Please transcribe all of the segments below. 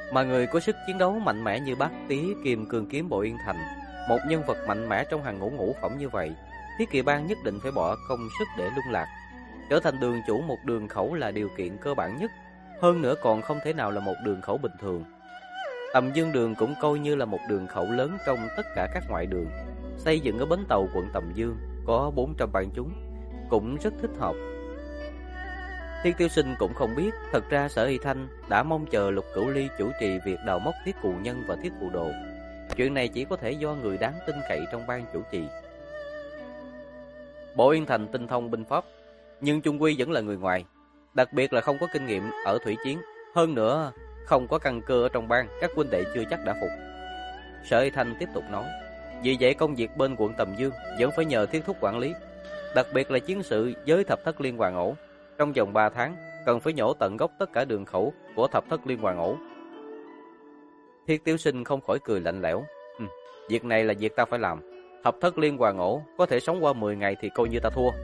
Mà người có sức chiến đấu mạnh mẽ như bác Tý Kim Cương Kiếm Bộ Yên Thành, một nhân vật mạnh mẽ trong hàng ngũ ngũ phẩm như vậy, Thiết Kỵ Bang nhất định phải bỏ công sức để lung lạc. Trở thành đường chủ một đường khẩu là điều kiện cơ bản nhất, hơn nữa còn không thể nào là một đường khẩu bình thường. Tầm Dương đường cũng coi như là một đường khẩu lớn trong tất cả các ngoại đường, xây dựng ở bến tàu quận Tầm Dương, có 400 bang chúng, cũng rất thích hợp. Thiên Tiêu Sinh cũng không biết, thật ra Sở Y Thanh đã mong chờ Lục Cửu Ly chủ trì việc đào móc Thiết Cù Nhân và Thiết Cù Đồ. Chuyện này chỉ có thể do người đáng tin cậy trong bang chủ trì. Bộ Yên Thành tinh thông binh pháp, nhưng chung quy vẫn là người ngoài, đặc biệt là không có kinh nghiệm ở thủy chiến, hơn nữa không có căn cơ ở trong bang, các huynh đệ chưa chắc đã phục. Sở Y Thanh tiếp tục nói, vì vậy công việc bên quận Tầm Dương vẫn phải nhờ Thiết Thúc quản lý, đặc biệt là chiến sự với Thập Thất Liên Hoàn Ổ. Trong vòng 3 tháng, cần phải nhổ tận gốc tất cả đường khẩu của Thập Thất Liên Hoàn Ổ. Thiết Tiểu Sinh không khỏi cười lạnh lẽo. Việc này là việc ta phải làm. Thập Thất Liên Hoàn Ổ có thể sống qua 10 ngày thì coi như ta thua.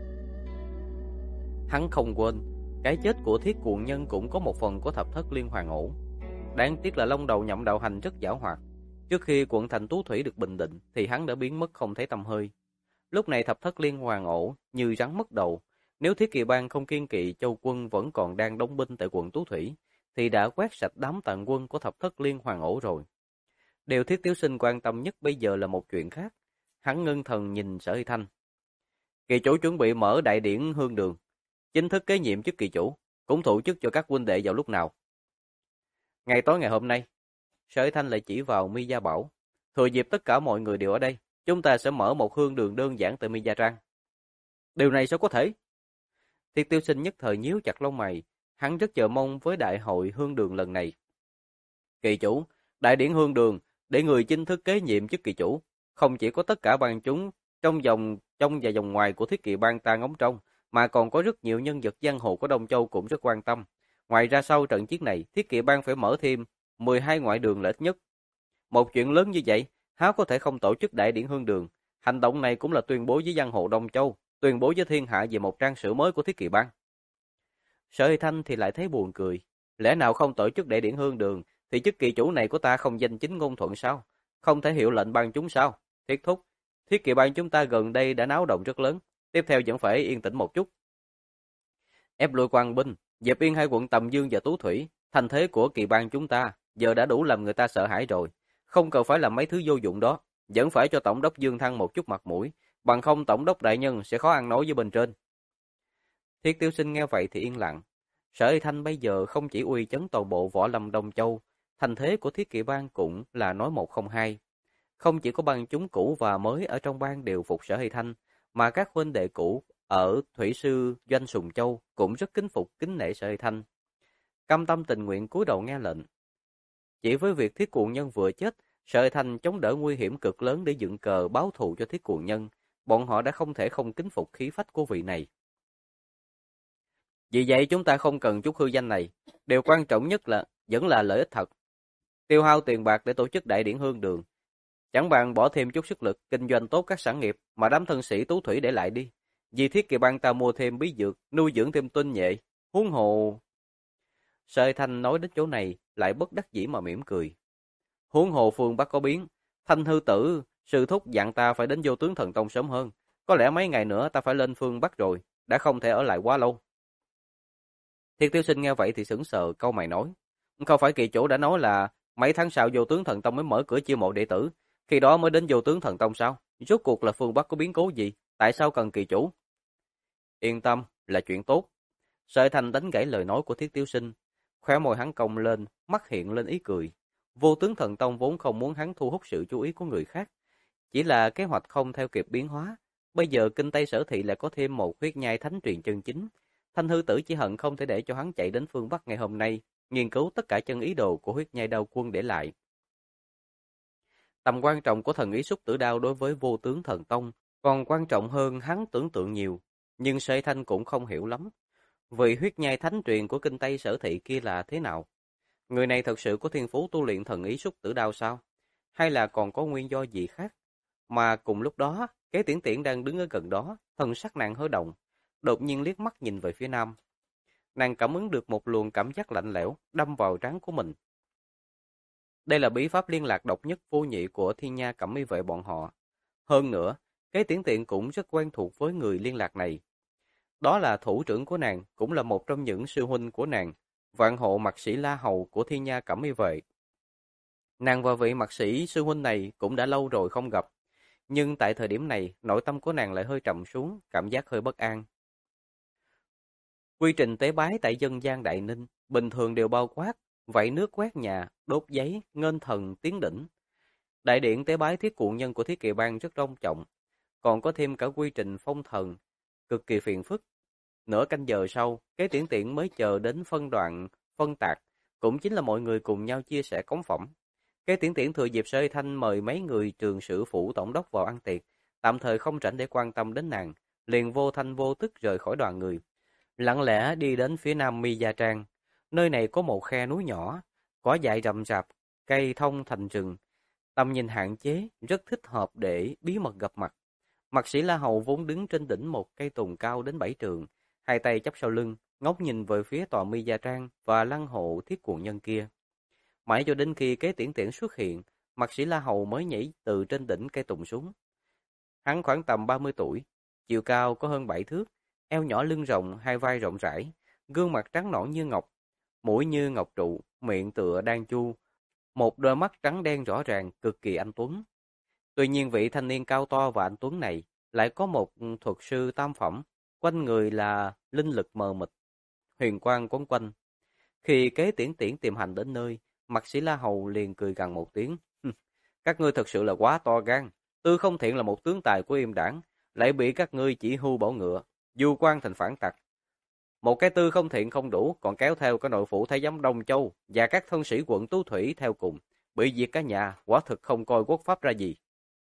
Hắn không quên, cái chết của Thiết Cuồng Nhân cũng có một phần của Thập Thất Liên Hoàn Ổ. Đáng tiếc là Long Đầu Nhậm Đạo Hành rất giảo hoạt. Trước khi quận thành Tú Thủy được bình định thì hắn đã biến mất không thấy tăm hơi. Lúc này Thập Thất Liên Hoàn Ổ như rắn mất đầu. Nếu Thiết Kỵ Bang không kiên kỵ Châu quân vẫn còn đang đóng binh tại quận Tú Thủy, thì đã quét sạch đám tàn quân của Thập Thất Liên Hoàn Ổ rồi. Điều Thiết Tiểu Sinh quan tâm nhất bây giờ là một chuyện khác. Hắn ngưng thần nhìn Sở Y Thanh. Kỳ chủ chuẩn bị mở đại điển hương đường, chính thức kế nhiệm chức kỳ chủ, cũng thụ chức cho các huynh đệ vào lúc nào? Ngày tối ngày hôm nay. Sở Y Thanh lại chỉ vào Mi Gia Bảo. Thừa dịp tất cả mọi người đều ở đây, chúng ta sẽ mở một hương đường đơn giản tại Mi Gia Trang. Điều này sao có thể? Thiết Tiêu Sinh nhất thời nhíu chặt lông mày, hắn rất chờ mong với đại hội hương đường lần này. Kỳ chủ, đại điển hương đường để người chính thức kế nhiệm chức kỳ chủ, không chỉ có tất cả bang chúng trong và vòng ngoài của Thiết Kỵ Bang ta ngóng trông, mà còn có rất nhiều nhân vật giang hồ của Đông Châu cũng rất quan tâm. Ngoài ra sau trận chiến này, Thiết Kỵ Bang phải mở thêm 12 ngoại đường là ít nhất. Một chuyện lớn như vậy, há có thể không tổ chức đại điển hương đường? Hành động này cũng là tuyên bố với giang hồ Đông Châu, tuyên bố với thiên hạ về một trang sử mới của Thiết Kỵ Bang. Sở Y Thanh thì lại thấy buồn cười. Lẽ nào không tổ chức đại điển hương đường, thì chức kỳ chủ này của ta không danh chính ngôn thuận sao? Không thể hiệu lệnh bang chúng sao? Thiết Thúc, Thiết Kỵ Bang chúng ta gần đây đã náo động rất lớn, tiếp theo vẫn phải yên tĩnh một chút. Ép lui quan binh, dẹp yên hai quận Tầm Dương và Tú Thủy, thành thế của Kỵ Bang chúng ta giờ đã đủ làm người ta sợ hãi rồi, không cần phải làm mấy thứ vô dụng đó, vẫn phải cho tổng đốc Dương Thăng một chút mặt mũi, bằng không tổng đốc đại nhân sẽ khó ăn nói với bên trên. Thiết Tiêu Sinh nghe vậy thì yên lặng. Sở Y Thanh bây giờ không chỉ uy chấn toàn bộ võ lâm Đông Châu, thành thế của Thiết Kỵ Bang cũng là nói một không hai. Không chỉ có bang chúng cũ và mới ở trong bang đều phục Sở Y Thanh, mà các huynh đệ cũ ở Thủy Sư Doanh Sùng Châu cũng rất kính phục kính nể Sở Y Thanh. Cam tâm tình nguyện cúi đầu nghe lệnh. Chỉ với việc Thiết Cuồng Nhân vừa chết, Sở Y Thanh chống đỡ nguy hiểm cực lớn để dựng cờ báo thù cho Thiết Cuồng Nhân, bọn họ đã không thể không kính phục khí phách của vị này. Vì vậy chúng ta không cần chút hư danh này, điều quan trọng nhất vẫn là lợi ích thật. Tiêu hao tiền bạc để tổ chức đại điển hương đường, chẳng bằng bỏ thêm chút sức lực kinh doanh tốt các sản nghiệp mà đám thân sĩ Tú Thủy để lại đi. Vì Thiết Kỵ Bang ta mua thêm bí dược, nuôi dưỡng thêm tinh nhuệ, huống hồ. Sở Y Thanh nói đến chỗ này lại bất đắc dĩ mà mỉm cười. Huống hồ phương Bắc có biến, Thanh hư tử, sư thúc dặn ta phải đến Vô Tướng Thần Tông sớm hơn, có lẽ mấy ngày nữa ta phải lên phương Bắc rồi, đã không thể ở lại quá lâu. Thiết Tiêu Sinh nghe vậy thì sững sờ, câu mày nói, không phải kỳ chủ đã nói là mấy tháng sau Vô Tướng Thần Tông mới mở cửa chiêu mộ đệ tử, khi đó mới đến Vô Tướng Thần Tông sao? Rốt cuộc là phương Bắc có biến cố gì? Tại sao cần kỳ chủ? Yên tâm, là chuyện tốt. Sở Thanh đánh gãy lời nói của Thiết Tiêu Sinh, khóe môi hắn cong lên, mắt hiện lên ý cười. Vô Tướng Thần Tông vốn không muốn hắn thu hút sự chú ý của người khác, chỉ là kế hoạch không theo kịp biến hóa. Bây giờ kinh Tây Sở Thị lại có thêm một huyết nhai thánh truyền chân chính. Thanh hư tử chỉ hận không thể để cho hắn chạy đến phương Bắc ngày hôm nay, nghiên cứu tất cả chân ý đồ của huyết nhai đao quân để lại. Tầm quan trọng của thần ý xúc tử đao đối với Vô Tướng Thần Tông còn quan trọng hơn hắn tưởng tượng nhiều, nhưng Sở Thanh cũng không hiểu lắm. Vị huyết nhai thánh truyền của kinh Tây Sở Thị kia là thế nào? Người này thật sự có thiên phú tu luyện thần ý xúc tử đao sao? Hay là còn có nguyên do gì khác? Mà cùng lúc đó, Kế Tiễn Tiễn đang đứng ở gần đó, thần sắc nàng hơi động, đột nhiên liếc mắt nhìn về phía nam. Nàng cảm ứng được một luồng cảm giác lạnh lẽo đâm vào trán của mình. Đây là bí pháp liên lạc độc nhất vô nhị của Thiên Nha Cẩm Y vệ bọn họ. Hơn nữa, Kế Tiễn Tiện cũng rất quen thuộc với người liên lạc này. Đó là thủ trưởng của nàng, cũng là một trong những sư huynh của nàng, Vạn Hộ Mạc Sĩ La Hầu của Thiên Nha Cẩm Y vệ. Nàng và vị Mạc Sĩ sư huynh này cũng đã lâu rồi không gặp, nhưng tại thời điểm này, nội tâm của nàng lại hơi trầm xuống, cảm giác hơi bất an. Quy trình tế bái tại dân gian Đại Ninh bình thường đều bao quát vẩy nước quét nhà, đốt giấy, nghênh thần, tiến đỉnh. Đại điện tế bái Thiết Cuộn Nhân của Thiết Kỵ Bang rất long trọng, còn có thêm cả quy trình phong thần, cực kỳ phiền phức. Nửa canh giờ sau, Kế Tiễn Tiện mới chờ đến phân đoạn, phân tạc, cũng chính là mọi người cùng nhau chia sẻ cống phẩm. Kế Tiễn Tiện thừa dịp Sơ Thanh mời mấy người trường sử phủ tổng đốc vào ăn tiệc, tạm thời không rảnh để quan tâm đến nàng, liền vô thanh vô tức rời khỏi đoàn người. Lặng lẽ đi đến phía nam Mi Gia Trang. Nơi này có một khe núi nhỏ, cỏ dại rậm rạp, cây thông thành rừng. Tầm nhìn hạn chế, rất thích hợp để bí mật gặp mặt. Mạc Sĩ La Hầu vốn đứng trên đỉnh một cây tùng cao đến 7 trượng, hai tay chắp sau lưng, ngóc nhìn về phía tòa Mi Gia Trang và lăng hộ Thiết Cuộn Nhân kia. Mãi cho đến khi Kế Tiễn Tiễn xuất hiện, Mạc Sĩ La Hầu mới nhảy từ trên đỉnh cây tùng xuống. Hắn khoảng tầm 30 tuổi, chiều cao có hơn 7 thước, eo nhỏ lưng rộng, hai vai rộng rãi, gương mặt trắng nõn như ngọc, mũi như ngọc trụ, miệng tựa đan chu, một đôi mắt trắng đen rõ ràng, cực kỳ anh tuấn. Tuy nhiên vị thanh niên cao to và anh tuấn này lại có một thuật sư tam phẩm, quanh người là linh lực mờ mịt, huyền quang quấn quanh. Khi Kế Tiễn Tiễn tìm hành đến nơi, Mạc Sĩ La Hầu liền cười gằn một tiếng. Các ngươi thật sự là quá to gan. Tư Không Thiện là một tướng tài của Yêm Đảng, lại bị các ngươi chỉ hưu bỏ ngựa, du quan thành phản tặc. Một cái Tư Không Thiện không đủ, còn kéo theo cái nội phủ thái giám Đông Châu và các thân sĩ quận Tú Thủy theo cùng, bị diệt cả nhà, quả thực không coi quốc pháp ra gì.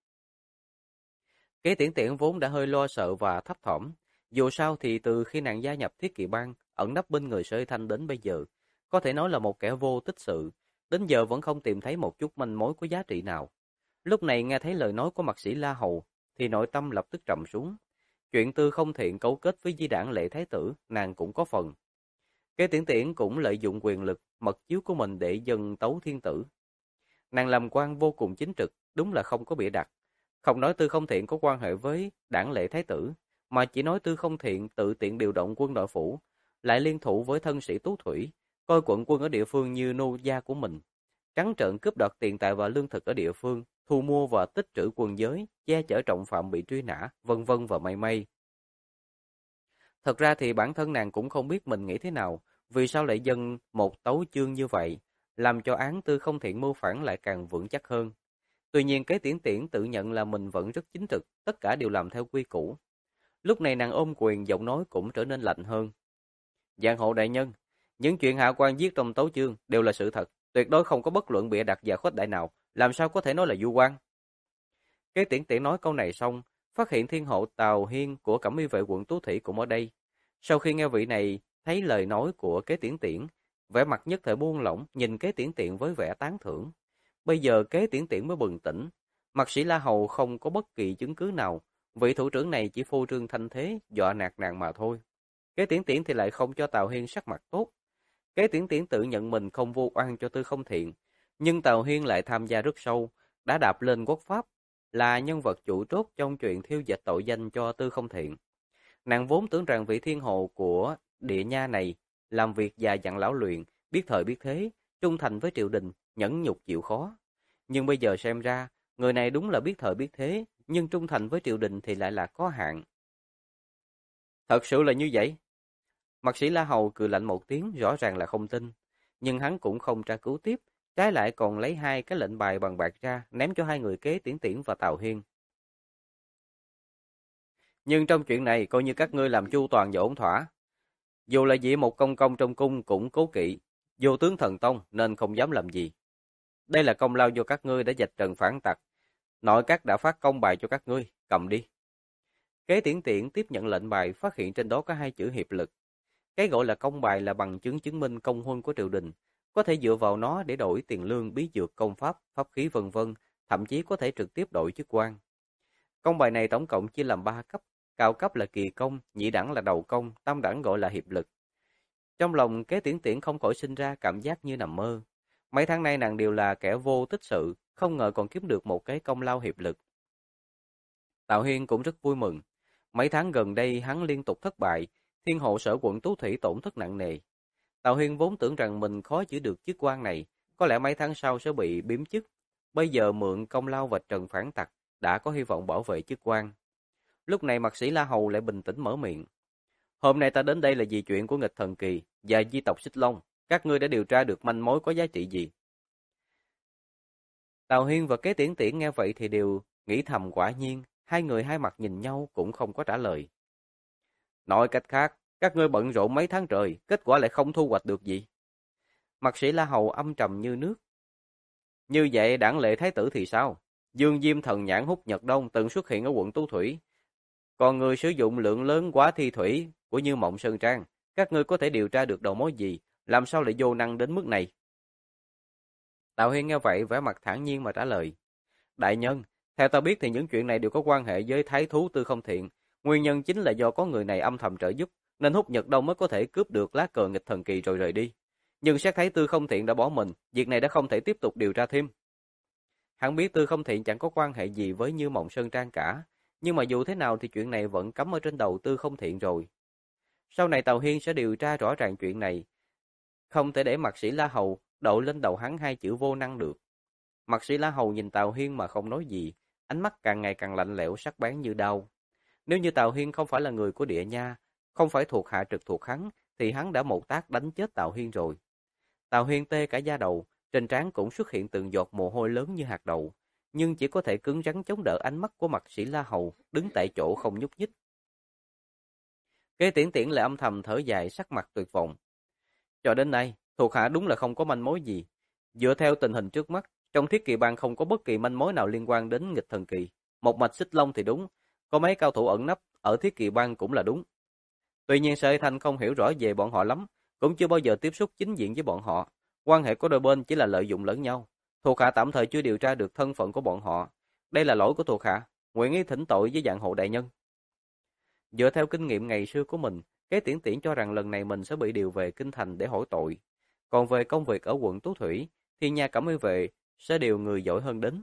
Kế Tiễn Tiễn vốn đã hơi lo sợ và thấp thỏm, dù sao thì từ khi nàng gia nhập Thiết Kỵ Bang, ẩn nấp bên người Sơ Thanh đến bây giờ, có thể nói là một kẻ vô tích sự, đến giờ vẫn không tìm thấy một chút manh mối có giá trị nào. Lúc này nghe thấy lời nói của Mạc Sĩ La Hầu, thì nội tâm lập tức trầm xuống. Chuyện Tư Không Thiện cấu kết với Di Đảng Lệ Thái Tử, nàng cũng có phần. Kế Tiễn Tiễn cũng lợi dụng quyền lực, mật chiếu của mình để dâng tấu thiên tử. Nàng làm quan vô cùng chính trực, đúng là không có bịa đặt. Không nói Tư Không Thiện có quan hệ với Đảng Lệ Thái Tử, mà chỉ nói Tư Không Thiện tự tiện điều động quân nội phủ, lại liên thủ với thân sĩ Tú Thủy, coi quận quân ở địa phương như nô gia của mình, trắng trợn cướp đoạt tiền tài và lương thực ở địa phương, thu mua và tích trữ quân giới, che chở trọng phạm bị truy nã, vân vân và mây mây. Thật ra thì bản thân nàng cũng không biết mình nghĩ thế nào, vì sao lại dâng một tấu chương như vậy, làm cho án Tư Không Thiện mưu phản lại càng vững chắc hơn. Tuy nhiên Kế Tiễn Tiễn tự nhận là mình vẫn rất chính trực, tất cả đều làm theo quy củ. Lúc này nàng ôm quyền, giọng nói cũng trở nên lạnh hơn. Giang hộ đại nhân, những chuyện hạ quan viết trong tấu chương đều là sự thật, tuyệt đối không có bất luận bịa đặt và khuếch đại nào, làm sao có thể nói là vu oan. Kế Tiễn Tiễn nói câu này xong, phát hiện thiên hộ Tào Hiên của Cẩm Y vệ quận Tú Thủy cũng ở đây. Sau khi nghe vị này thấy lời nói của Kế Tiễn Tiễn, vẻ mặt nhất thời buông lỏng, nhìn Kế Tiễn Tiễn với vẻ tán thưởng. Bây giờ Kế Tiễn Tiễn mới bừng tỉnh. Mạc Sĩ La Hầu không có bất kỳ chứng cứ nào, vị thủ trưởng này chỉ phô trương thanh thế, dọa nạt nàng mà thôi. Kế Tiễn Tiễn thì lại không cho Tào Hiên sắc mặt tốt. Kế Tiễn Tiễn tự nhận mình không vô oan cho Tư Không Thiện, nhưng Tào Hiên lại tham gia rất sâu, đã đạp lên quốc pháp, là nhân vật chủ chốt trong chuyện thiêu dệt tội danh cho Tư Không Thiện. Nàng vốn tưởng rằng vị thiên hộ của địa nha này làm việc già dặn lão luyện, biết thời biết thế, trung thành với triều đình, nhẫn nhục chịu khó. Nhưng bây giờ xem ra, người này đúng là biết thời biết thế, nhưng trung thành với triều đình thì lại là có hạn. Thật sự là như vậy? Mạc Sĩ La Hầu cười lạnh một tiếng, rõ ràng là không tin. Nhưng hắn cũng không tra cứu tiếp, trái lại còn lấy hai cái lệnh bài bằng bạc ra, ném cho hai người Kế Tiễn Tiễn và Tào Hiên. Nhưng trong chuyện này, coi như các ngươi làm chu toàn và ổn thỏa. Dù là chỉ một công công trong cung cũng cố kỵ, vô tướng thần tông nên không dám làm gì. Đây là công lao do các ngươi đã vạch trần phản tặc. Nội các đã phát công bài cho các ngươi, cầm đi. Kế Tiễn Tiễn tiếp nhận lệnh bài, phát hiện trên đó có hai chữ hiệp lực. Cái gọi là công bài là bằng chứng chứng minh công huân của triều đình, có thể dựa vào nó để đổi tiền lương, bí dược, công pháp, pháp khí vân vân, thậm chí có thể trực tiếp đổi chức quan. Công bài này tổng cộng chia làm 3 cấp, cao cấp là kỳ công, nhị đẳng là đầu công, tam đẳng gọi là hiệp lực. Trong lòng Kế Tiễn Tiễn không khỏi sinh ra cảm giác như nằm mơ. Mấy tháng nay nàng đều là kẻ vô tích sự, không ngờ còn kiếm được một cái công lao hiệp lực. Tào Hiên cũng rất vui mừng. Mấy tháng gần đây hắn liên tục thất bại, thiên hộ sở quận Tú Thủy tổn thất nặng nề. Tào Hiên vốn tưởng rằng mình khó giữ được chức quan này, có lẽ mấy tháng sau sẽ bị biếm chức. Bây giờ mượn công lao vạch trần phản tặc, đã có hy vọng bảo vệ chức quan. Lúc này Mạc Sĩ La Hầu lại bình tĩnh mở miệng. Hôm nay ta đến đây là vì chuyện của nghịch thần kỳ và di tộc Xích Long. Các ngươi đã điều tra được manh mối có giá trị gì? Tào Hiên và Kế Tiễn Tiễn nghe vậy thì đều nghĩ thầm quả nhiên, hai người hai mặt nhìn nhau cũng không có trả lời. Nói cách khác, các ngươi bận rộn mấy tháng trời, kết quả lại không thu hoạch được gì. Mạc Sĩ La Hầu âm trầm như nước. Như vậy đảng lệ thái tử thì sao? Dương Diêm thần nhãn hút Nhật Đông từng xuất hiện ở quận Tú Thủy. Còn người sử dụng lượng lớn quá thi thủy của Như Mộng Sơn Trang, các ngươi có thể điều tra được đầu mối gì, làm sao lại vô năng đến mức này? Tào Hiên nghe vậy vẻ mặt thản nhiên mà trả lời. Đại nhân, theo ta biết thì những chuyện này đều có quan hệ với thái thú Tư Không Thiện. Nguyên nhân chính là do có người này âm thầm trợ giúp, nên Húc Nhật Đông mới có thể cướp được lá cờ nghịch thần kỳ rồi rời đi. Nhưng xét thấy Tư Không Thiện đã bỏ mình, việc này đã không thể tiếp tục điều tra thêm. Hắn biết Tư Không Thiện chẳng có quan hệ gì với Như Mộng Sơn Trang cả, nhưng mà dù thế nào thì chuyện này vẫn cắm ở trên đầu Tư Không Thiện rồi. Sau này Tào Hiên sẽ điều tra rõ ràng chuyện này, không thể để Mạc Sĩ La Hầu đội lên đầu hắn hai chữ vô năng được. Mạc Sĩ La Hầu nhìn Tào Hiên mà không nói gì, ánh mắt càng ngày càng lạnh lẽo sắc bén như đao. Nếu như Tào Hiên không phải là người của Địa Nha, không phải thuộc hạ trực thuộc hắn, thì hắn đã một tác đánh chết Tào Hiên rồi. Tào Hiên tê cả da đầu, trên trán cũng xuất hiện từng giọt mồ hôi lớn như hạt đậu, nhưng chỉ có thể cứng rắn chống đỡ ánh mắt của Mạc Sĩ La Hầu, đứng tại chỗ không nhúc nhích. Kế Tiễn Tiễn lại âm thầm thở dài, sắc mặt tuyệt vọng. Cho đến nay, thuộc hạ đúng là không có manh mối gì. Dựa theo tình hình trước mắt, trong Thiết Kỳ Bang không có bất kỳ manh mối nào liên quan đến nghịch thần kỳ. Một mạch Xích Long thì đúng, có mấy cao thủ ẩn nấp ở Thiết Kỳ Bang cũng là đúng. Tuy nhiên Sở Thanh không hiểu rõ về bọn họ lắm, cũng chưa bao giờ tiếp xúc chính diện với bọn họ. Quan hệ của đôi bên chỉ là lợi dụng lẫn nhau. Thuộc hạ tạm thời chưa điều tra được thân phận của bọn họ. Đây là lỗi của thuộc hạ, nguyện ý thỉnh tội với dạng hộ đại nhân. Dựa theo kinh nghiệm ngày xưa của mình, Kế Tiễn Tiễn cho rằng lần này mình sẽ bị điều về kinh thành để hỏi tội. Còn về công việc ở quận Tú Thủy, thì nhà Cẩm Y vệ sẽ điều người giỏi hơn đến.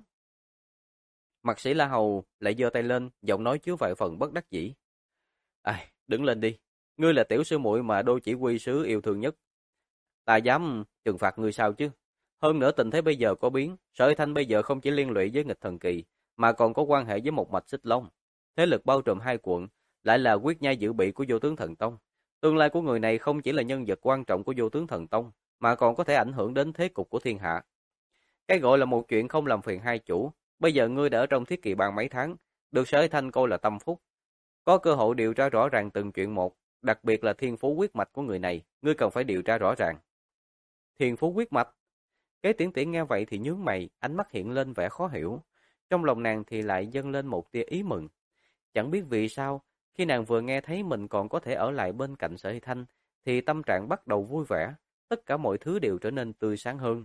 Mạc Sĩ La Hầu lại giơ tay lên, giọng nói chứa vài phần bất đắc dĩ. Ai, đứng lên đi. Ngươi là tiểu sư muội mà Đô chỉ huy sứ yêu thương nhất. Ta dám trừng phạt ngươi sao chứ? Hơn nữa tình thế bây giờ có biến, Sở Thanh bây giờ không chỉ liên lụy với nghịch thần kỳ, mà còn có quan hệ với một mạch Xích Long. Thế lực bao trùm hai quận, lại là quyết nhai dự bị của Vô Tướng Thần Tông. Tương lai của người này không chỉ là nhân vật quan trọng của Vô Tướng Thần Tông, mà còn có thể ảnh hưởng đến thế cục của thiên hạ. Cái gọi là một chuyện không làm phiền hai chủ, bây giờ ngươi đã ở trong Thiết Kỳ Bang mấy tháng, được Sở Thanh coi là tâm phúc. Có cơ hội điều tra rõ ràng từng chuyện một, đặc biệt là thiên phú huyết mạch của người này, ngươi cần phải điều tra rõ ràng. Thiên phú huyết mạch? Kế Tiễn Tiễn nghe vậy thì nhướng mày, ánh mắt hiện lên vẻ khó hiểu. Trong lòng nàng thì lại dâng lên một tia ý mừng. Chẳng biết vì sao, khi nàng vừa nghe thấy mình còn có thể ở lại bên cạnh Sở Hy Thanh, thì tâm trạng bắt đầu vui vẻ, tất cả mọi thứ đều trở nên tươi sáng hơn.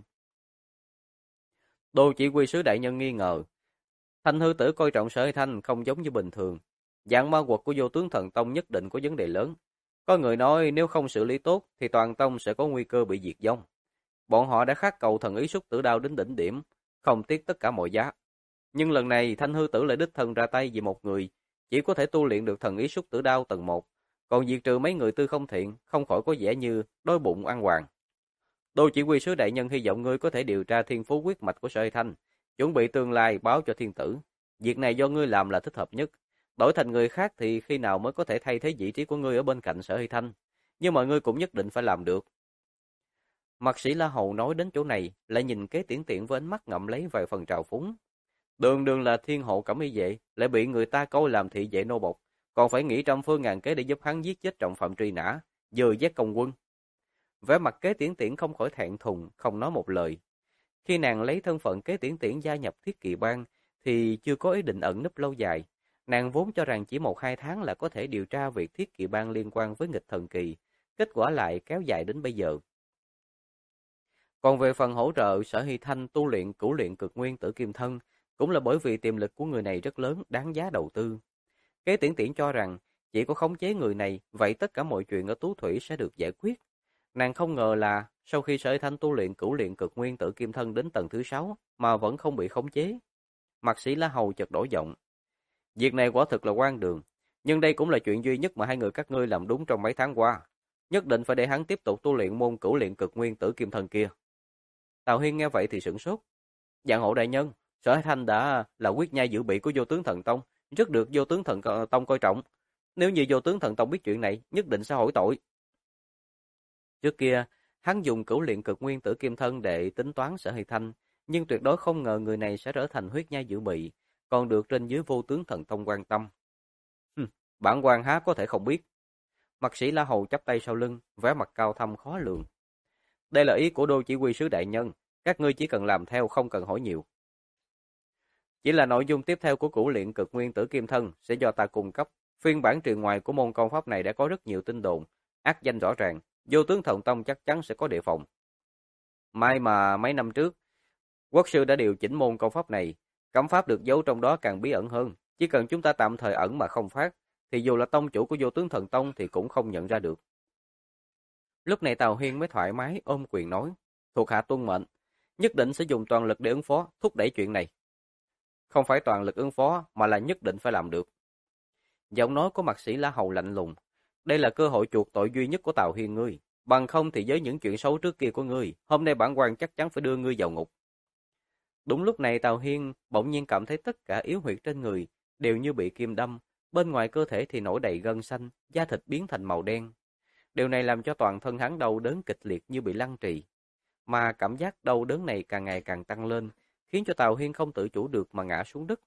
Đô chỉ huy sứ đại nhân nghi ngờ, Thanh hư tử coi trọng Sở Hy Thanh không giống như bình thường. Dạng ma quật của Vô Tướng Thần Tông nhất định có vấn đề lớn. Có người nói nếu không xử lý tốt thì toàn tông sẽ có nguy cơ bị diệt vong. Bọn họ đã khát cầu thần ý Súc Tử Đao đến đỉnh điểm, không tiếc tất cả mọi giá. Nhưng lần này Thanh hư tử lại đích thân ra tay vì một người, chỉ có thể tu luyện được thần ý Súc Tử Đao tầng 1, còn diệt trừ mấy người Tư Không Thiện, không khỏi có vẻ như đói bụng ăn hoàng. Đô chỉ huy sứ đại nhân hy vọng ngươi có thể điều tra thiên phú huyết mạch của Sở Hy Thanh, chuẩn bị tương lai báo cho thiên tử. Việc này do ngươi làm là thích hợp nhất. Đổi thành người khác thì khi nào mới có thể thay thế vị trí của ngươi ở bên cạnh Sở Hy Thanh, nhưng mà ngươi cũng nhất định phải làm được. Mạc Sĩ La Hầu nói đến chỗ này, lại nhìn Kế Tiễn Tiễn với ánh mắt ngậm lấy vài phần trào phúng. Đường đường là thiên hộ Cẩm Y vệ, lại bị người ta coi làm thị vệ nô bộc, còn phải nghĩ trăm phương ngàn kế để giúp hắn giết chết trọng phạm truy nã, vừa giác công quân. Vẻ mặt Kế Tiễn Tiễn không khỏi thẹn thùng, không nói một lời. Khi nàng lấy thân phận Kế Tiễn Tiễn gia nhập Thiết Kỵ Bang, thì chưa có ý định ẩn núp lâu dài. Nàng vốn cho rằng chỉ 1-2 tháng là có thể điều tra việc Thiết Kỵ Bang liên quan với nghịch thần kỳ, kết quả lại kéo dài đến bây giờ. Còn về phần hỗ trợ Sở Hy Thanh tu luyện cửu luyện cực nguyên tử kim thân, cũng là bởi vì tiềm lực của người này rất lớn, đáng giá đầu tư. Kế Tiễn Tiễn cho rằng, chỉ có khống chế người này, vậy tất cả mọi chuyện ở Tú Thủy sẽ được giải quyết. Nàng không ngờ là sau khi Sở Thanh tu luyện cửu luyện cực nguyên tử kim thân đến tầng thứ 6 mà vẫn không bị khống chế. Mạc Sĩ La Hầu chợt đổi giọng. Việc này quả thực là oan đường, nhưng đây cũng là chuyện duy nhất mà hai người các ngươi làm đúng trong mấy tháng qua. Nhất định phải để hắn tiếp tục tu luyện môn cửu luyện cực nguyên tử kim thân kia. Tào Hiên nghe vậy thì sửng sốt. Dạng hộ đại nhân, Sở Thanh đã là quyết nhai dự bị của Vô Tướng Thần Tông, rất được Vô Tướng Thần Tông coi trọng. Nếu như Vô Tướng Thần Tông biết chuyện này, nhất định sẽ hỏi tội. Trước kia, hắn dùng cửu luyện cực nguyên tử kim thân để tính toán Sở Hy Thanh, nhưng tuyệt đối không ngờ người này sẽ trở thành huyết nhai dự bị, còn được trên dưới Vô Tướng Thần Tông quan tâm. Bản quan há có thể không biết. Mạc Sĩ La Hầu chắp tay sau lưng, vẻ mặt cao thâm khó lường. Đây là ý của Đô chỉ huy sứ đại nhân, các ngươi chỉ cần làm theo, không cần hỏi nhiều. Chỉ là nội dung tiếp theo của cửu luyện cực nguyên tử kim thân sẽ do ta cung cấp. Phiên bản truyền ngoài của môn công pháp này đã có rất nhiều tin đồn, ác danh rõ ràng, Vô Tướng Thần Tông chắc chắn sẽ có đề phòng. May mà mấy năm trước, quốc sư đã điều chỉnh môn công pháp này, cấm pháp được giấu trong đó càng bí ẩn hơn. Chỉ cần chúng ta tạm thời ẩn mà không phát, thì dù là tông chủ của Vô Tướng Thần Tông thì cũng không nhận ra được. Lúc này Tào Hiên mới thoải mái ôm quyền nói, thuộc hạ tuân mệnh, nhất định sẽ dùng toàn lực để ứng phó, thúc đẩy chuyện này. Không phải toàn lực ứng phó, mà là nhất định phải làm được. Giọng nói của Mạc Sĩ La Hầu lạnh lùng, đây là cơ hội chuộc tội duy nhất của Tào Hiên ngươi, bằng không thì với những chuyện xấu trước kia của ngươi, hôm nay bản quan chắc chắn phải đưa ngươi vào ngục. Đúng lúc này Tào Hiên bỗng nhiên cảm thấy tất cả yếu huyệt trên người đều như bị kim đâm, bên ngoài cơ thể thì nổi đầy gân xanh, da thịt biến thành màu đen. Điều này làm cho toàn thân hắn đau đớn kịch liệt như bị lăng trì, mà cảm giác đau đớn này càng ngày càng tăng lên, khiến cho Tào Hiên không tự chủ được mà ngã xuống đất.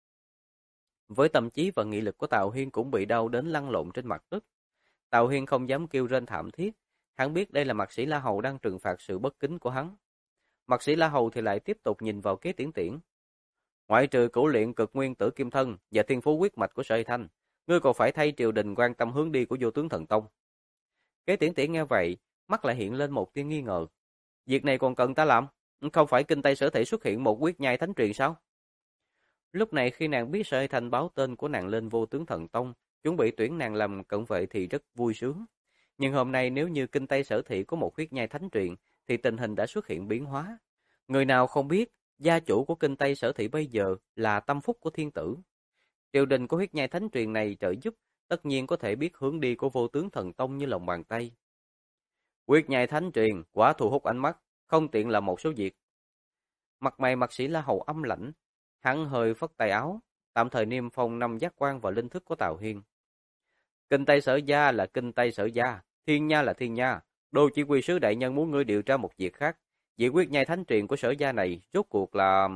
Với tâm trí và nghị lực của Tào Hiên cũng bị đau đến lăn lộn trên mặt đất. Tào Hiên không dám kêu rên thảm thiết, hắn biết đây là Mạc Sĩ La Hầu đang trừng phạt sự bất kính của hắn. Mạc Sĩ La Hầu thì lại tiếp tục nhìn vào Kế Tiễn Tiễn. Ngoại trừ cửu luyện cực nguyên tử kim thân và thiên phú huyết mạch của Sở Hy Thanh, ngươi còn phải thay triều đình quan tâm hướng đi của Vô Tướng Thần Tông. Kế Tiễn Tiễn nghe vậy, mắt lại hiện lên một tia nghi ngờ. Việc này còn cần ta làm? Không phải kinh Tây Sở Thị xuất hiện một quyết nhai thánh truyền sao? Lúc này khi nàng biết Sở Hy Thanh báo tên của nàng lên Vô Tướng Thần Tông, chuẩn bị tuyển nàng làm cận vệ thì rất vui sướng. Nhưng hôm nay nếu như kinh Tây Sở Thị có một huyết nhai thánh truyền, thì tình hình đã xuất hiện biến hóa. Người nào không biết, gia chủ của kinh Tây Sở Thị bây giờ là tâm phúc của thiên tử. Triều đình của huyết nhai thánh truyền này trợ giúp, tất nhiên có thể biết hướng đi của Vô Tướng Thần Tông như lòng bàn tay. Huyết nhai thánh truyền quả thu hút ánh mắt, không tiện làm một số việc. Mặt mày Mạc Sĩ La Hầu âm lãnh, hắn hơi phất tay áo, tạm thời niêm phong 5 giác quan vào linh thức của Tào Hiên. Kinh Tây Sở Gia là Kinh Tây Sở Gia, Thiên Nha là Thiên Nha. Đô chỉ huy sứ đại nhân muốn ngươi điều tra một việc khác. Việc quyết nhai thánh truyền của Sở Gia này rốt cuộc là...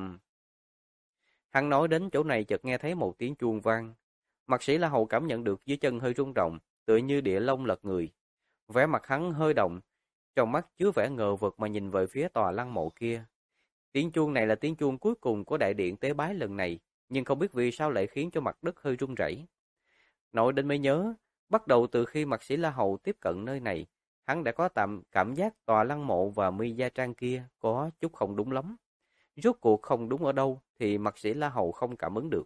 Hắn nói đến chỗ này chợt nghe thấy một tiếng chuông vang. Mạc Sĩ La Hầu cảm nhận được dưới chân hơi rung động, tựa như địa long lật người. Vẻ mặt hắn hơi động, trong mắt chứa vẻ ngờ vực mà nhìn về phía tòa lăng mộ kia. Tiếng chuông này là tiếng chuông cuối cùng của đại điện tế bái lần này, nhưng không biết vì sao lại khiến cho mặt đất hơi rung rẩy. Nói đến mới nhớ, bắt đầu từ khi Mạc Sĩ La Hầu tiếp cận nơi này, hắn đã có cảm giác tòa lăng mộ và mi gia trang kia có chút không đúng lắm. Rốt cuộc không đúng ở đâu thì Mạc Sĩ La Hầu không cảm ứng được.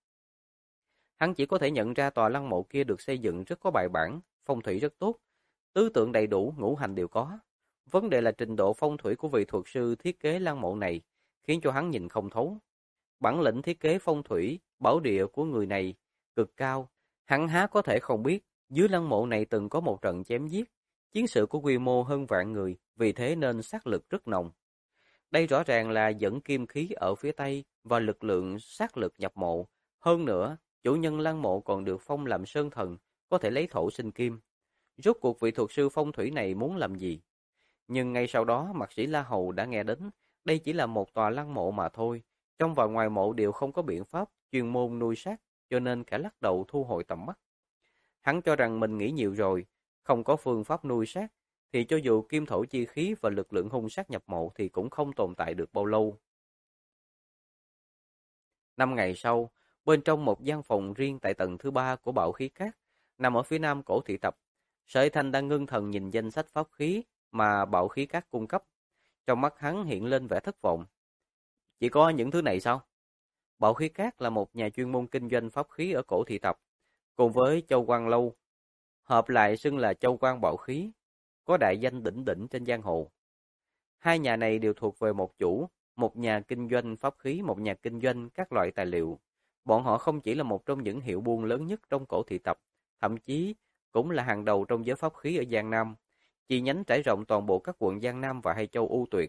Hắn chỉ có thể nhận ra tòa lăng mộ kia được xây dựng rất có bài bản, phong thủy rất tốt, tứ tượng đầy đủ, ngũ hành đều có. Vấn đề là trình độ phong thủy của vị thuật sư thiết kế lăng mộ này khiến cho hắn nhìn không thấu. Bản lĩnh thiết kế phong thủy, bảo địa của người này cực cao, hắn há có thể không biết, dưới lăng mộ này từng có một trận chém giết, chiến sự có quy mô hơn vạn người, vì thế nên sát lực rất nồng. Đây rõ ràng là dẫn kim khí ở phía Tây và lực lượng sát lực nhập mộ. Hơn nữa, chủ nhân lăng mộ còn được phong làm sơn thần, có thể lấy thổ sinh kim. Rốt cuộc vị thuật sư phong thủy này muốn làm gì? Nhưng ngay sau đó Mạc Sĩ La Hầu đã nghe đến, đây chỉ là một tòa lăng mộ mà thôi. Trong và ngoài mộ đều không có biện pháp chuyên môn nuôi sát, cho nên cả lắc đầu thu hồi tầm mắt. Hắn cho rằng mình nghĩ nhiều rồi, không có phương pháp nuôi sát, thì cho dù kim thổ chi khí và lực lượng hung sát nhập mộ thì cũng không tồn tại được bao lâu. 5 ngày sau, bên trong một gian phòng riêng tại tầng thứ 3 của Bạo Khí Các, nằm ở phía nam cổ thị tập, Sở Hy Thanh đang ngưng thần nhìn danh sách pháp khí mà Bạo Khí Các cung cấp. Trong mắt hắn hiện lên vẻ thất vọng. Chỉ có những thứ này sao? Bạo Khí Các là một nhà chuyên môn kinh doanh pháp khí ở cổ thị tập, cùng với Châu Quang Lâu, hợp lại xưng là Châu Quang Bạo Khí, có đại danh đỉnh đỉnh trên giang hồ. Hai nhà này đều thuộc về một chủ, một nhà kinh doanh pháp khí, một nhà kinh doanh các loại tài liệu. Bọn họ không chỉ là một trong những hiệu buôn lớn nhất trong cổ thị tập, thậm chí cũng là hàng đầu trong giới pháp khí ở Giang Nam. Chi nhánh trải rộng toàn bộ các quận Giang Nam và Hai Châu ưu tuyệt.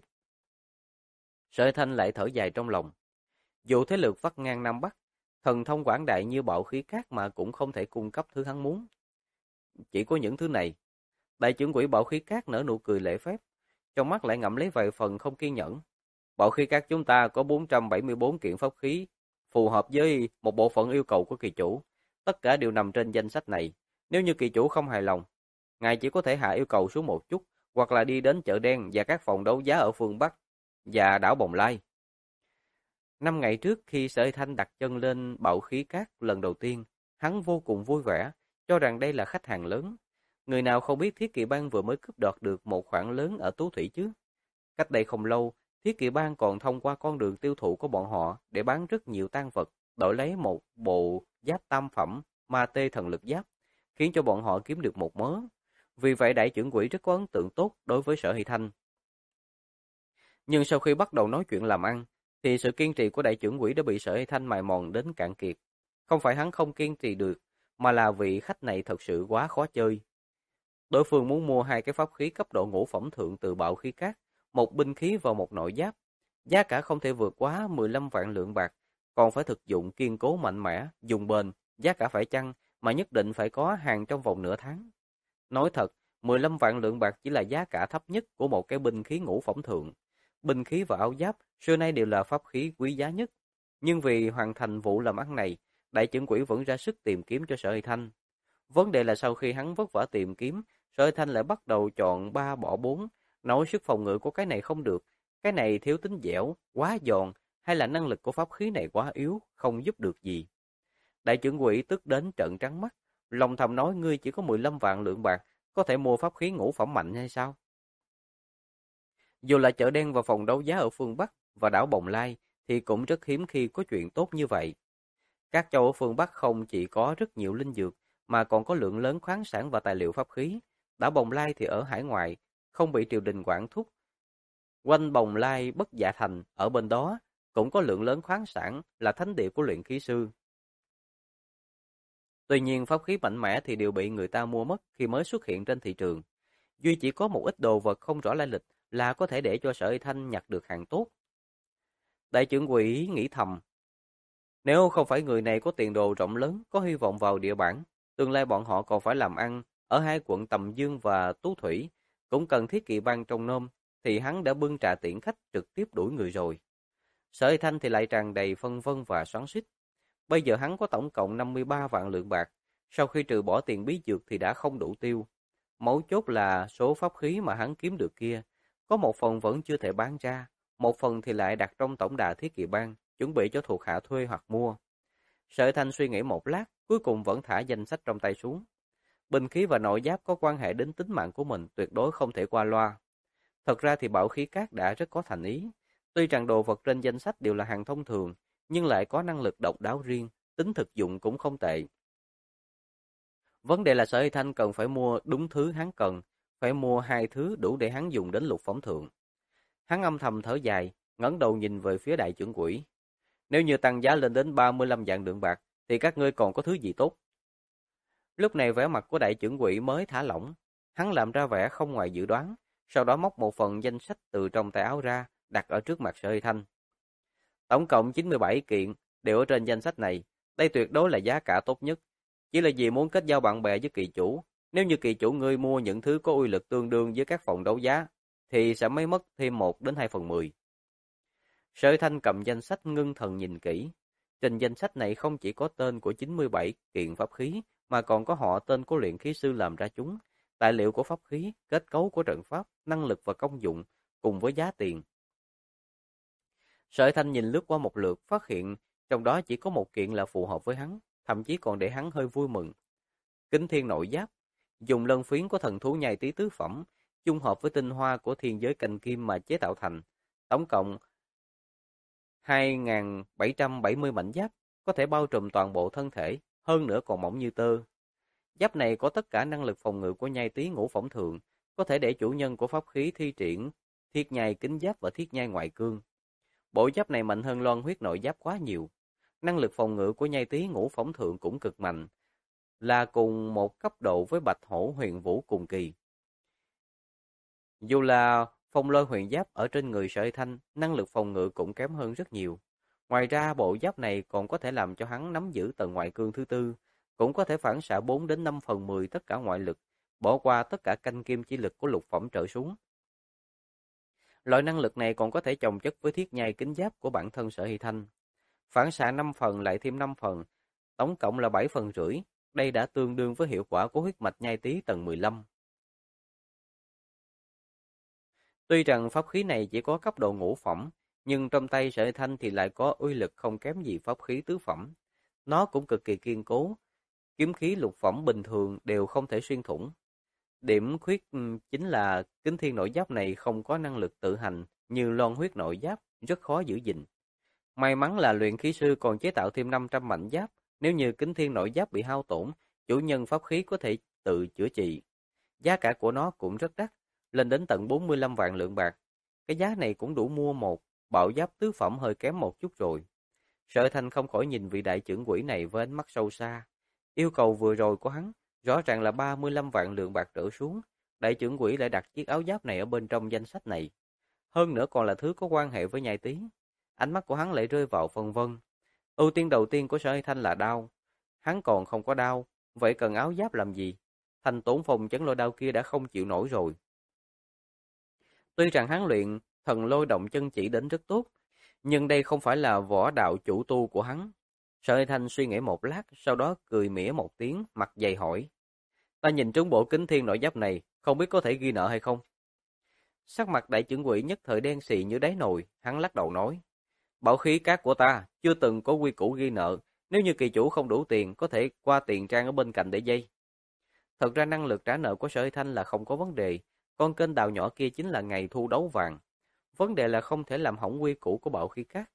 Sở Thanh lại thở dài trong lòng. Dù thế lực vắt ngang Nam Bắc, thần thông quảng đại như bạo khí cát mà cũng không thể cung cấp thứ hắn muốn. Chỉ có những thứ này. Đại trưởng quỹ bạo khí cát nở nụ cười lễ phép, trong mắt lại ngậm lấy vài phần không kiên nhẫn. Bạo khí cát chúng ta có 474 kiện pháp khí, phù hợp với một bộ phận yêu cầu của kỳ chủ. Tất cả đều nằm trên danh sách này. Nếu như kỳ chủ không hài lòng, ngài chỉ có thể hạ yêu cầu xuống một chút, hoặc là đi đến chợ đen và các phòng đấu giá ở phương Bắc và đảo Bồng Lai. 5 ngày trước khi Sở Thanh đặt chân lên bạo khí cát lần đầu tiên, hắn vô cùng vui vẻ, cho rằng đây là khách hàng lớn. Người nào không biết Thiết Kỵ Bang vừa mới cướp đoạt được một khoản lớn ở Tú Thủy chứ? Cách đây không lâu, Thiết Kỵ Bang còn thông qua con đường tiêu thụ của bọn họ để bán rất nhiều tang vật, đổi lấy một bộ giáp tam phẩm ma tê thần lực giáp, khiến cho bọn họ kiếm được một mớ. Vì vậy đại trưởng quỹ rất có ấn tượng tốt đối với Sở Hy Thanh. Nhưng sau khi bắt đầu nói chuyện làm ăn, thì sự kiên trì của đại trưởng quỹ đã bị Sở Hy Thanh mài mòn đến cạn kiệt. Không phải hắn không kiên trì được, mà là vị khách này thật sự quá khó chơi. Đối phương muốn mua 2 cái pháp khí cấp độ ngũ phẩm thượng từ bạo khí cát, một binh khí và một nội giáp. Giá cả không thể vượt quá 15 vạn lượng bạc, còn phải thực dụng kiên cố mạnh mẽ, dùng bền, giá cả phải chăng mà nhất định phải có hàng trong vòng nửa tháng. Nói thật, 15 vạn lượng bạc chỉ là giá cả thấp nhất của một cái binh khí ngũ phẩm thượng. Binh khí và áo giáp xưa nay đều là pháp khí quý giá nhất. Nhưng vì hoàn thành vụ làm ăn này, đại trưởng quỹ vẫn ra sức tìm kiếm cho Sở Hy Thanh. Vấn đề là sau khi hắn vất vả tìm kiếm, Sở Hy Thanh lại bắt đầu chọn 3 bỏ 4, nói sức phòng ngự của cái này không được, cái này thiếu tính dẻo, quá giòn, hay là năng lực của pháp khí này quá yếu, không giúp được gì. Đại trưởng quỹ tức đến trợn trắng mắt, lòng thầm nói ngươi chỉ có 15 vạn lượng bạc, có thể mua pháp khí ngũ phẩm mạnh hay sao? Dù là chợ đen và phòng đấu giá ở phương Bắc và đảo Bồng Lai thì cũng rất hiếm khi có chuyện tốt như vậy. Các châu ở phương Bắc không chỉ có rất nhiều linh dược mà còn có lượng lớn khoáng sản và tài liệu pháp khí. Đảo Bồng Lai thì ở hải ngoại, không bị triều đình quản thúc. Quanh Bồng Lai Bất Dạ Thành ở bên đó cũng có lượng lớn khoáng sản là thánh địa của luyện khí sư. Tuy nhiên pháp khí mạnh mẽ thì đều bị người ta mua mất khi mới xuất hiện trên thị trường. Duy chỉ có một ít đồ vật không rõ lai lịch là có thể để cho Sở Hy Thanh nhặt được hàng tốt. Đại trưởng quỹ nghĩ thầm, nếu không phải người này có tiền đồ rộng lớn, có hy vọng vào địa bản, tương lai bọn họ còn phải làm ăn ở 2 quận Tầm Dương và Tú Thủy, cũng cần Thiết Kỵ Bang trong nôm, thì hắn đã bưng trà tiễn khách trực tiếp đuổi người rồi. Sở Hy Thanh thì lại tràn đầy phân vân và xoắn xuýt. Bây giờ hắn có tổng cộng 53 vạn lượng bạc, sau khi trừ bỏ tiền bí dược thì đã không đủ tiêu. Mấu chốt là số pháp khí mà hắn kiếm được kia, có một phần vẫn chưa thể bán ra, một phần thì lại đặt trong tổng đà Thiết Kỵ Bang, chuẩn bị cho thuộc hạ thuê hoặc mua. Sở Thanh suy nghĩ một lát, cuối cùng vẫn thả danh sách trong tay xuống. Binh khí và nội giáp có quan hệ đến tính mạng của mình, tuyệt đối không thể qua loa. Thật ra thì Bảo Khí Cát đã rất có thành ý. Tuy rằng đồ vật trên danh sách đều là hàng thông thường, nhưng lại có năng lực độc đáo riêng, tính thực dụng cũng không tệ. Vấn đề là Sở Hy Thanh cần phải mua đúng thứ hắn cần, phải mua 2 thứ đủ để hắn dùng đến lục phẩm thượng. Hắn âm thầm thở dài, ngẩng đầu nhìn về phía đại trưởng quỹ. Nếu như tăng giá lên đến 35 vạn lượng bạc, thì các ngươi còn có thứ gì tốt? Lúc này vẻ mặt của đại trưởng quỹ mới thả lỏng, hắn làm ra vẻ không ngoài dự đoán, sau đó móc một phần danh sách từ trong tay áo ra, đặt ở trước mặt Sở Hy Thanh. Tổng cộng 97 kiện, đều ở trên danh sách này, đây tuyệt đối là giá cả tốt nhất. Chỉ là vì muốn kết giao bạn bè với kỳ chủ, nếu như kỳ chủ ngươi mua những thứ có uy lực tương đương với các phòng đấu giá, thì sẽ mới mất thêm 1 đến 2 phần 10. Sở Thanh cầm danh sách ngưng thần nhìn kỹ. Trên danh sách này không chỉ có tên của 97 kiện pháp khí, mà còn có họ tên của luyện khí sư làm ra chúng, tài liệu của pháp khí, kết cấu của trận pháp, năng lực và công dụng, cùng với giá tiền. Sở Thanh nhìn lướt qua một lượt, phát hiện trong đó chỉ có một kiện là phù hợp với hắn, thậm chí còn để hắn hơi vui mừng. Kính Thiên Nội Giáp, dùng lân phiến của thần thú nhai tí tứ phẩm, chung hợp với tinh hoa của thiên giới cành kim mà chế tạo thành, tổng cộng 2.770 mảnh giáp, có thể bao trùm toàn bộ thân thể, hơn nữa còn mỏng như tơ. Giáp này có tất cả năng lực phòng ngự của nhai tí ngũ phẩm thượng, có thể để chủ nhân của pháp khí thiết nhai kính giáp và thiết nhai ngoại cương. Bộ giáp này mạnh hơn loan huyết nội giáp quá nhiều. Năng lực phòng ngự của nhai tý ngũ phỏng thượng cũng cực mạnh, là cùng một cấp độ với bạch hổ huyền vũ cùng kỳ. Dù là phong lôi huyền giáp ở trên người Sở Hy Thanh, năng lực phòng ngự cũng kém hơn rất nhiều. Ngoài ra bộ giáp này còn có thể làm cho hắn nắm giữ tầng ngoại cương thứ tư, cũng có thể phản xạ 4 đến 5/10 tất cả ngoại lực, bỏ qua tất cả canh kim chi lực của lục phẩm trở xuống. Loại năng lực này còn có thể chồng chất với thiết nhai kính giáp của bản thân Sở Hy Thanh. Phản xạ 5 phần lại thêm 5 phần, tổng cộng là 7,5 phần. Đây đã tương đương với hiệu quả của huyết mạch nhai tý tầng 15. Tuy rằng pháp khí này chỉ có cấp độ ngũ phẩm, nhưng trong tay Sở Hy Thanh thì lại có uy lực không kém gì pháp khí tứ phẩm. Nó cũng cực kỳ kiên cố, kiếm khí lục phẩm bình thường đều không thể xuyên thủng. Điểm khuyết chính là kính thiên nội giáp này không có năng lực tự hành như loan huyết nội giáp, rất khó giữ gìn. May mắn là luyện khí sư còn chế tạo thêm 500 mảnh giáp, nếu như kính thiên nội giáp bị hao tổn, chủ nhân pháp khí có thể tự chữa trị. Giá cả của nó cũng rất đắt, lên đến tận 45 vạn lượng bạc. Cái giá này cũng đủ mua một bảo giáp tứ phẩm hơi kém một chút rồi. Sở Thanh không khỏi nhìn vị đại trưởng quỹ này với ánh mắt sâu xa. Yêu cầu vừa rồi của hắn, rõ ràng là 35 vạn lượng bạc trở xuống. Đại trưởng quỹ lại đặt chiếc áo giáp này ở bên trong danh sách này. Hơn nữa còn là thứ có quan hệ với nhai tí. Ánh mắt của hắn lại rơi vào phân vân. Ưu tiên đầu tiên của Sở Thanh là đao. Hắn còn không có đao, vậy cần áo giáp làm gì? Thành tổn phòng chấn lôi đao kia đã không chịu nổi rồi. Tuy rằng hắn luyện thần lôi động chân chỉ đến rất tốt, nhưng đây không phải là võ đạo chủ tu của hắn. Sở Thanh suy nghĩ một lát, sau đó cười mỉa một tiếng, mặt dày hỏi. Ta nhìn trúng bộ kính thiên nội giáp này, không biết có thể ghi nợ hay không? Sắc mặt đại trưởng quỹ nhất thời đen xì như đáy nồi, hắn lắc đầu nói. Bảo khí cát của ta chưa từng có quy củ ghi nợ, nếu như kỳ chủ không đủ tiền, có thể qua tiền trang ở bên cạnh để dây. Thật ra năng lực trả nợ của Sở Thanh là không có vấn đề, con kênh đào nhỏ kia chính là ngày thu đấu vàng. Vấn đề là không thể làm hỏng quy củ của bảo khí cát.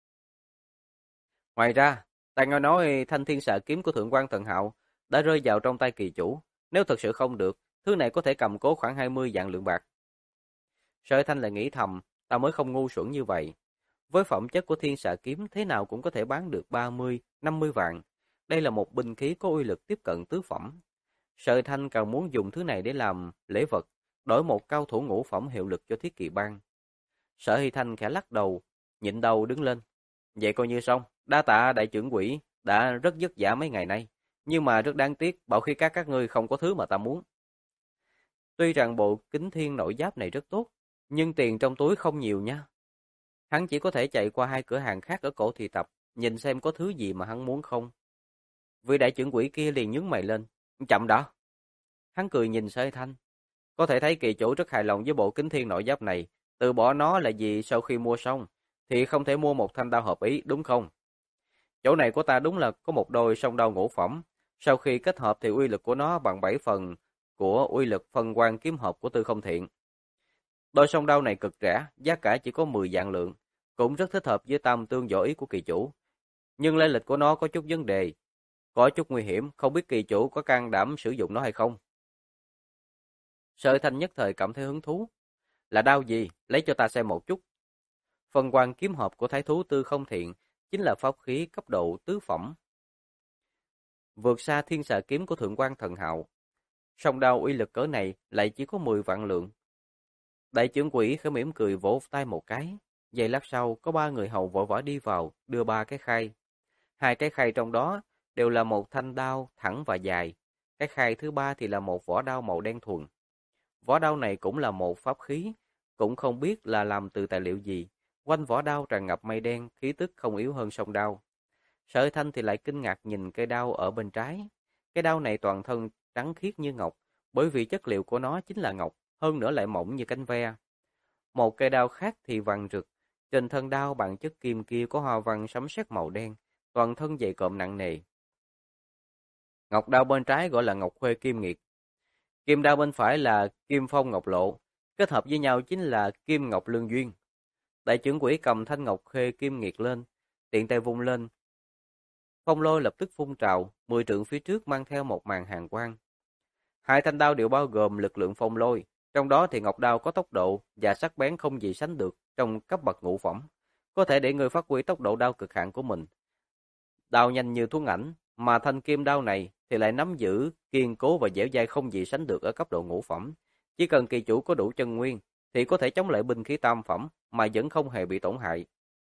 Ngoài ra, ta nghe nói thanh thiên xạ kiếm của Thượng quan Thần Hạo đã rơi vào trong tay kỳ chủ. Nếu thật sự không được, thứ này có thể cầm cố khoảng 20 vạn lượng bạc. Sở Thanh lại nghĩ thầm, ta mới không ngu xuẩn như vậy. Với phẩm chất của thiên xạ kiếm thế nào cũng có thể bán được 30, 50 vạn. Đây là một binh khí có uy lực tiếp cận tứ phẩm. Sở Thanh càng muốn dùng thứ này để làm lễ vật, đổi một cao thủ ngũ phẩm hiệu lực cho Thiết Kỵ Bang. Sở Hy Thanh khẽ lắc đầu, nhịn đầu đứng lên. Vậy coi như xong, đa tạ đại trưởng quỹ đã rất vất vả mấy ngày nay, nhưng mà rất đáng tiếc, bảo khí các ngươi không có thứ mà ta muốn. Tuy rằng bộ kính thiên nội giáp này rất tốt, nhưng tiền trong túi không nhiều nha. Hắn chỉ có thể chạy qua hai cửa hàng khác ở cổ thị tập, nhìn xem có thứ gì mà hắn muốn không. Vị đại trưởng quỹ kia liền nhướng mày lên, chậm đó. Hắn cười nhìn Sở Hy Thanh, có thể thấy kỳ chủ rất hài lòng với bộ kính thiên nội giáp này, từ bỏ nó là vì sau khi mua xong thì không thể mua một thanh đao hợp ý, đúng không? Chỗ này của ta đúng là có một đôi song đao ngũ phẩm, sau khi kết hợp thì uy lực của nó bằng 7 phần của uy lực phân quang kiếm hợp của Tư Không Thiện. Đôi song đao này cực rẻ, giá cả chỉ có 10 vạn lượng, cũng rất thích hợp với tam tương võ ý của kỳ chủ. Nhưng lai lịch của nó có chút vấn đề, có chút nguy hiểm, không biết kỳ chủ có can đảm sử dụng nó hay không? Sở Thanh nhất thời cảm thấy hứng thú. Là đao gì? Lấy cho ta xem một chút. Phần quang kiếm hợp của thái thú Tư Không Thiện chính là pháp khí cấp độ tứ phẩm. Vượt xa thiên xà kiếm của Thượng quan Thần Hạo. Song đao uy lực cỡ này lại chỉ có 10 vạn lượng. Đại trưởng quỹ khẽ mỉm cười vỗ tay một cái. Giây lát sau có 3 người hầu vội vã đi vào, đưa 3 cái khay. 2 cái khay trong đó đều là một thanh đao thẳng và dài. Cái khay thứ 3 thì là một vỏ đao màu đen thuần. Vỏ đao này cũng là một pháp khí, cũng không biết là làm từ tài liệu gì. Quanh vỏ đao tràn ngập mây đen, khí tức không yếu hơn song đao. Sở Thanh thì lại kinh ngạc nhìn cây đao ở bên trái. Cái đao này toàn thân trắng khiết như ngọc, bởi vì chất liệu của nó chính là ngọc, hơn nữa lại mỏng như cánh ve. Một cây đao khác thì vàng rực, trên thân đao bằng chất kim kia có hoa văn sấm sét màu đen, toàn thân dày cộm nặng nề. Ngọc đao bên trái gọi là Ngọc Khuê Kim Nghiệt, kim đao bên phải là Kim Phong Ngọc Lộ, kết hợp với nhau chính là Kim Ngọc Lương Duyên. Đại trưởng quỹ cầm thanh Ngọc Khê Kim Nghiệt lên, tiện tay vung lên. Phong lôi lập tức phun trào, 10 trượng phía trước mang theo một màn hàn quang. Hai thanh đao đều bao gồm lực lượng phong lôi, Trong đó thì ngọc đao có tốc độ và sắc bén không gì sánh được trong cấp bậc ngũ phẩm, có thể để ngươi phát huy tốc độ đao cực hạn của mình. Đao nhanh như thuấn ảnh, mà thanh kim đao này thì lại nắm giữ kiên cố và dẻo dai không gì sánh được ở cấp độ ngũ phẩm. Chỉ cần kỳ chủ có đủ chân nguyên thì có thể chống lại binh khí tam phẩm mà vẫn không hề bị tổn hại.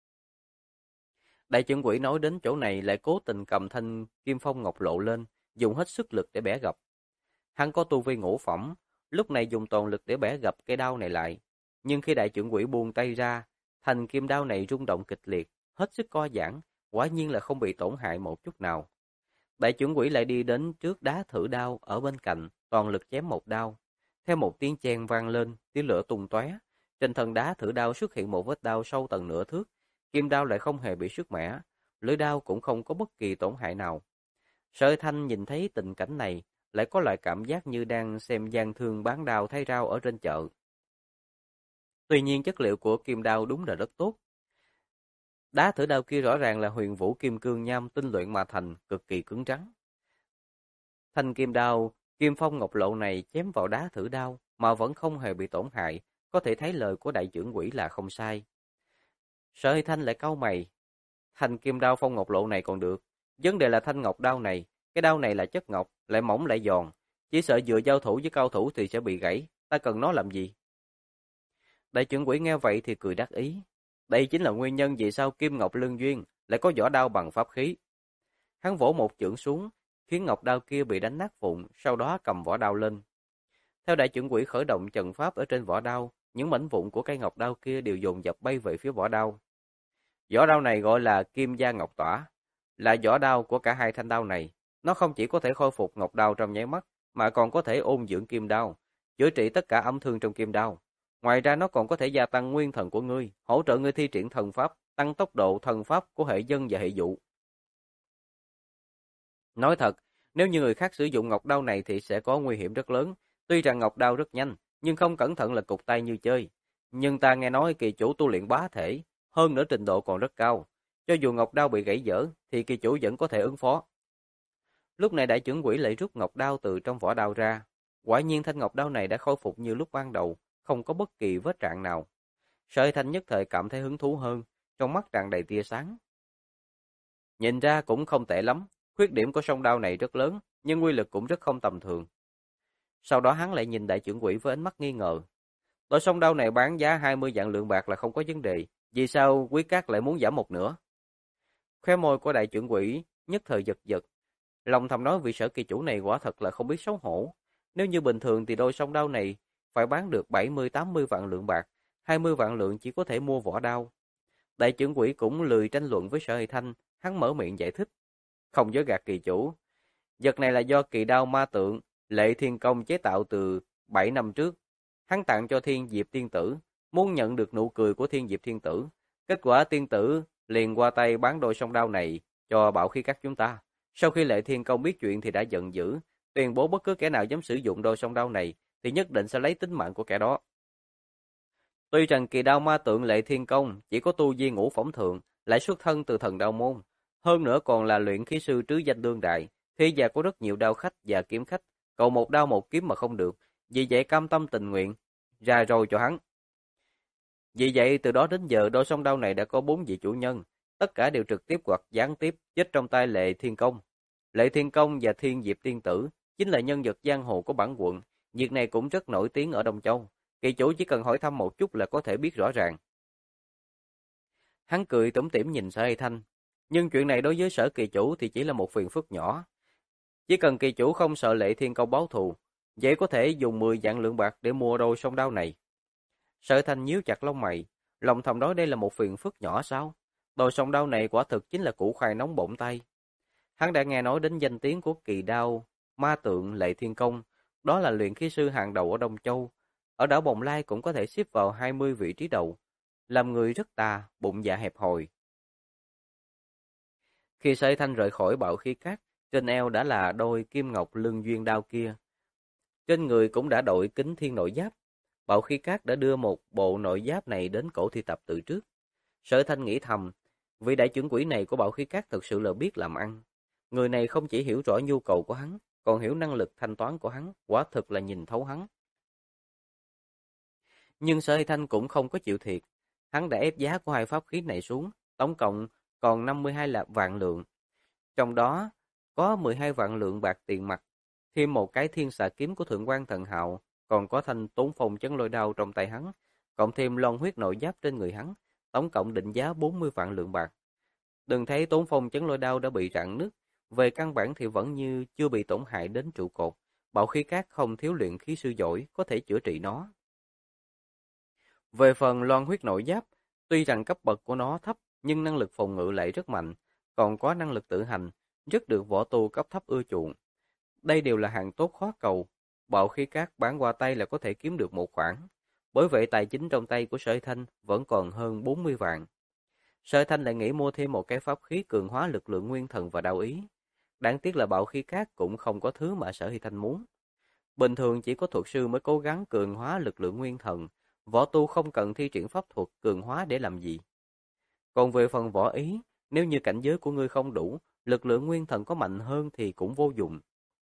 Đại trưởng quỷ nói đến chỗ này lại cố tình cầm thanh kim phong ngọc lộ lên, dùng hết sức lực để bẻ gập. Hắn có tu vi ngũ phẩm, lúc này dùng toàn lực để bẻ gập cây đao này lại. Nhưng khi đại trưởng quỷ buông tay ra, thanh kim đao này rung động kịch liệt, hết sức co giãn, quả nhiên là không bị tổn hại một chút nào. Đại trưởng quỷ lại đi đến trước đá thử đao ở bên cạnh, toàn lực chém một đao. Theo một tiếng chen vang lên, tiếng lửa tung tóe, trên thân đá thử đao xuất hiện một vết đao sâu tận nửa thước, kim đao lại không hề bị sứt mẻ, lưỡi đao cũng không có bất kỳ tổn hại nào. Sở Thanh nhìn thấy tình cảnh này, lại có loại cảm giác như đang xem gian thương bán đao thay rau ở trên chợ. Tuy nhiên chất liệu của kim đao đúng là rất tốt. Đá thử đao kia rõ ràng là huyền vũ kim cương nham tinh luyện mà thành, cực kỳ cứng rắn. Thanh kim đao, kim phong ngọc lộ này chém vào đá thử đao mà vẫn không hề bị tổn hại, có thể thấy lời của đại trưởng quỷ là không sai. Sở Thanh lại cau mày, thanh kim đao phong ngọc lộ này còn được, vấn đề là thanh ngọc đao này, cái đao này là chất ngọc, lại mỏng lại giòn, chỉ sợ vừa giao thủ với cao thủ thì sẽ bị gãy, ta cần nó làm gì? Đại trưởng quỷ nghe vậy thì cười đắc ý, đây chính là nguyên nhân vì sao kim ngọc lương duyên lại có vỏ đao bằng pháp khí. Hắn vỗ một chưởng xuống, khiến ngọc đao kia bị đánh nát vụn, sau đó cầm vỏ đao lên. Theo đại trưởng quỷ khởi động trận pháp ở trên vỏ đao, những mảnh vụn của cây ngọc đao kia đều dồn dập bay về phía vỏ đao. Vỏ đao này gọi là Kim Gia Ngọc Tỏa, là vỏ đao của cả hai thanh đao này. Nó không chỉ có thể khôi phục ngọc đao trong nháy mắt, mà còn có thể ôn dưỡng kim đao, chữa trị tất cả ám thương trong kim đao. Ngoài ra nó còn có thể gia tăng nguyên thần của ngươi, hỗ trợ ngươi thi triển thần pháp, tăng tốc độ thần pháp của hệ dân và hệ dụ. Nói thật, nếu như người khác sử dụng ngọc đao này thì sẽ có nguy hiểm rất lớn. Tuy rằng ngọc đao rất nhanh, nhưng không cẩn thận là cụt tay như chơi. Nhưng ta nghe nói kỳ chủ tu luyện bá thể, hơn nữa trình độ còn rất cao. Cho dù ngọc đao bị gãy dở, thì kỳ chủ vẫn có thể ứng phó. Lúc này đại trưởng quỷ lại rút ngọc đao từ trong vỏ đao ra. Quả nhiên thanh ngọc đao này đã khôi phục như lúc ban đầu, không có bất kỳ vết rạn nào. Sở Thanh nhất thời cảm thấy hứng thú hơn, trong mắt tràn đầy tia sáng. Nhìn ra cũng không tệ lắm, khuyết điểm của song đao này rất lớn, nhưng uy lực cũng rất không tầm thường. Sau đó hắn lại nhìn đại trưởng quỷ với ánh mắt nghi ngờ. Loại song đao này bán giá 20 vạn lượng bạc là không có vấn đề, vì sao quý các lại muốn giảm một nửa? Khóe môi của đại trưởng quỷ nhất thời giật giật, lòng thầm nói vị sở kỳ chủ này quả thật là không biết xấu hổ. Nếu như bình thường thì đôi song đao này phải bán được 70-80 vạn lượng bạc, 20 vạn lượng chỉ có thể mua vỏ đao. Đại trưởng quỷ cũng lười tranh luận với Sở Hệ Thanh, hắn mở miệng giải thích. Không dối gạt kỳ chủ, vật này là do kỳ đao ma tượng Lệ Thiên Công chế tạo từ 7 năm trước. Hắn tặng cho Thiên Diệp Tiên Tử, muốn nhận được nụ cười của Thiên Diệp Thiên Tử. Kết quả Tiên Tử liền qua tay bán đôi song đao này cho Bảo Khí Các chúng ta. Sau khi Lệ Thiên Công biết chuyện thì đã giận dữ, tuyên bố bất cứ kẻ nào dám sử dụng đôi song đao này thì nhất định sẽ lấy tính mạng của kẻ đó. Tuy rằng kỳ đao ma tượng Lệ Thiên Công chỉ có tu vi ngũ phẩm thượng, lại xuất thân từ thần đao môn, hơn nữa còn là luyện khí sư trứ danh đương đại, thế gia có rất nhiều đao khách và kiếm khách, cầu một đao một kiếm mà không được, vì vậy cam tâm tình nguyện ra rồi cho hắn. Vì vậy từ đó đến giờ đôi song đao này đã có 4 vị chủ nhân, tất cả đều trực tiếp hoặc gián tiếp chết trong tay Lệ Thiên Công. Lệ Thiên Công và Thiên Diệp Tiên Tử chính là nhân vật giang hồ của bản quận, việc này cũng rất nổi tiếng ở Đông Châu. Kỳ chủ chỉ cần hỏi thăm một chút là có thể biết rõ ràng. Hắn cười tủm tỉm nhìn Sở Hay Thanh, nhưng chuyện này đối với Sở kỳ chủ thì chỉ là một phiền phức nhỏ. Chỉ cần kỳ chủ không sợ Lệ Thiên Công báo thù, vậy có thể dùng 10 vạn lượng bạc để mua đôi song đao này. Sở Thanh nhíu chặt lông mày, lòng thầm nói đây là một phiền phức nhỏ sao? Đôi song đao này quả thực chính là củ khoai nóng bỏng tay. Hắn đã nghe nói đến danh tiếng của kỳ đao ma tượng Lệ Thiên Công, đó là luyện khí sư hàng đầu ở Đông Châu. Ở đảo Bồng Lai cũng có thể xếp vào 20 vị trí đầu, làm người rất tà, bụng dạ hẹp hòi. Khi Sở Thanh rời khỏi Bảo Khí Các, trên eo đã là đôi kim ngọc lương duyên đao kia. Trên người cũng đã đội kính thiên nội giáp. Bảo Khí Các đã đưa một bộ nội giáp này đến cổ thi tập từ trước. Sở Thanh nghĩ thầm, vị đại trưởng quỷ này của Bảo Khí Các thực sự là biết làm ăn. Người này không chỉ hiểu rõ nhu cầu của hắn, còn hiểu năng lực thanh toán của hắn, quả thực là nhìn thấu hắn. Nhưng Sở Hy Thanh cũng không có chịu thiệt. Hắn đã ép giá của hai pháp khí này xuống, tổng cộng còn 52 vạn lượng. Trong đó có 12 vạn lượng bạc tiền mặt, thêm một cái thiên xà kiếm của Thượng quan Thần Hạo, còn có thanh tốn phong chấn lôi đao trong tay hắn, cộng thêm lon huyết nội giáp trên người hắn, tổng cộng định giá 40 vạn lượng bạc. Đừng thấy tốn phong chấn lôi đao đã bị rạn nứt, về căn bản thì vẫn như chưa bị tổn hại đến trụ cột. Bảo khí cát không thiếu luyện khí sư giỏi có thể chữa trị nó. Về phần loan huyết nội giáp, tuy rằng cấp bậc của nó thấp nhưng năng lực phòng ngự lại rất mạnh, còn có năng lực tự hành, rất được võ tu cấp thấp ưa chuộng. Đây đều là hàng tốt khó cầu, bảo khí cát bán qua tay là có thể kiếm được một khoản. Bởi vậy tài chính trong tay của Sở Thanh vẫn còn hơn 40 vạn. Sở Thanh lại nghĩ mua thêm một cái pháp khí cường hóa lực lượng nguyên thần và đạo ý. Đáng tiếc là bảo khí cát cũng không có thứ mà Sở Thanh muốn. Bình thường chỉ có thuật sư mới cố gắng cường hóa lực lượng nguyên thần, võ tu không cần thi triển pháp thuật cường hóa để làm gì. Còn về phần võ ý, nếu như cảnh giới của ngươi không đủ, lực lượng nguyên thần có mạnh hơn thì cũng vô dụng.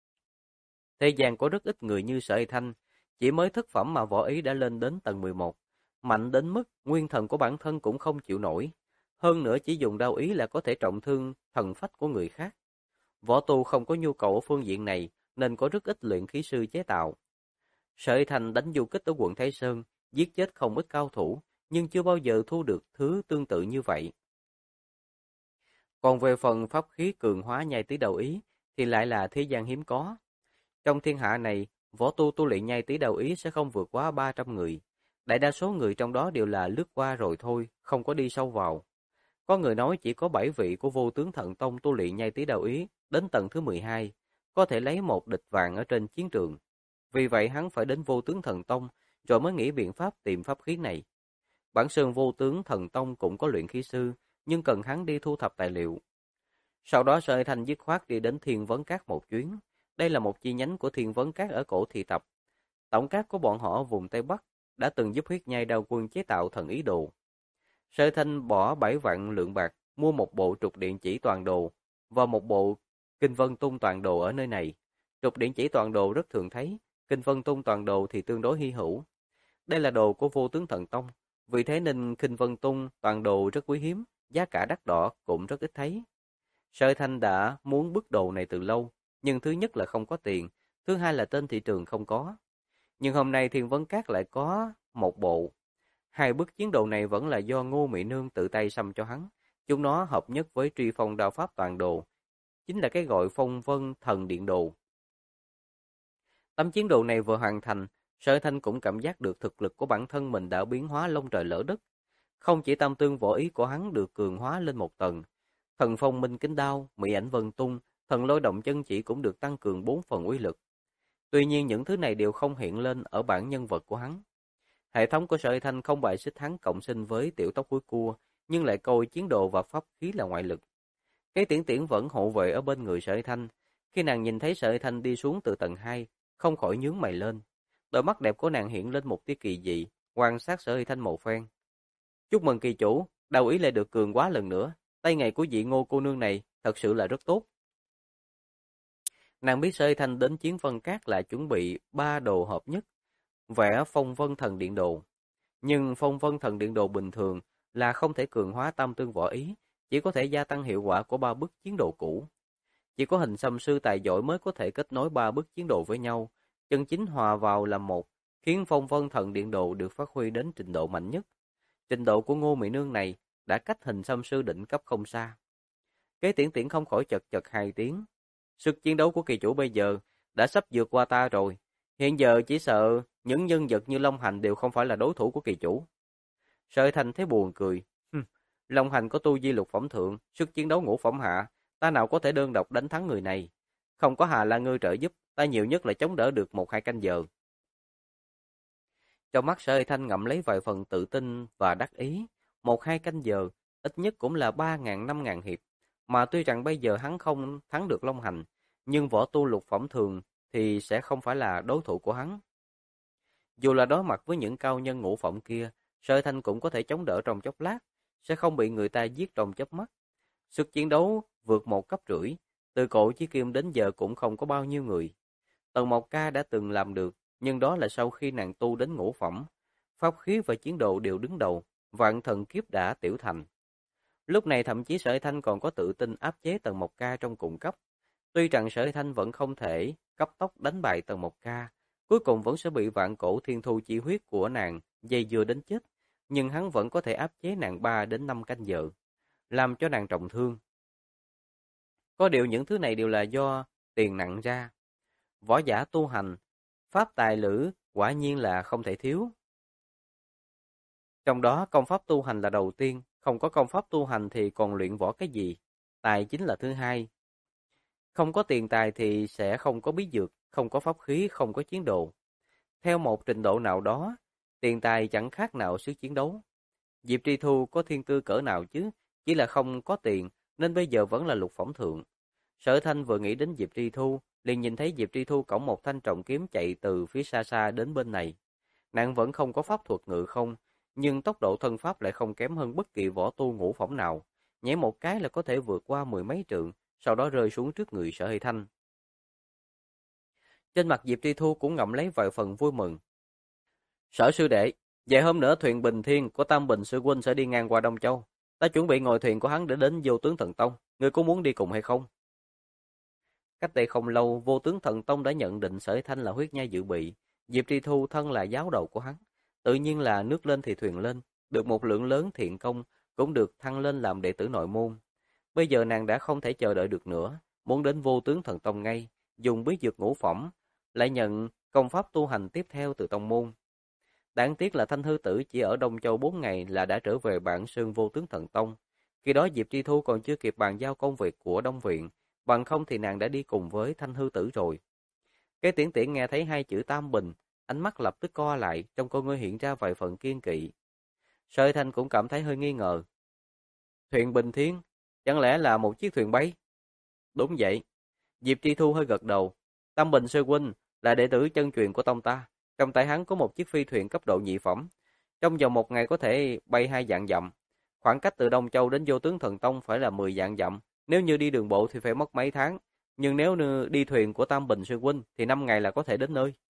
Thế gian có rất ít người như Sở Thanh, chỉ mới thất phẩm mà võ ý đã lên đến tầng 11, mạnh đến mức nguyên thần của bản thân cũng không chịu nổi. Hơn nữa chỉ dùng đao ý là có thể trọng thương thần phách của người khác. Võ tu không có nhu cầu ở phương diện này nên có rất ít luyện khí sư chế tạo. Sở Thanh đánh du kích ở quận Thái Sơn, giết chết không ít cao thủ, nhưng chưa bao giờ thu được thứ tương tự như vậy. Còn về phần pháp khí cường hóa nhai tý đầu ý thì lại là thế gian hiếm có. Trong thiên hạ này, võ tu tu luyện nhai tý đầu ý sẽ không vượt quá 300 người. Đại đa số người trong đó đều là lướt qua rồi thôi, không có đi sâu vào. Có người nói chỉ có 7 vị của Vô Tướng Thần Tông tu luyện nhai tý đầu ý đến tầng thứ 12, có thể lấy một địch vạn ở trên chiến trường. Vì vậy hắn phải đến Vô Tướng Thần Tông rồi mới nghĩ biện pháp tìm pháp khí này. Bản sơn Vô Tướng Thần Tông cũng có luyện khí sư, nhưng cần hắn đi thu thập tài liệu. Sau đó Sở Thanh dứt khoát đi đến Thiên Vấn Các một chuyến. Đây là một chi nhánh của Thiên Vấn Các ở cổ thị tập. Tổng các của bọn họ ở vùng Tây Bắc đã từng giúp Huyết Nhai Đao Quân chế tạo thần ý đồ. Sở Thanh bỏ 7 vạn lượng bạc mua một bộ trục điện chỉ toàn đồ và một bộ Kinh Vân Tung toàn đồ ở nơi này. Trục điện chỉ toàn đồ rất thường thấy, Kinh Vân Tung toàn đồ thì tương đối hy hữu. Đây là đồ của Vô Tướng Thần Tông, vì thế nên Kinh Vân Tung toàn đồ rất quý hiếm, giá cả đắt đỏ cũng rất ít thấy. Sở Thanh đã muốn bức đồ này từ lâu, nhưng thứ nhất là không có tiền, thứ hai là trên thị trường không có. Nhưng hôm nay Thiên Vấn Các lại có một bộ. Hai bức chiến đồ này vẫn là do Ngô Mị Nương tự tay xăm cho hắn. Chúng nó hợp nhất với Truy Phong Đao Pháp toàn đồ, chính là cái gọi Phong Vân Thần Điện Đồ. Tấm chiến đồ này vừa hoàn thành, Sở Thanh cũng cảm giác được thực lực của bản thân mình đã biến hóa long trời lỡ đất. Không chỉ tam tương võ ý của hắn được cường hóa lên một tầng, thần phong minh kính đao, mỹ ảnh vân tung, thần lôi động chân chỉ cũng được tăng cường 4 phần uy lực. Tuy nhiên những thứ này đều không hiện lên ở bản nhân vật của hắn. Hệ thống của Sở Thanh không bài xích hắn cộng sinh với tiểu tóc cuối cua, nhưng lại coi chiến đồ và pháp khí là ngoại lực. Cái Tiễn Tiễn vẫn hộ vệ ở bên người Sở Thanh. Khi nàng nhìn thấy Sở Thanh đi xuống từ tầng 2, không khỏi nhướng mày lên. Đôi mắt đẹp của nàng hiện lên một tia kỳ dị, quan sát Sở Thanh một phen. Chúc mừng kỳ chủ, đao ý lại được cường quá lần nữa. Tay nghề của vị Ngô cô nương này thật sự là rất tốt. Nàng biết Sở Thanh đến Chiến Vân Các là chuẩn bị 3 đồ hợp nhất, vẽ Phong Vân Thần Điện Đồ. Nhưng Phong Vân Thần Điện Đồ bình thường là không thể cường hóa tam tương võ ý, chỉ có thể gia tăng hiệu quả của 3 bức chiến đồ cũ. Chỉ có hình xăm sư tài giỏi mới có thể kết nối 3 bức chiến đồ với nhau, chân chính hòa vào làm một, khiến Phong Vân Thần Điện Đồ được phát huy đến trình độ mạnh nhất. Trình độ của Ngô Mỹ Nương này đã cách hình xăm sư đỉnh cấp không xa. Kế Tiễn Tiễn không khỏi chật chật 2 tiếng. Sức chiến đấu của kỳ chủ bây giờ đã sắp vượt qua ta rồi. Hiện giờ chỉ sợ những nhân vật như Long Hành đều không phải là đối thủ của kỳ chủ. Sở Thanh thấy buồn cười. Long Hành có tu vi lục phẩm thượng, sức chiến đấu ngũ phẩm hạ, ta nào có thể đơn độc đánh thắng người này. Không có Hà La Ngư trợ giúp, ta nhiều nhất là chống đỡ được 1-2 canh giờ. Trong mắt Sở Thanh ngậm lấy vài phần tự tin và đắc ý. 1-2 canh giờ, ít nhất cũng là 3.000-5.000 hiệp. Mà tuy rằng bây giờ hắn không thắng được Long Hành, nhưng võ tu lục phẩm thường thì sẽ không phải là đối thủ của hắn. Dù là đối mặt với những cao nhân ngũ phẩm kia, Sở Thanh cũng có thể chống đỡ trong chốc lát, sẽ không bị người ta giết trong chớp mắt. Sức chiến đấu vượt 1,5 cấp, từ cổ chí kim đến giờ cũng không có bao nhiêu người. Tần Mộc Ca đã từng làm được, nhưng đó là sau khi nàng tu đến ngũ phẩm. pháp khí và chiến độ đều đứng đầu, vạn thần kiếp đã tiểu thành. Lúc này thậm chí Sở Thanh còn có tự tin áp chế Tần Mộc Ca trong cùng cấp. Tuy rằng Sở Thanh vẫn không thể cấp tốc đánh bại Tần Mộc Ca, cuối cùng vẫn sẽ bị vạn cổ thiên thu chi huyết của nàng dây dưa đến chết, nhưng hắn vẫn có thể áp chế nàng 3 đến 5 canh giờ, làm cho nàng trọng thương. Có điều những thứ này đều là do tiền nặng ra. Võ giả tu hành, pháp tài lữ quả nhiên là không thể thiếu. Trong đó công pháp tu hành là đầu tiên, không có công pháp tu hành thì còn luyện võ cái gì? Tài chính là thứ hai. Không có tiền tài thì sẽ không có bí dược, không có pháp khí, không có chiến đồ. Theo một trình độ nào đó, tiền tài chẳng khác nào sức chiến đấu. Diệp Tri Thu có thiên tư cỡ nào chứ, chỉ là không có tiền nên bây giờ vẫn là lục phẩm thượng. Sở Thanh vừa nghĩ đến Diệp Tri Thu, liền nhìn thấy Diệp Tri Thu cõng một thanh trọng kiếm chạy từ phía xa xa đến bên này. Nàng vẫn không có pháp thuật ngự không, nhưng tốc độ thân pháp lại không kém hơn bất kỳ võ tu ngũ phẩm nào. Nhảy một cái là có thể vượt qua 10 mấy trượng, sau đó rơi xuống trước người Sở Hy Thanh. Trên mặt Diệp Tri Thu cũng ngậm lấy vài phần vui mừng. Sở sư đệ, vài hôm nữa thuyền Bình Thiên của Tam Bình sư huynh sẽ đi ngang qua Đông Châu. Ta chuẩn bị ngồi thuyền của hắn để đến Vô Tướng Thần Tông. Ngươi có muốn đi cùng hay không? Cách đây không lâu, Vô Tướng Thần Tông đã nhận định Sở Hy Thanh là huyết nhai dự bị. Diệp Tri Thu thân là giáo đầu của hắn. Tự nhiên là nước lên thì thuyền lên. Được một lượng lớn thiện công, cũng được thăng lên làm đệ tử nội môn. Bây giờ nàng đã không thể chờ đợi được nữa. Muốn đến Vô Tướng Thần Tông ngay, dùng bí dược ngũ phẩm, lại nhận công pháp tu hành tiếp theo từ tông môn. Đáng tiếc là Thanh Hư Tử chỉ ở Đông Châu 4 ngày là đã trở về Bản Sơn Vô Tướng Thần Tông. Khi đó Diệp Tri Thu còn chưa kịp bàn giao công việc của Đông Viện, bằng không thì nàng đã đi cùng với Thanh Hư Tử rồi. Cái Tiễn Tiễn nghe thấy hai chữ Tam Bình, ánh mắt lập tức co lại, trong con ngươi hiện ra vài phần kiên kỵ. Sơ Thanh cũng cảm thấy hơi nghi ngờ. Thuyền Bình Thiên, chẳng lẽ là một chiếc thuyền bay? Đúng vậy. Diệp Tri Thu hơi gật đầu. Tam Bình sư huynh là đệ tử chân truyền của tông ta. Trong tay hắn có một chiếc phi thuyền cấp độ nhị phẩm. Trong vòng một ngày có thể bay 2 vạn dặm. Khoảng cách từ Đông Châu đến Vô Tướng Thần Tông phải là 10 vạn dặm. Nếu như đi đường bộ thì phải mất mấy tháng. Nhưng nếu như đi thuyền của Tam Bình sư huynh thì 5 ngày là có thể đến nơi.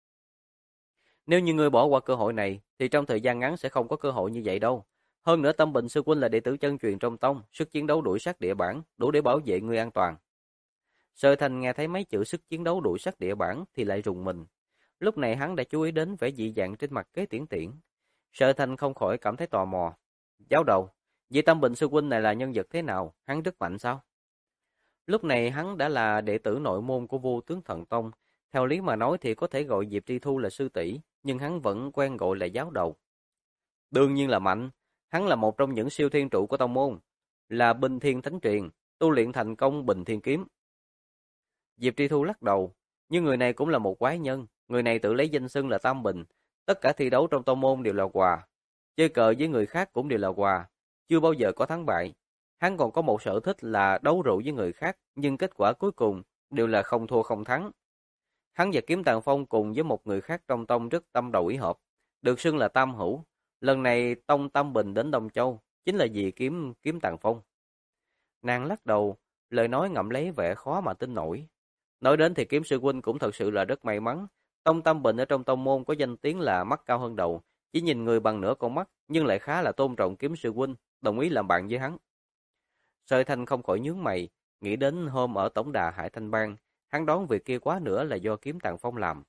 Nếu như ngươi bỏ qua cơ hội này thì trong thời gian ngắn sẽ không có cơ hội như vậy đâu. Hơn nữa Tam Bình sư huynh là đệ tử chân truyền trong tông, sức chiến đấu đuổi sát địa bản, đủ để bảo vệ ngươi an toàn. Sở Thành nghe thấy mấy chữ sức chiến đấu đuổi sát địa bản thì lại rùng mình. Lúc này hắn đã chú ý đến vẻ dị dạng trên mặt Kế Tiễn Tiễn. Sở Thành không khỏi cảm thấy tò mò. Giáo đầu, vị Tam Bình sư huynh này là nhân vật thế nào? Hắn rất mạnh sao? Lúc này hắn đã là đệ tử nội môn của Vô Tướng Thần Tông. Theo lý mà nói thì có thể gọi Diệp Tri Thu là sư tỷ, nhưng hắn vẫn quen gọi là giáo đầu. Đương nhiên là mạnh. Hắn là một trong những siêu thiên trụ của tông môn, là Bình Thiên Thánh Truyền, tu luyện thành công Bình Thiên Kiếm. Diệp Tri Thu lắc đầu, nhưng người này cũng là một quái nhân, người này tự lấy danh xưng là Tam Bình, tất cả thi đấu trong tông môn đều là quà, chơi cờ với người khác cũng đều là quà, chưa bao giờ có thắng bại. Hắn còn có một sở thích là đấu rượu với người khác, nhưng kết quả cuối cùng đều là không thua không thắng. Hắn và Kiếm Tàng Phong cùng với một người khác trong tông rất tâm đầu ý hợp, được xưng là Tam Hữu. Lần này tông Tam Bình đến Đông Châu chính là vì Kiếm Tàng Phong. Nàng lắc đầu, lời nói ngậm lấy vẻ khó mà tin nổi. Nói đến thì Kiếm sư huynh cũng thật sự là rất may mắn. Tông Tam Bình ở trong tông môn có danh tiếng là mắt cao hơn đầu, chỉ nhìn người bằng nửa con mắt, nhưng lại khá là tôn trọng Kiếm sư huynh, đồng ý làm bạn với hắn. Sợi Thanh không khỏi nhướng mày, nghĩ đến hôm ở tổng đà Hải Thanh Bang, hắn đoán việc kia quá nữa là do Kiếm Tàng Phong làm.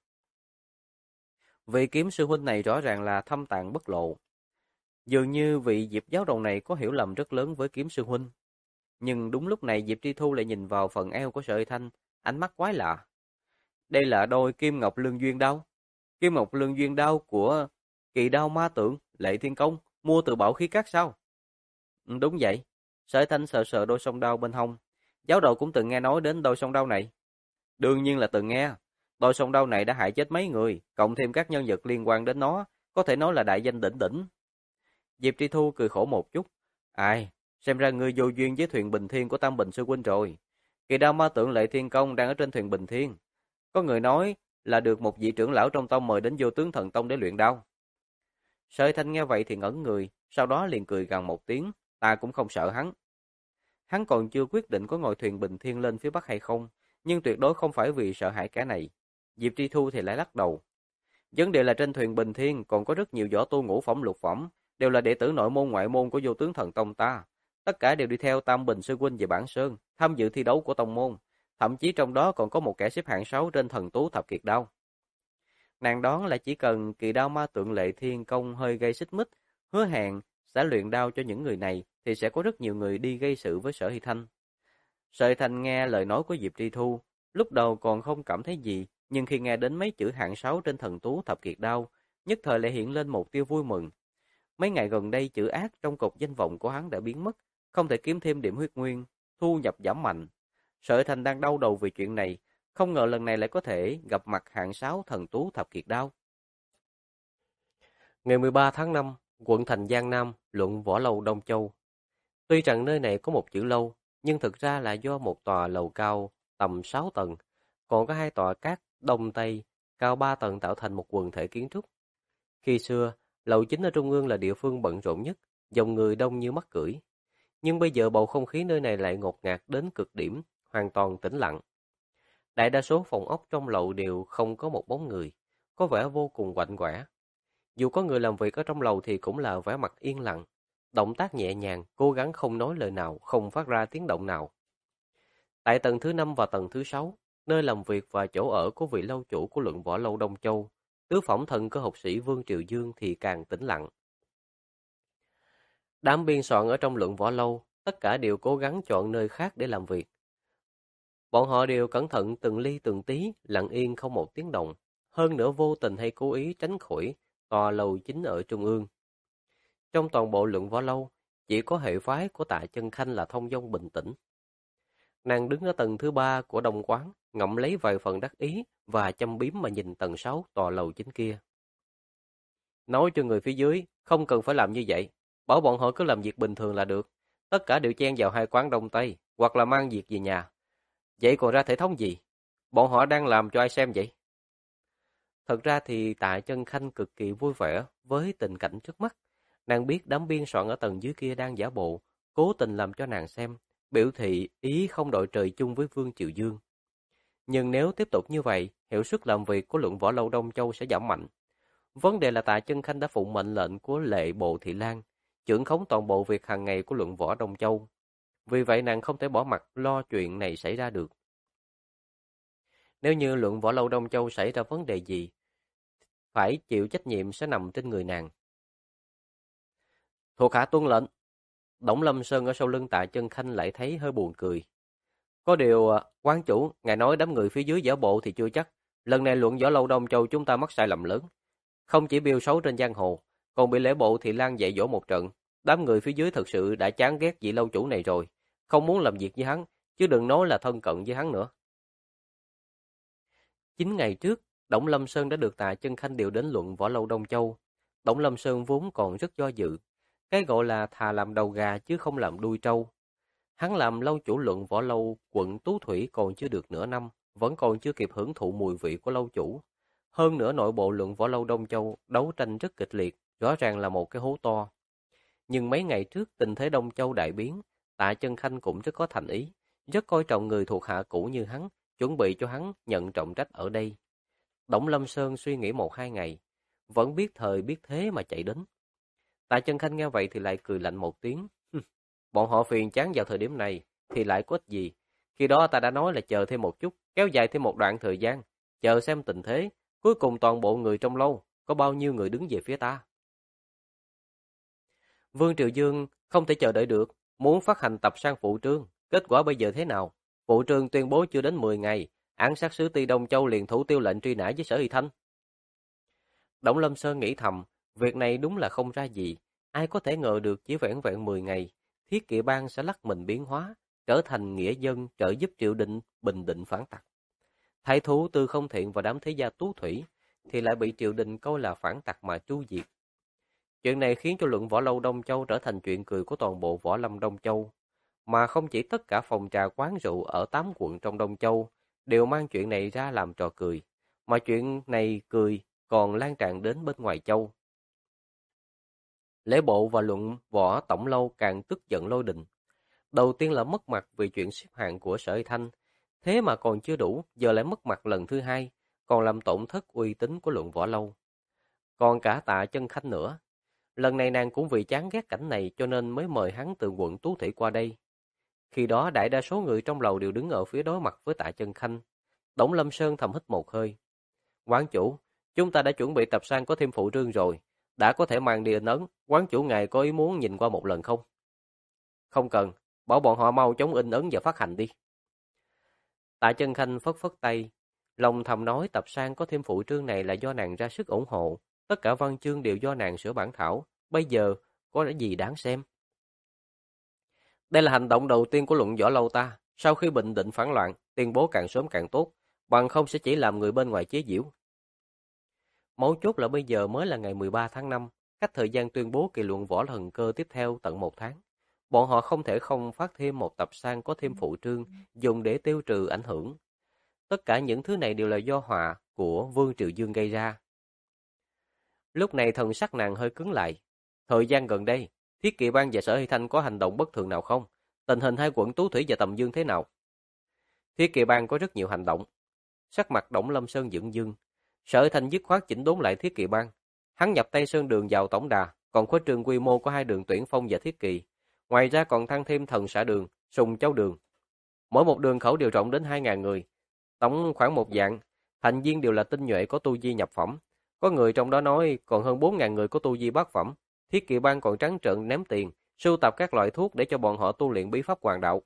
Vị Kiếm sư huynh này rõ ràng là thâm tàng bất lộ. Dường như vị Diệp giáo đầu này có hiểu lầm rất lớn với Kiếm sư huynh. Nhưng đúng lúc này Diệp Tri Thu lại nhìn vào phần eo của Sợi Thanh, ánh mắt quái lạ. Đây là đôi Kim Ngọc Lương Duyên Đao. Kim Ngọc Lương Duyên Đao của Kỳ Đao Ma Tượng, Lệ Thiên Công, mua từ Bảo Khí Các sao? Đúng vậy. Sợi Thanh sờ sờ đôi song đao bên hông. Giáo đầu cũng từng nghe nói đến đôi song đao này. Đương nhiên là từng nghe. Đôi song đao này đã hại chết mấy người, cộng thêm các nhân vật liên quan đến nó, có thể nói là đại danh đỉnh đỉnh. Diệp Tri Thu cười khổ một chút. Ai, xem ra ngươi vô duyên với thuyền Bình Thiên của Tam Bình sư huynh rồi. Kỳ Đao Ma Tượng Lệ Thiên Công đang ở trên thuyền Bình Thiên. Có người nói là được một vị trưởng lão trong tông mời đến Vô Tướng Thần Tông để luyện đao. Sợi Thanh nghe vậy thì ngẩn người, sau đó liền cười gằn một tiếng, ta cũng không sợ hắn. Hắn còn chưa quyết định có ngồi thuyền Bình Thiên lên phía Bắc hay không, nhưng tuyệt đối không phải vì sợ hãi kẻ này. Diệp Tri Thu thì lại lắc đầu. Vấn đề là trên thuyền Bình Thiên còn có rất nhiều võ tu ngũ phẩm lục phẩm, đều là đệ tử nội môn ngoại môn của Vô Tướng Thần Tông ta. Tất cả đều đi theo Tam Bình sư huynh về Bản Sơn, tham dự thi đấu của tông môn. Thậm chí trong đó còn có một kẻ xếp hạng 6 trên thần tú thập kiệt đao. Nàng đoán là chỉ cần kỳ đao ma tượng Lệ Thiên Công hơi gây xích mích, hứa hẹn sẽ luyện đao cho những người này, thì sẽ có rất nhiều người đi gây sự với Sở Hy Thanh. Sở Hy Thanh nghe lời nói của Diệp Tri Thu, lúc đầu còn không cảm thấy gì, nhưng khi nghe đến mấy chữ hạng 6 trên thần tú thập kiệt đao, nhất thời lại hiện lên một tia vui mừng. Mấy ngày gần đây chữ ác trong cột danh vọng của hắn đã biến mất, không thể kiếm thêm điểm huyết nguyên, thu nhập giảm mạnh. Sở Hy Thanh đang đau đầu vì chuyện này, không ngờ lần này lại có thể gặp mặt hạng 6 thần tú thập kiệt đao. Ngày 13 tháng 5, quận thành Giang Nam, luận võ lâu Đông Châu. Tuy rằng nơi này có một chữ lâu, nhưng thực ra là do một tòa lầu cao tầm 6 tầng, còn có hai tòa cát đông tây cao 3 tầng tạo thành một quần thể kiến trúc. Khi xưa, lầu chính ở trung ương là địa phương bận rộn nhất, dòng người đông như mắc cưỡi. Nhưng bây giờ bầu không khí nơi này lại ngột ngạt đến cực điểm, hoàn toàn tĩnh lặng. Đại đa số phòng ốc trong lầu đều không có một bóng người, có vẻ vô cùng quạnh quẽ. Dù có người làm việc ở trong lầu thì cũng là vẻ mặt yên lặng, động tác nhẹ nhàng, cố gắng không nói lời nào, không phát ra tiếng động nào. Tại tầng thứ 5 và tầng thứ 6, nơi làm việc và chỗ ở của vị lâu chủ của luận võ lâu Đông Châu, tứ phẩm thần cơ học sĩ Vương Triều Dương thì càng tĩnh lặng. Đám biên soạn ở trong luận võ lâu, tất cả đều cố gắng chọn nơi khác để làm việc. Bọn họ đều cẩn thận từng ly từng tí, lặng yên không một tiếng động, hơn nữa vô tình hay cố ý tránh khỏi tòa lầu chính ở trung ương. Trong toàn bộ luận võ lâu, chỉ có hệ phái của Tạ Chân Khanh là thông dong bình tĩnh. Nàng đứng ở tầng thứ 3 của đông quán, ngậm lấy vài phần đắc ý và châm biếm mà nhìn tầng 6 tòa lầu chính kia. Nói cho người phía dưới, không cần phải làm như vậy, bảo bọn họ cứ làm việc bình thường là được. Tất cả đều chen vào hai quán đông tây, hoặc là mang việc về nhà. Vậy còn ra thể thống gì? Bọn họ đang làm cho ai xem vậy? Thật ra thì Tạ Chân Khanh cực kỳ vui vẻ với tình cảnh trước mắt. Nàng biết đám biên soạn ở tầng dưới kia đang giả bộ, cố tình làm cho nàng xem, biểu thị ý không đội trời chung với Vương Triều Dương. Nhưng nếu tiếp tục như vậy, hiệu suất làm việc của luận võ lâu Đông Châu sẽ giảm mạnh. Vấn đề là Tạ Chân Khanh đã phụng mệnh lệnh của Lệ Bộ Thị Lan, trưởng khống toàn bộ việc hàng ngày của luận võ Đông Châu. Vì vậy nàng không thể bỏ mặc lo chuyện này xảy ra được. Nếu như luận võ lâu Đông Châu xảy ra vấn đề gì, phải chịu trách nhiệm sẽ nằm trên người nàng. Thuộc hạ tuân lệnh. Đổng Lâm Sơn ở sau lưng Tạ Chân Khanh lại thấy hơi buồn cười. Có điều, quan chủ, ngài nói đám người phía dưới giả bộ thì chưa chắc. Lần này luận võ lâu Đông Châu chúng ta mắc sai lầm lớn. Không chỉ biêu xấu trên giang hồ, còn bị Lễ Bộ Thị Lan dạy dỗ một trận. Đám người phía dưới thật sự đã chán ghét vị lâu chủ này rồi, không muốn làm việc với hắn, chứ đừng nói là thân cận với hắn nữa. 9 ngày trước, Đổng Lâm Sơn đã được Tạ Chân Khanh điều đến luận võ lâu Đông Châu. Đổng Lâm Sơn vốn còn rất do dự. Cái gọi là thà làm đầu gà chứ không làm đuôi trâu. Hắn làm lâu chủ luận võ lâu quận Tú Thủy còn chưa được nửa năm, vẫn còn chưa kịp hưởng thụ mùi vị của lâu chủ. Hơn nữa nội bộ luận võ lâu Đông Châu đấu tranh rất kịch liệt, rõ ràng là một cái hố to. Nhưng mấy ngày trước tình thế Đông Châu đại biến, Tạ Chân Khanh cũng rất có thành ý, rất coi trọng người thuộc hạ cũ như hắn, chuẩn bị cho hắn nhận trọng trách ở đây. Đổng Lâm Sơn suy nghĩ 1-2 ngày, vẫn biết thời biết thế mà chạy đến. Tạ Chân Khanh nghe vậy thì lại cười lạnh một tiếng. Bọn họ phiền chán vào thời điểm này thì lại có ích gì. Khi đó ta đã nói là chờ thêm một chút, kéo dài thêm một đoạn thời gian, chờ xem tình thế. Cuối cùng toàn bộ người trong lâu, có bao nhiêu người đứng về phía ta. Vương Triều Dương không thể chờ đợi được, muốn phát hành tập sang phụ trương. Kết quả bây giờ thế nào? Phụ trương tuyên bố chưa đến 10 ngày, án sát sứ Ti Đông Châu liền thủ tiêu lệnh truy nã với Sở Hy Thanh. Đổng Lâm Sơn nghĩ thầm, việc này đúng là không ra gì. Ai có thể ngờ được chỉ vẹn vẹn 10 ngày, Thiết Kỵ Bang sẽ lắc mình biến hóa, trở thành nghĩa dân trợ giúp triều đình bình định phản tặc. Thái thú Tư Không Thiện và đám thế gia Tú Thủy thì lại bị triều đình coi là phản tặc mà tru diệt. Chuyện này khiến cho luận võ lâu Đông Châu trở thành chuyện cười của toàn bộ võ lâm Đông Châu. Mà không chỉ tất cả phòng trà quán rượu ở 8 quận trong Đông Châu đều mang chuyện này ra làm trò cười, mà chuyện này cười còn lan tràn đến bên ngoài châu. Lễ bộ và luận võ tổng lâu càng tức giận lôi đình. Đầu tiên là mất mặt vì chuyện xếp hạng của Sở Hy Thanh, thế mà còn chưa đủ, giờ lại mất mặt lần thứ hai, còn làm tổn thất uy tín của luận võ lâu. còn cả Tạ Chân Khanh nữa. Lần này nàng cũng vì chán ghét cảnh này cho nên mới mời hắn từ quận Tú Thủy qua đây. Khi đó đại đa số người trong lầu đều đứng ở phía đối mặt với Tạ Chân Khanh. Đổng Lâm Sơn thầm hít một hơi. Quán chủ, chúng ta đã chuẩn bị tập san có thêm phụ trương rồi. Đã có thể mang đi in ấn. Quán chủ ngài có ý muốn nhìn qua một lần không? Không cần, bảo bọn họ mau chóng in ấn và phát hành đi. Tạ Chân Khanh phất phất tay. Lòng thầm nói tập san có thêm phụ trương này là do nàng ra sức ủng hộ. Tất cả văn chương đều do nàng sửa bản thảo. Bây giờ, có lẽ gì đáng xem? Đây là hành động đầu tiên của luận võ lâu ta. Sau khi bình định phản loạn, tuyên bố càng sớm càng tốt. Bằng không sẽ chỉ làm người bên ngoài chế giễu. Mấu chốt là bây giờ mới là ngày 13 tháng 5, cách thời gian tuyên bố kỳ luận võ thần cơ tiếp theo tận 1 tháng. Bọn họ không thể không phát thêm một tập san có thêm phụ trương, dùng để tiêu trừ ảnh hưởng. Tất cả những thứ này đều là do họa của Vương Triều Dương gây ra. Lúc này thần sắc nàng hơi cứng lại. Thời gian gần đây, Thiết Kỵ Bang và Sở Hy Thanh có hành động bất thường nào không? Tình hình hai quận Tú Thủy và Tầm Dương thế nào? Thiết Kỵ Bang có rất nhiều hành động. Sắc mặt Đổng Lâm Sơn dửng dưng. Sở Hy Thanh dứt khoát chỉnh đốn lại Thiết Kỵ Bang. Hắn nhập Tây Sơn đường vào tổng đà, còn khuếch trương quy mô có 2 đường Tuyển Phong và Thiết Kỵ. Ngoài ra còn tăng thêm Thần Xạ đường, Sùng Châu đường. Mỗi một đường khẩu đều rộng đến 2.000 người. Tổng khoảng 1 vạn, thành viên đều là tinh nhuệ có tu vi nhập phẩm. Có người trong đó nói còn hơn 4.000 người có tu vi bát phẩm. Thiết Kỵ Bang còn trắng trợn ném tiền, sưu tập các loại thuốc để cho bọn họ tu luyện bí pháp hoàng đạo.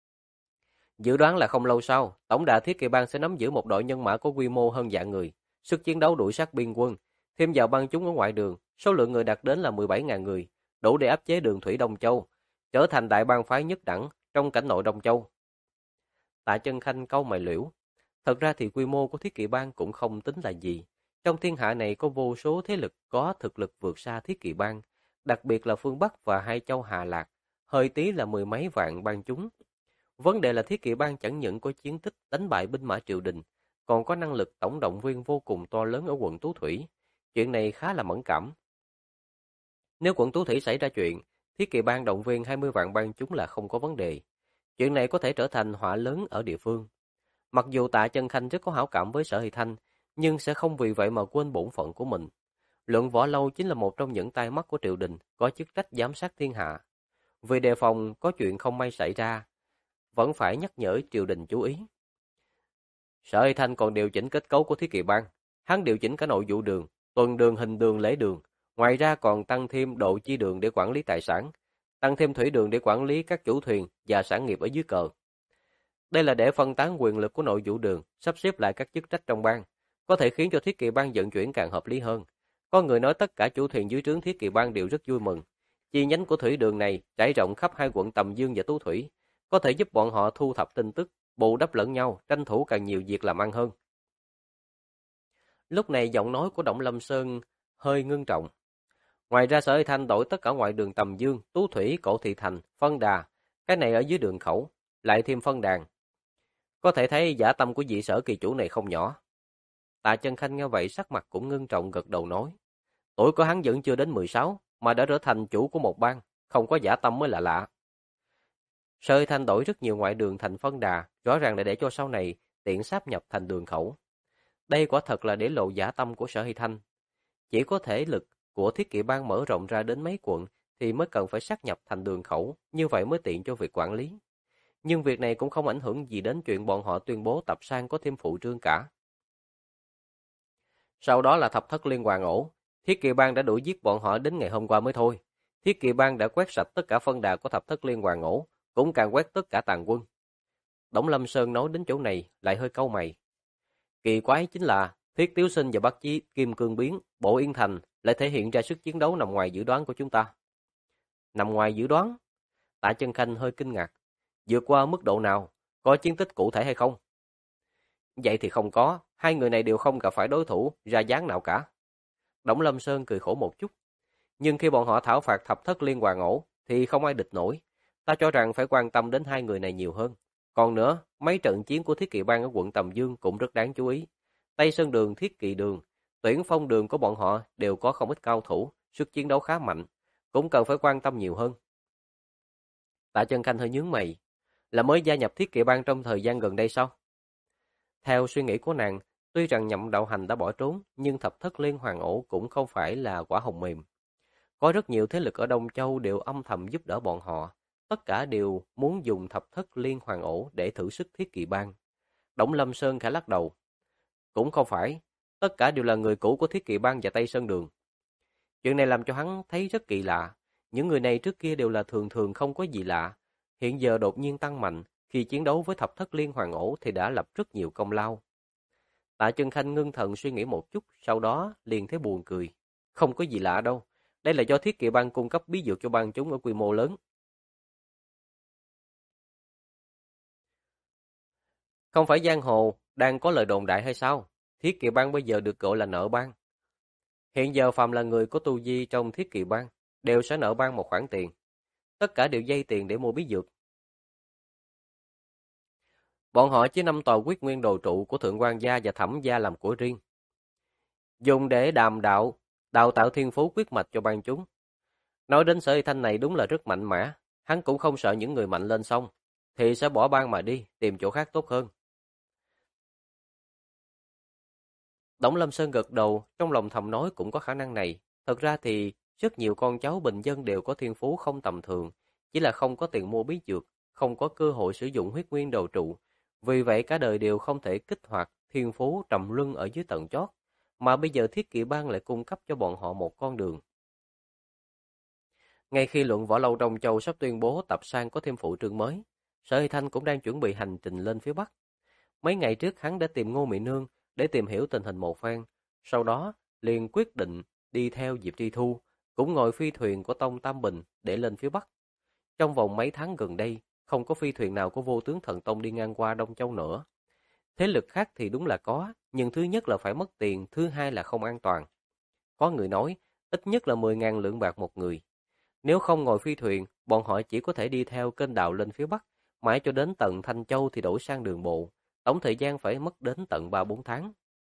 Dự đoán là không lâu sau, tổng đà Thiết Kỵ Bang sẽ nắm giữ một đội nhân mã có quy mô hơn vạn người, sức chiến đấu đuổi sát biên quân, thêm vào bang chúng ở ngoại đường, số lượng người đạt đến là 17.000 người, đủ để áp chế Đường Thủy Đông Châu, trở thành đại bang phái nhất đẳng trong cảnh nội Đông Châu. Tạ Chân Khanh cau mày liễu, thật ra thì quy mô của Thiết Kỵ Bang cũng không tính là gì. Trong thiên hạ này có vô số thế lực có thực lực vượt xa Thiết Kỵ Bang, đặc biệt là phương Bắc và hai châu Hà Lạc, hơi tí là 10 mấy vạn bang chúng. Vấn đề là Thiết Kỵ Bang chẳng những có chiến tích đánh bại binh mã triều đình, còn có năng lực tổng động viên vô cùng to lớn ở quận Tú Thủy. Chuyện này khá là mẫn cảm. Nếu quận Tú Thủy xảy ra chuyện, Thiết Kỵ Bang động viên 20 vạn bang chúng là không có vấn đề. Chuyện này có thể trở thành họa lớn ở địa phương. Mặc dù Tạ Chân Khanh rất có hảo cảm với Sở Hy Thanh, nhưng sẽ không vì vậy mà quên bổn phận của mình. Luận võ lâu chính là một trong những tai mắt của triều đình, có chức trách giám sát thiên hạ. Vì đề phòng có chuyện không may xảy ra, vẫn phải nhắc nhở triều đình chú ý. Sở Hy Thanh còn điều chỉnh kết cấu của Thiết Kỵ Bang. Hắn điều chỉnh cả nội vụ đường, tuần đường, hình đường, lễ đường. Ngoài ra còn tăng thêm độ chi đường để quản lý tài sản, tăng thêm thủy đường để quản lý các chủ thuyền và sản nghiệp ở dưới cờ. Đây là để phân tán quyền lực của nội vụ đường, sắp xếp lại các chức trách trong bang, có thể khiến cho Thiết Kỵ Bang vận chuyển càng hợp lý hơn. Có người nói tất cả chủ thuyền dưới trướng Thiết Kỵ Bang đều rất vui mừng. Chi nhánh của thủy đường này trải rộng khắp hai quận Tầm Dương và Tú Thủy, có thể giúp bọn họ thu thập tin tức, bù đắp lẫn nhau, tranh thủ càng nhiều việc làm ăn hơn. Lúc này giọng nói của Đổng Lâm Sơn hơi ngưng trọng. Ngoài ra Sở Hy Thanh đổi tất cả ngoại đường Tầm Dương, Tú Thủy, Cổ Thị Thành, Phân Đà, cái này ở dưới đường khẩu, lại thêm phân đàn. Có thể thấy dã tâm của vị Sở kỳ chủ này không nhỏ. Tạ Chân Khanh nghe vậy sắc mặt cũng ngưng trọng gật đầu nói. Tuổi của hắn vẫn chưa đến 16, mà đã trở thành chủ của một bang, không có dã tâm mới là lạ. Sở Hy Thanh đổi rất nhiều ngoại đường thành phân đà, rõ ràng là để cho sau này tiện sáp nhập thành đường khẩu. Đây quả thật là để lộ dã tâm của Sở Hy Thanh. Chỉ có thể lực của Thiết Kỵ Bang mở rộng ra đến mấy quận thì mới cần phải sát nhập thành đường khẩu, như vậy mới tiện cho việc quản lý. Nhưng việc này cũng không ảnh hưởng gì đến chuyện bọn họ tuyên bố tập san có thêm phụ trương cả. Sau đó là thập thất liên hoàn ổ, Thiết Kỵ Bang đã đuổi giết bọn họ đến ngày hôm qua mới thôi. Thiết Kỵ Bang đã quét sạch tất cả phân đà của thập thất liên hoàn ổ, cũng càng quét tất cả tàn quân. Đổng Lâm Sơn nói đến chỗ này lại hơi cau mày. Kỳ quái chính là Thiết Tiếu Sinh và Bắc Chí Kim Cương Biến, Bộ Yên Thành lại thể hiện ra sức chiến đấu nằm ngoài dự đoán của chúng ta. Nằm ngoài dự đoán? Tạ Chân Khanh hơi kinh ngạc. Vượt qua mức độ nào? Có chiến tích cụ thể hay không? Vậy thì không có, hai người này đều không gặp phải đối thủ ra dáng nào cả. Đổng Lâm Sơn cười khổ một chút. Nhưng khi bọn họ thảo phạt thập thất liên hoàn ổ thì không ai địch nổi. Ta cho rằng phải quan tâm đến hai người này nhiều hơn. Còn nữa, mấy trận chiến của Thiết Kỵ Bang ở quận Tầm Dương cũng rất đáng chú ý. Tây Sơn đường, Thiết Kỵ đường, Tuyển Phong đường của bọn họ đều có không ít cao thủ, sức chiến đấu khá mạnh, cũng cần phải quan tâm nhiều hơn. Tạ Chân Khanh hơi nhướng mày, là mới gia nhập Thiết Kỵ Bang trong thời gian gần đây sao? Theo suy nghĩ của nàng, Tuy rằng Nhậm Đạo Hành đã bỏ trốn, nhưng thập thất liên hoàn ổ cũng không phải là quả hồng mềm. Có rất nhiều thế lực ở Đông Châu đều âm thầm giúp đỡ bọn họ. Tất cả đều muốn dùng thập thất liên hoàn ổ để thử sức Thiết Kỵ Bang. Đổng Lâm Sơn khẽ lắc đầu. Cũng không phải, tất cả đều là người cũ của Thiết Kỵ Bang và Tây Sơn Đường. Chuyện này làm cho hắn thấy rất kỳ lạ. Những người này trước kia đều là thường thường không có gì lạ. Hiện giờ đột nhiên tăng mạnh, khi chiến đấu với thập thất liên hoàn ổ thì đã lập rất nhiều công lao. Tạ Chân Khanh ngưng thần suy nghĩ một chút, sau đó liền thấy buồn cười. Không có gì lạ đâu, đây là do Thiết Kỵ Bang cung cấp bí dược cho bang chúng ở quy mô lớn. Không phải giang hồ đang có lời đồn đại hay sao? Thiết Kỵ Bang bây giờ được gọi là nợ bang. Hiện giờ phàm là người có tu vi trong Thiết Kỵ Bang đều sẽ nợ bang một khoản tiền. Tất cả đều dây tiền để mua bí dược. Bọn họ chỉ 5 tòa quyết nguyên đồ trụ của Thượng quan gia và Thẩm gia làm của riêng, dùng để đào tạo thiên phú quyết mạch cho bang chúng. Nói đến Sở Y Thanh này đúng là rất mạnh mẽ, hắn cũng không sợ những người mạnh lên xong thì sẽ bỏ bang mà đi, tìm chỗ khác tốt hơn. Đổng Lâm Sơn gật đầu, trong lòng thầm nói cũng có khả năng này. Thật ra thì rất nhiều con cháu bình dân đều có thiên phú không tầm thường, chỉ là không có tiền mua bí dược, không có cơ hội sử dụng huyết nguyên đồ trụ. Vì vậy cả đời đều không thể kích hoạt thiên phú trầm luân ở dưới tận chót, mà bây giờ Thiết Kỵ Bang lại cung cấp cho bọn họ một con đường. Ngay khi luận võ lâu Đông Châu sắp tuyên bố tập san có thêm phụ trương mới, Sở Hy Thanh cũng đang chuẩn bị hành trình lên phía Bắc. Mấy ngày trước hắn đã tìm Ngô Mị Nương để tìm hiểu tình hình một phen, sau đó liền quyết định đi theo Diệp Tri Thu, cũng ngồi phi thuyền của Tông Tam Bình để lên phía Bắc. Trong vòng mấy tháng gần đây, không có phi thuyền nào của Vô Tướng Thần Tông đi ngang qua Đông Châu nữa. Thế lực khác thì đúng là có, nhưng thứ nhất là phải mất tiền, thứ hai là không an toàn. Có người nói, ít nhất là 10.000 lượng bạc một người. Nếu không ngồi phi thuyền, bọn họ chỉ có thể đi theo kênh đào lên phía Bắc, mãi cho đến tận Thanh Châu thì đổi sang đường bộ. Tổng thời gian phải mất đến tận 3-4 tháng.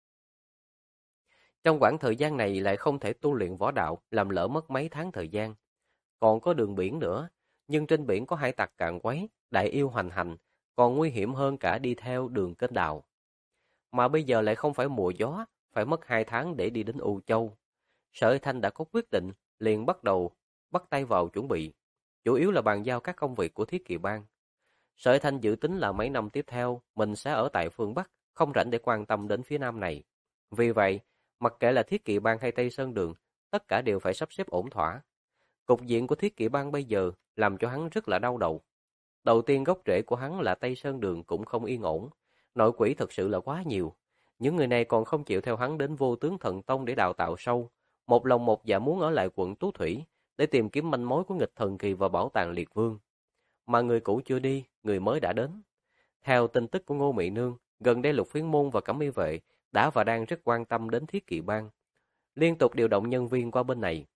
Trong khoảng thời gian này lại không thể tu luyện võ đạo, làm lỡ mất mấy tháng thời gian. Còn có đường biển nữa, nhưng trên biển có hải tặc càn quấy, đại yêu hoành hành, còn nguy hiểm hơn cả đi theo đường kênh đào. Mà bây giờ lại không phải mùa gió, phải mất 2 tháng để đi đến U Châu. Sở Thanh đã có quyết định, liền bắt tay vào chuẩn bị. Chủ yếu là bàn giao các công việc của Thiết Kỵ Bang. Sở Thanh dự tính là mấy năm tiếp theo, mình sẽ ở tại phương Bắc, không rảnh để quan tâm đến phía Nam này. Vì vậy, mặc kệ là Thiết Kỵ Bang hay Tây Sơn Đường, tất cả đều phải sắp xếp ổn thỏa. Cục diện của Thiết Kỵ Bang bây giờ làm cho hắn rất là đau đầu. Đầu tiên gốc rễ của hắn là Tây Sơn Đường cũng không yên ổn. Nội quỷ thật sự là quá nhiều. Những người này còn không chịu theo hắn đến Vô Tướng Thần Tông để đào tạo sâu. Một lòng một dạ muốn ở lại quận Tú Thủy để tìm kiếm manh mối của nghịch thần kỳ và bảo tàng Liệt Vương. Mà người cũ chưa đi, người mới đã đến. Theo tin tức của Ngô Mị Nương, gần đây Lục Phiến Môn và Cẩm Y Vệ đã và đang rất quan tâm đến Thiết Kỵ Bang, liên tục điều động nhân viên qua bên này.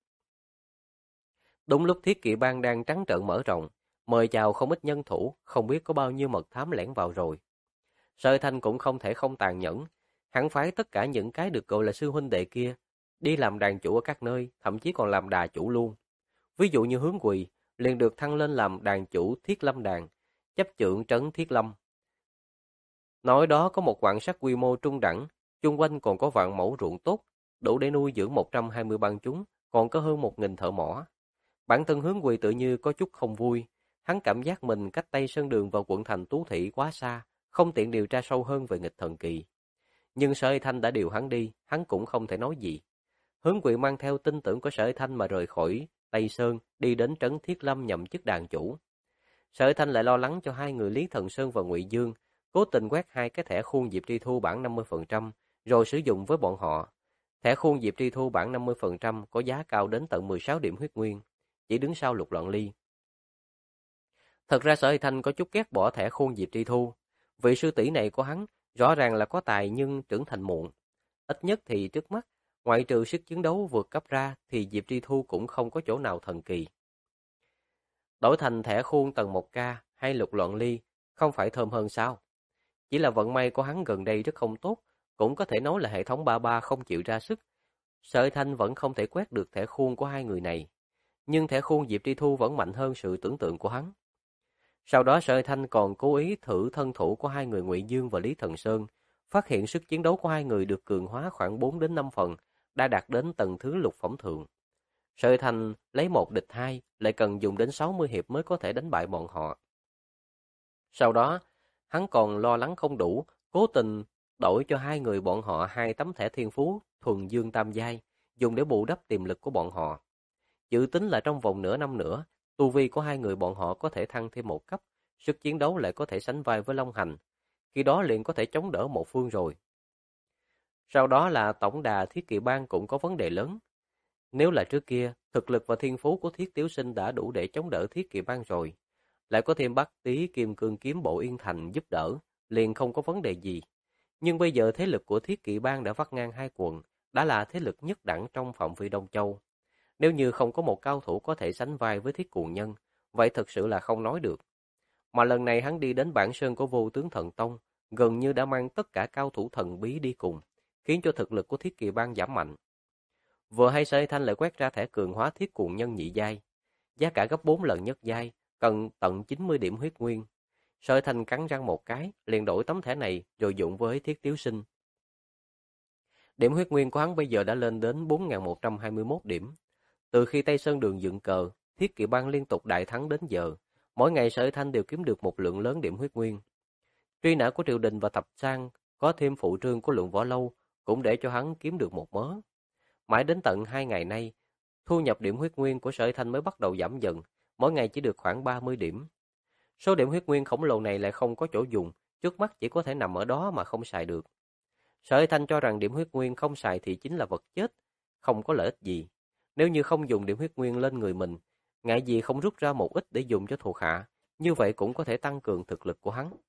Đúng lúc Thiết Kỵ Bang đang trắng trợn mở rộng, mời chào không ít nhân thủ, không biết có bao nhiêu mật thám lẻn vào rồi. Sở Thanh cũng không thể không tàn nhẫn, hắn phái tất cả những cái được gọi là sư huynh đệ kia đi làm đàn chủ ở các nơi, thậm chí còn làm đà chủ luôn. Ví dụ như Hướng Quỳ liền được thăng lên làm đàn chủ Thiết Lâm Đàn, chấp chưởng trấn Thiết Lâm. Nói đó có một quặng sắt quy mô trung đẳng, chung quanh còn có vạn mẫu ruộng tốt, đủ để nuôi dưỡng 120 bang chúng, còn có hơn 1.000 thợ mỏ. Bản thân Hướng Quỳ tự như có chút không vui, hắn cảm giác mình cách Tây Sơn Đường vào quận thành Tú Thị quá xa, không tiện điều tra sâu hơn về nghịch thần kỳ. Nhưng Sở Y Thanh đã điều hắn đi, hắn cũng không thể nói gì. Hướng Quỳ mang theo tin tưởng của Sở Y Thanh mà rời khỏi Tây Sơn, đi đến trấn Thiết Lâm nhậm chức đàn chủ. Sở Y Thanh lại lo lắng cho hai người Lý Thần Sơn và Ngụy Dương, cố tình quét hai cái thẻ khuôn Diệp Tri Thu bản 50%, rồi sử dụng với bọn họ. Thẻ khuôn Diệp Tri Thu bản 50% có giá cao đến tận 16 điểm huyết nguyên, chỉ đứng sau Lục Loạn Ly. Thật ra Sở Y Thanh có chút ghét bỏ thẻ khuôn Diệp Tri Thu. Vị sư tỷ này của hắn rõ ràng là có tài nhưng trưởng thành muộn. Ít nhất thì trước mắt, ngoại trừ sức chiến đấu vượt cấp ra thì Diệp Tri Thu cũng không có chỗ nào thần kỳ. Đổi thành thẻ khuôn tầng 1K hay Lục Loạn Ly, không phải thơm hơn sao? Chỉ là vận may của hắn gần đây rất không tốt, cũng có thể nói là hệ thống 33 không chịu ra sức. Sở Thanh vẫn không thể quét được thẻ khuôn của hai người này, nhưng thẻ khuôn Diệp Tri Thu vẫn mạnh hơn sự tưởng tượng của hắn. Sau đó Sở Thanh còn cố ý thử thân thủ của hai người Ngụy Dương và Lý Thần Sơn, phát hiện sức chiến đấu của hai người được cường hóa khoảng 4 đến 5 phần, đã đạt đến tầng thứ lục phẩm thượng. Sợi Thành lấy một địch hai, lại cần dùng đến 60 hiệp mới có thể đánh bại bọn họ. Sau đó, hắn còn lo lắng không đủ, cố tình đổi cho hai người bọn họ 2 tấm thẻ thiên phú thuần dương tam giai, dùng để bù đắp tiềm lực của bọn họ. Dự tính là trong vòng nửa năm nữa, tu vi của hai người bọn họ có thể thăng thêm một cấp, sức chiến đấu lại có thể sánh vai với Long Hành. Khi đó liền có thể chống đỡ một phương rồi. Sau đó là tổng đà Thiết Kỵ Bang cũng có vấn đề lớn. Nếu là trước kia, thực lực và thiên phú của Thiết Tiếu Sinh đã đủ để chống đỡ Thiết Kỵ Bang rồi. Lại có thêm Bắc Tý Kim Cương Kiếm Bộ Yên Thành giúp đỡ, liền không có vấn đề gì. Nhưng bây giờ thế lực của Thiết Kỵ Bang đã vắt ngang hai quận, đã là thế lực nhất đẳng trong phạm vi Đông Châu. Nếu như không có một cao thủ có thể sánh vai với Thiết Cuồng Nhân, vậy thực sự là không nói được. Mà lần này hắn đi đến bản sơn của Vô Tướng Thần Tông, gần như đã mang tất cả cao thủ thần bí đi cùng, khiến cho thực lực của Thiết Kỵ Bang giảm mạnh. Vừa hay Sợi Thanh lại quét ra thẻ cường hóa Thiết Cuồng Nhân nhị giai, giá cả gấp 4 lần nhất giai, cần tận 90 điểm huyết nguyên. Sợi Thanh cắn răng một cái, liền đổi tấm thẻ này rồi dụng với Thiết Tiếu Sinh. Điểm huyết nguyên của hắn bây giờ đã lên đến 4.121 điểm. Từ khi Tây Sơn Đường dựng cờ, Thiết Kỵ Bang liên tục đại thắng đến giờ, mỗi ngày Sợi Thanh đều kiếm được một lượng lớn điểm huyết nguyên. Truy nã của triều đình và Thập Sang có thêm phụ trương của Lượng Võ Lâu cũng để cho hắn kiếm được một mớ. Mãi đến tận 2 ngày nay, thu nhập điểm huyết nguyên của Sợi Thanh mới bắt đầu giảm dần, mỗi ngày chỉ được khoảng 30 điểm. Số điểm huyết nguyên khổng lồ này lại không có chỗ dùng, trước mắt chỉ có thể nằm ở đó mà không xài được. Sợi Thanh cho rằng điểm huyết nguyên không xài thì chính là vật chết, không có lợi ích gì. Nếu như không dùng điểm huyết nguyên lên người mình, ngại gì không rút ra một ít để dùng cho thuộc hạ, như vậy cũng có thể tăng cường thực lực của hắn.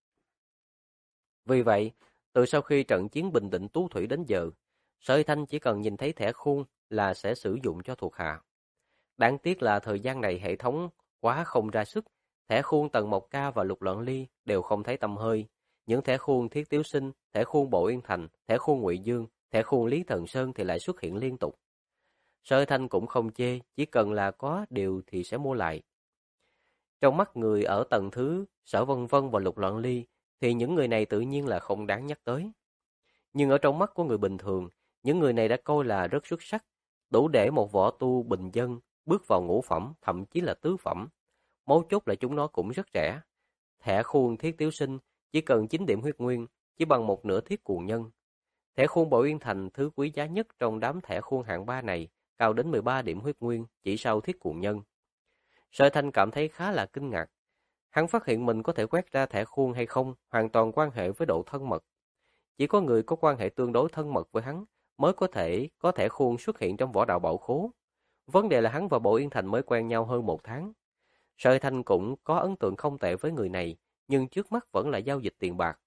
Vì vậy, từ sau khi trận chiến Bình Định Tú Thủy đến giờ, Sợi Thanh chỉ cần nhìn thấy thẻ khuôn là sẽ sử dụng cho thuộc hạ. Đáng tiếc là thời gian này hệ thống quá không ra sức, thẻ khuôn Tần Mộc Ca và Lục Loạn Ly đều không thấy tăm hơi. Những thẻ khuôn Thiết Tiếu Sinh, thẻ khuôn Bộ Yên Thành, thẻ khuôn Ngụy Dương, thẻ khuôn Lý Thần Sơn thì lại xuất hiện liên tục. Sợi Thanh cũng không chê, chỉ cần là có điều thì sẽ mua lại. Trong mắt người ở tầng thứ Sở Vân Vân và Lục Loạn Ly thì những người này tự nhiên là không đáng nhắc tới. Nhưng ở trong mắt của người bình thường, những người này đã coi là rất xuất sắc, đủ để một võ tu bình dân bước vào ngũ phẩm, thậm chí là tứ phẩm. Mấu chốt là chúng nó cũng rất rẻ. Thẻ khuôn Thiết Tiếu Sinh chỉ cần 9 điểm huyết nguyên, chỉ bằng một nửa Thiết Cuồng Nhân. Thẻ khuôn Bộ Yên Thành thứ quý giá nhất trong đám thẻ khuôn hạng 3 này, cao đến 13 điểm huyết nguyên, chỉ sau Thiết Cuồng Nhân. Sợi Thanh cảm thấy khá là kinh ngạc. Hắn phát hiện mình có thể quét ra thẻ khuôn hay không, hoàn toàn quan hệ với độ thân mật. Chỉ có người có quan hệ tương đối thân mật với hắn mới có thẻ khuôn xuất hiện trong võ đạo bảo khố. Vấn đề là hắn và Bộ Yên Thành mới quen nhau hơn 1 tháng. Sợi Thanh cũng có ấn tượng không tệ với người này, nhưng trước mắt vẫn là giao dịch tiền bạc.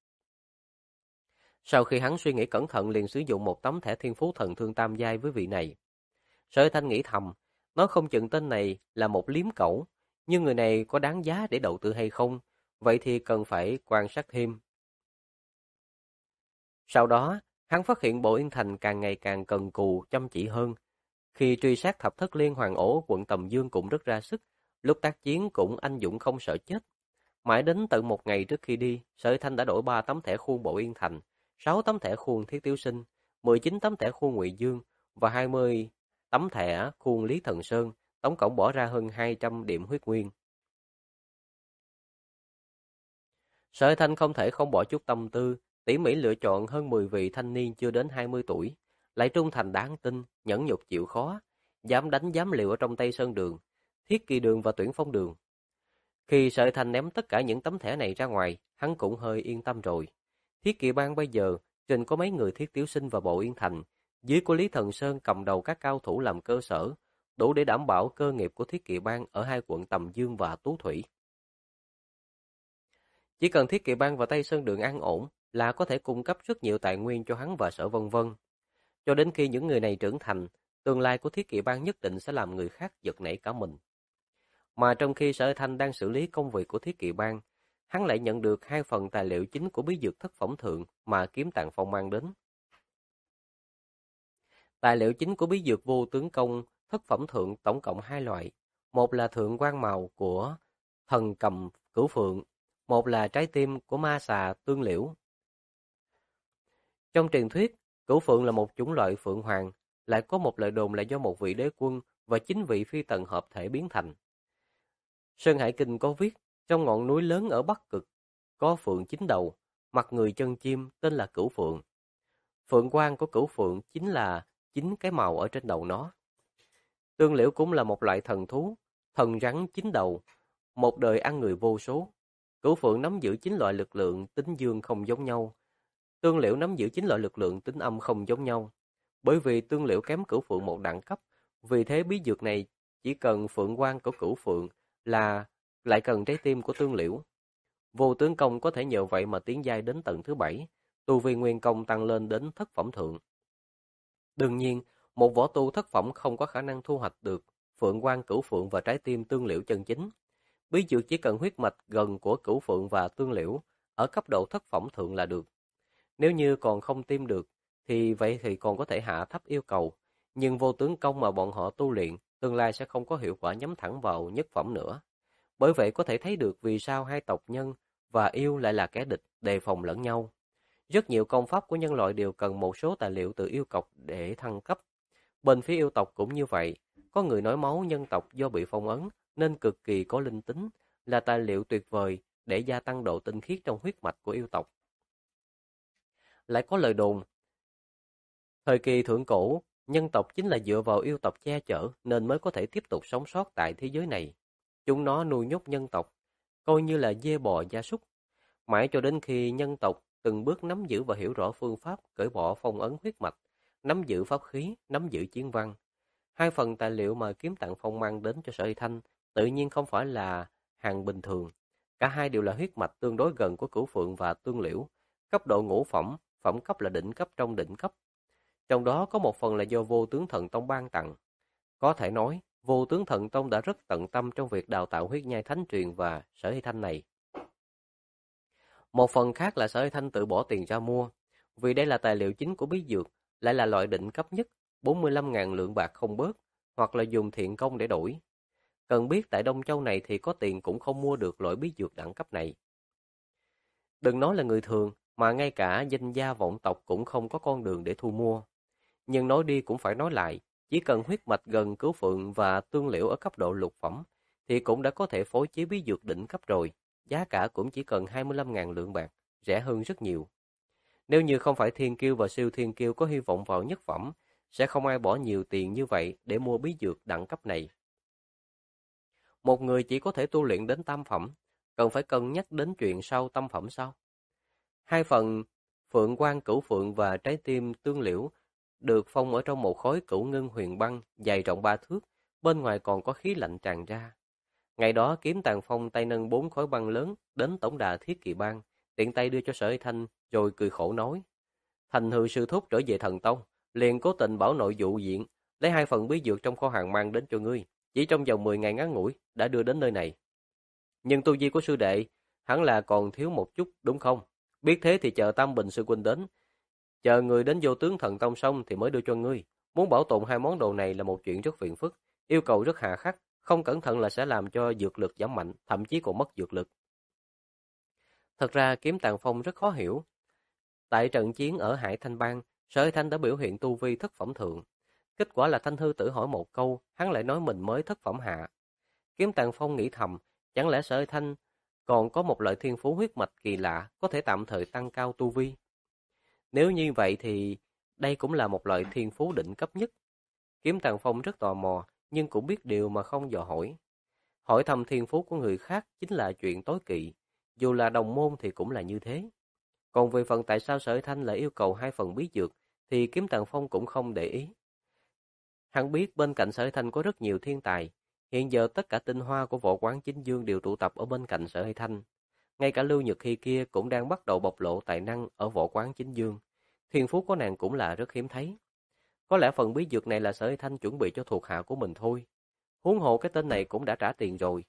Sau khi hắn suy nghĩ cẩn thận liền sử dụng một tấm thẻ thiên phú thần thương tam giai với vị này. Sợi Thanh nghĩ thầm, nó không chừng tên này là một liếm cẩu, nhưng người này có đáng giá để đầu tư hay không, vậy thì cần phải quan sát thêm. Sau đó, hắn phát hiện Bộ Yên Thành càng ngày càng cần cù, chăm chỉ hơn. Khi truy sát Thập Thất Liên Hoàn Ổ, quận Tầm Dương cũng rất ra sức, lúc tác chiến cũng anh dũng không sợ chết. Mãi đến tận một ngày trước khi đi, Sợi Thanh đã đổi 3 tấm thẻ khuôn Bộ Yên Thành, 6 tấm thẻ khuôn Thiết Tiếu Sinh, 19 tấm thẻ khuôn Ngụy Dương và 20 tấm thẻ khuôn Lý Thần Sơn, tổng cộng bỏ ra hơn 200 điểm huyết nguyên. Sợi Thanh không thể không bỏ chút tâm tư, tỉ mỉ lựa chọn hơn 10 vị thanh niên chưa đến 20 tuổi, lại trung thành đáng tin, nhẫn nhục chịu khó, dám đánh dám liều ở trong Tây Sơn Đường, Thiết Kỳ Đường và Tuyển Phong Đường. Khi Sợi Thanh ném tất cả những tấm thẻ này ra ngoài, hắn cũng hơi yên tâm rồi. Thiết Kỵ Bang bây giờ, trên có mấy người Thiết Tiếu Sinh và Bộ Yên Thành, dưới của Lý Thần Sơn cầm đầu các cao thủ làm cơ sở, đủ để đảm bảo cơ nghiệp của Thiết Kỵ Bang ở hai quận Tầm Dương và Tú Thủy. Chỉ cần Thiết Kỵ Bang và Tây Sơn Đường an ổn là có thể cung cấp rất nhiều tài nguyên cho hắn và Sở Vân Vân. Cho đến khi những người này trưởng thành, tương lai của Thiết Kỵ Bang nhất định sẽ làm người khác giật nảy cả mình. Mà trong khi Sở Thanh đang xử lý công việc của Thiết Kỵ Bang, hắn lại nhận được 2 phần tài liệu chính của bí dược thất phẩm thượng mà Kiếm Tạng Phong mang đến. Tài liệu chính của bí dược vô tướng công thất phẩm thượng tổng cộng 2 loại, một là thượng quan màu của thần cầm cửu phượng, một là trái tim của ma xà tương liễu. Trong truyền thuyết, cửu phượng là một chủng loại phượng hoàng, lại có một lời đồn là do một vị đế quân và 9 vị phi tần hợp thể biến thành. Sơn Hải Kinh có viết, trong ngọn núi lớn ở Bắc Cực, có phượng 9 đầu, mặt người chân chim tên là cửu phượng. Phượng quang của cửu phượng chính là 9 cái màu ở trên đầu nó. Tương liễu cũng là một loại thần thú, thần rắn 9 đầu, một đời ăn người vô số. Cửu phượng nắm giữ 9 loại lực lượng tính dương không giống nhau. Tương liễu nắm giữ 9 loại lực lượng tính âm không giống nhau. Bởi vì tương liễu kém cửu phượng một đẳng cấp, vì thế bí dược này chỉ cần phượng quang của cửu phượng là lại cần trái tim của tương liễu. Vô tướng công có thể nhờ vậy mà tiến giai đến tầng thứ 7, tu vi nguyên công tăng lên đến thất phẩm thượng. Đương nhiên, một võ tu thất phẩm không có khả năng thu hoạch được phượng quang cửu phượng và trái tim tương liễu chân chính. Bí dược chỉ cần huyết mạch gần của cửu phượng và tương liễu ở cấp độ thất phẩm thượng là được. Nếu như còn không tìm được, thì vậy thì còn có thể hạ thấp yêu cầu. Nhưng vô tướng công mà bọn họ tu luyện, tương lai sẽ không có hiệu quả nhắm thẳng vào nhất phẩm nữa. Bởi vậy có thể thấy được vì sao hai tộc nhân và yêu lại là kẻ địch, đề phòng lẫn nhau. Rất nhiều công pháp của nhân loại đều cần một số tài liệu từ yêu tộc để thăng cấp. Bên phía yêu tộc cũng như vậy, có người nói máu nhân tộc do bị phong ấn nên cực kỳ có linh tính, là tài liệu tuyệt vời để gia tăng độ tinh khiết trong huyết mạch của yêu tộc. Lại có lời đồn, thời kỳ thượng cổ, nhân tộc chính là dựa vào yêu tộc che chở nên mới có thể tiếp tục sống sót tại thế giới này. Chúng nó nuôi nhốt nhân tộc, coi như là dê bò gia súc, mãi cho đến khi nhân tộc từng bước nắm giữ và hiểu rõ phương pháp cởi bỏ phong ấn huyết mạch, nắm giữ pháp khí, nắm giữ chiến văn. Hai phần tài liệu mà Kiếm Tạng Phong mang đến cho Sở Hy Thanh tự nhiên không phải là hàng bình thường. Cả hai đều là huyết mạch tương đối gần của Cửu Phượng và Tương Liễu, cấp độ ngũ phẩm, phẩm cấp là đỉnh cấp trong đỉnh cấp. Trong đó có một phần là do Vô Tướng Thần Tông ban tặng. Có thể nói, Vô Tướng Thần Tông đã rất tận tâm trong việc đào tạo huyết nhai thánh truyền và Sở Hy Thanh này. Một phần khác là Sở Hy Thanh tự bỏ tiền ra mua, vì đây là tài liệu chính của bí dược, lại là loại đỉnh cấp nhất, 45.000 lượng bạc không bớt, hoặc là dùng thiện công để đổi. Cần biết tại Đông Châu này thì có tiền cũng không mua được loại bí dược đẳng cấp này. Đừng nói là người thường, mà ngay cả danh gia vọng tộc cũng không có con đường để thu mua. Nhưng nói đi cũng phải nói lại, chỉ cần huyết mạch gần Cửu Phượng và Tương Liễu ở cấp độ lục phẩm, thì cũng đã có thể phối chế bí dược đỉnh cấp rồi, giá cả cũng chỉ cần 25.000 lượng bạc, rẻ hơn rất nhiều. Nếu như không phải thiên kiêu và siêu thiên kiêu có hy vọng vào nhất phẩm, sẽ không ai bỏ nhiều tiền như vậy để mua bí dược đẳng cấp này. Một người chỉ có thể tu luyện đến tam phẩm, cần phải cân nhắc đến chuyện sau tam phẩm sao? Hai phần Phượng Quang Cửu Phượng và trái tim Tương Liễu được phong ở trong một khối cửu ngân huyền băng dày rộng 3 thước, bên ngoài còn có khí lạnh tràn ra. Ngày đó Kiếm Tàng Phong tay nâng 4 khối băng lớn đến tổng đà Thiết Kỵ Bang, tiện tay đưa cho Sở Hy Thanh, rồi cười khổ nói: Thành hư sư thúc trở về thần tông, liền cố tình bảo nội dụ diện, lấy 2 phần bí dược trong kho hàng mang đến cho ngươi, chỉ trong vòng 10 ngày ngắn ngủi đã đưa đến nơi này. Nhưng tu vi của sư đệ hẳn là còn thiếu một chút, đúng không? Biết thế thì chờ Tam Bình sư huynh đến, chờ người đến Vô Tướng Thần Tông xong thì mới đưa cho ngươi. Muốn bảo tồn 2 món đồ này là một chuyện rất phiền phức, yêu cầu rất hà khắc, không cẩn thận là sẽ làm cho dược lực giảm mạnh, thậm chí còn mất dược lực. Thật ra Kiếm Tàng Phong rất khó hiểu. Tại trận chiến ở Hải Thanh Bang, Sở Hy Thanh đã biểu hiện tu vi thất phẩm thượng. Kết quả là Thanh Hư Tử hỏi một câu, hắn lại nói mình mới thất phẩm hạ. Kiếm Tàng Phong nghĩ thầm, chẳng lẽ Sở Hy Thanh còn có một loại thiên phú huyết mạch kỳ lạ, có thể tạm thời tăng cao tu vi. Nếu như vậy thì đây cũng là một loại thiên phú đỉnh cấp nhất. Kiếm Tàng Phong rất tò mò, nhưng cũng biết điều mà không dò hỏi. Hỏi thăm thiên phú của người khác chính là chuyện tối kỵ, dù là đồng môn thì cũng là như thế. Còn về phần tại sao Sở Hy Thanh lại yêu cầu 2 phần bí dược, thì Kiếm Tàng Phong cũng không để ý. Hắn biết bên cạnh Sở Hy Thanh có rất nhiều thiên tài, hiện giờ tất cả tinh hoa của võ quán Chính Dương đều tụ tập ở bên cạnh Sở Hy Thanh. Ngay cả Lưu Nhược Hy kia cũng đang bắt đầu bộc lộ tài năng ở võ quán Chính Dương. Thiên phú của nàng cũng là rất hiếm thấy. Có lẽ phần bí dược này là Sở Hy Thanh chuẩn bị cho thuộc hạ của mình thôi. Huống hồ cái tên này cũng đã trả tiền rồi.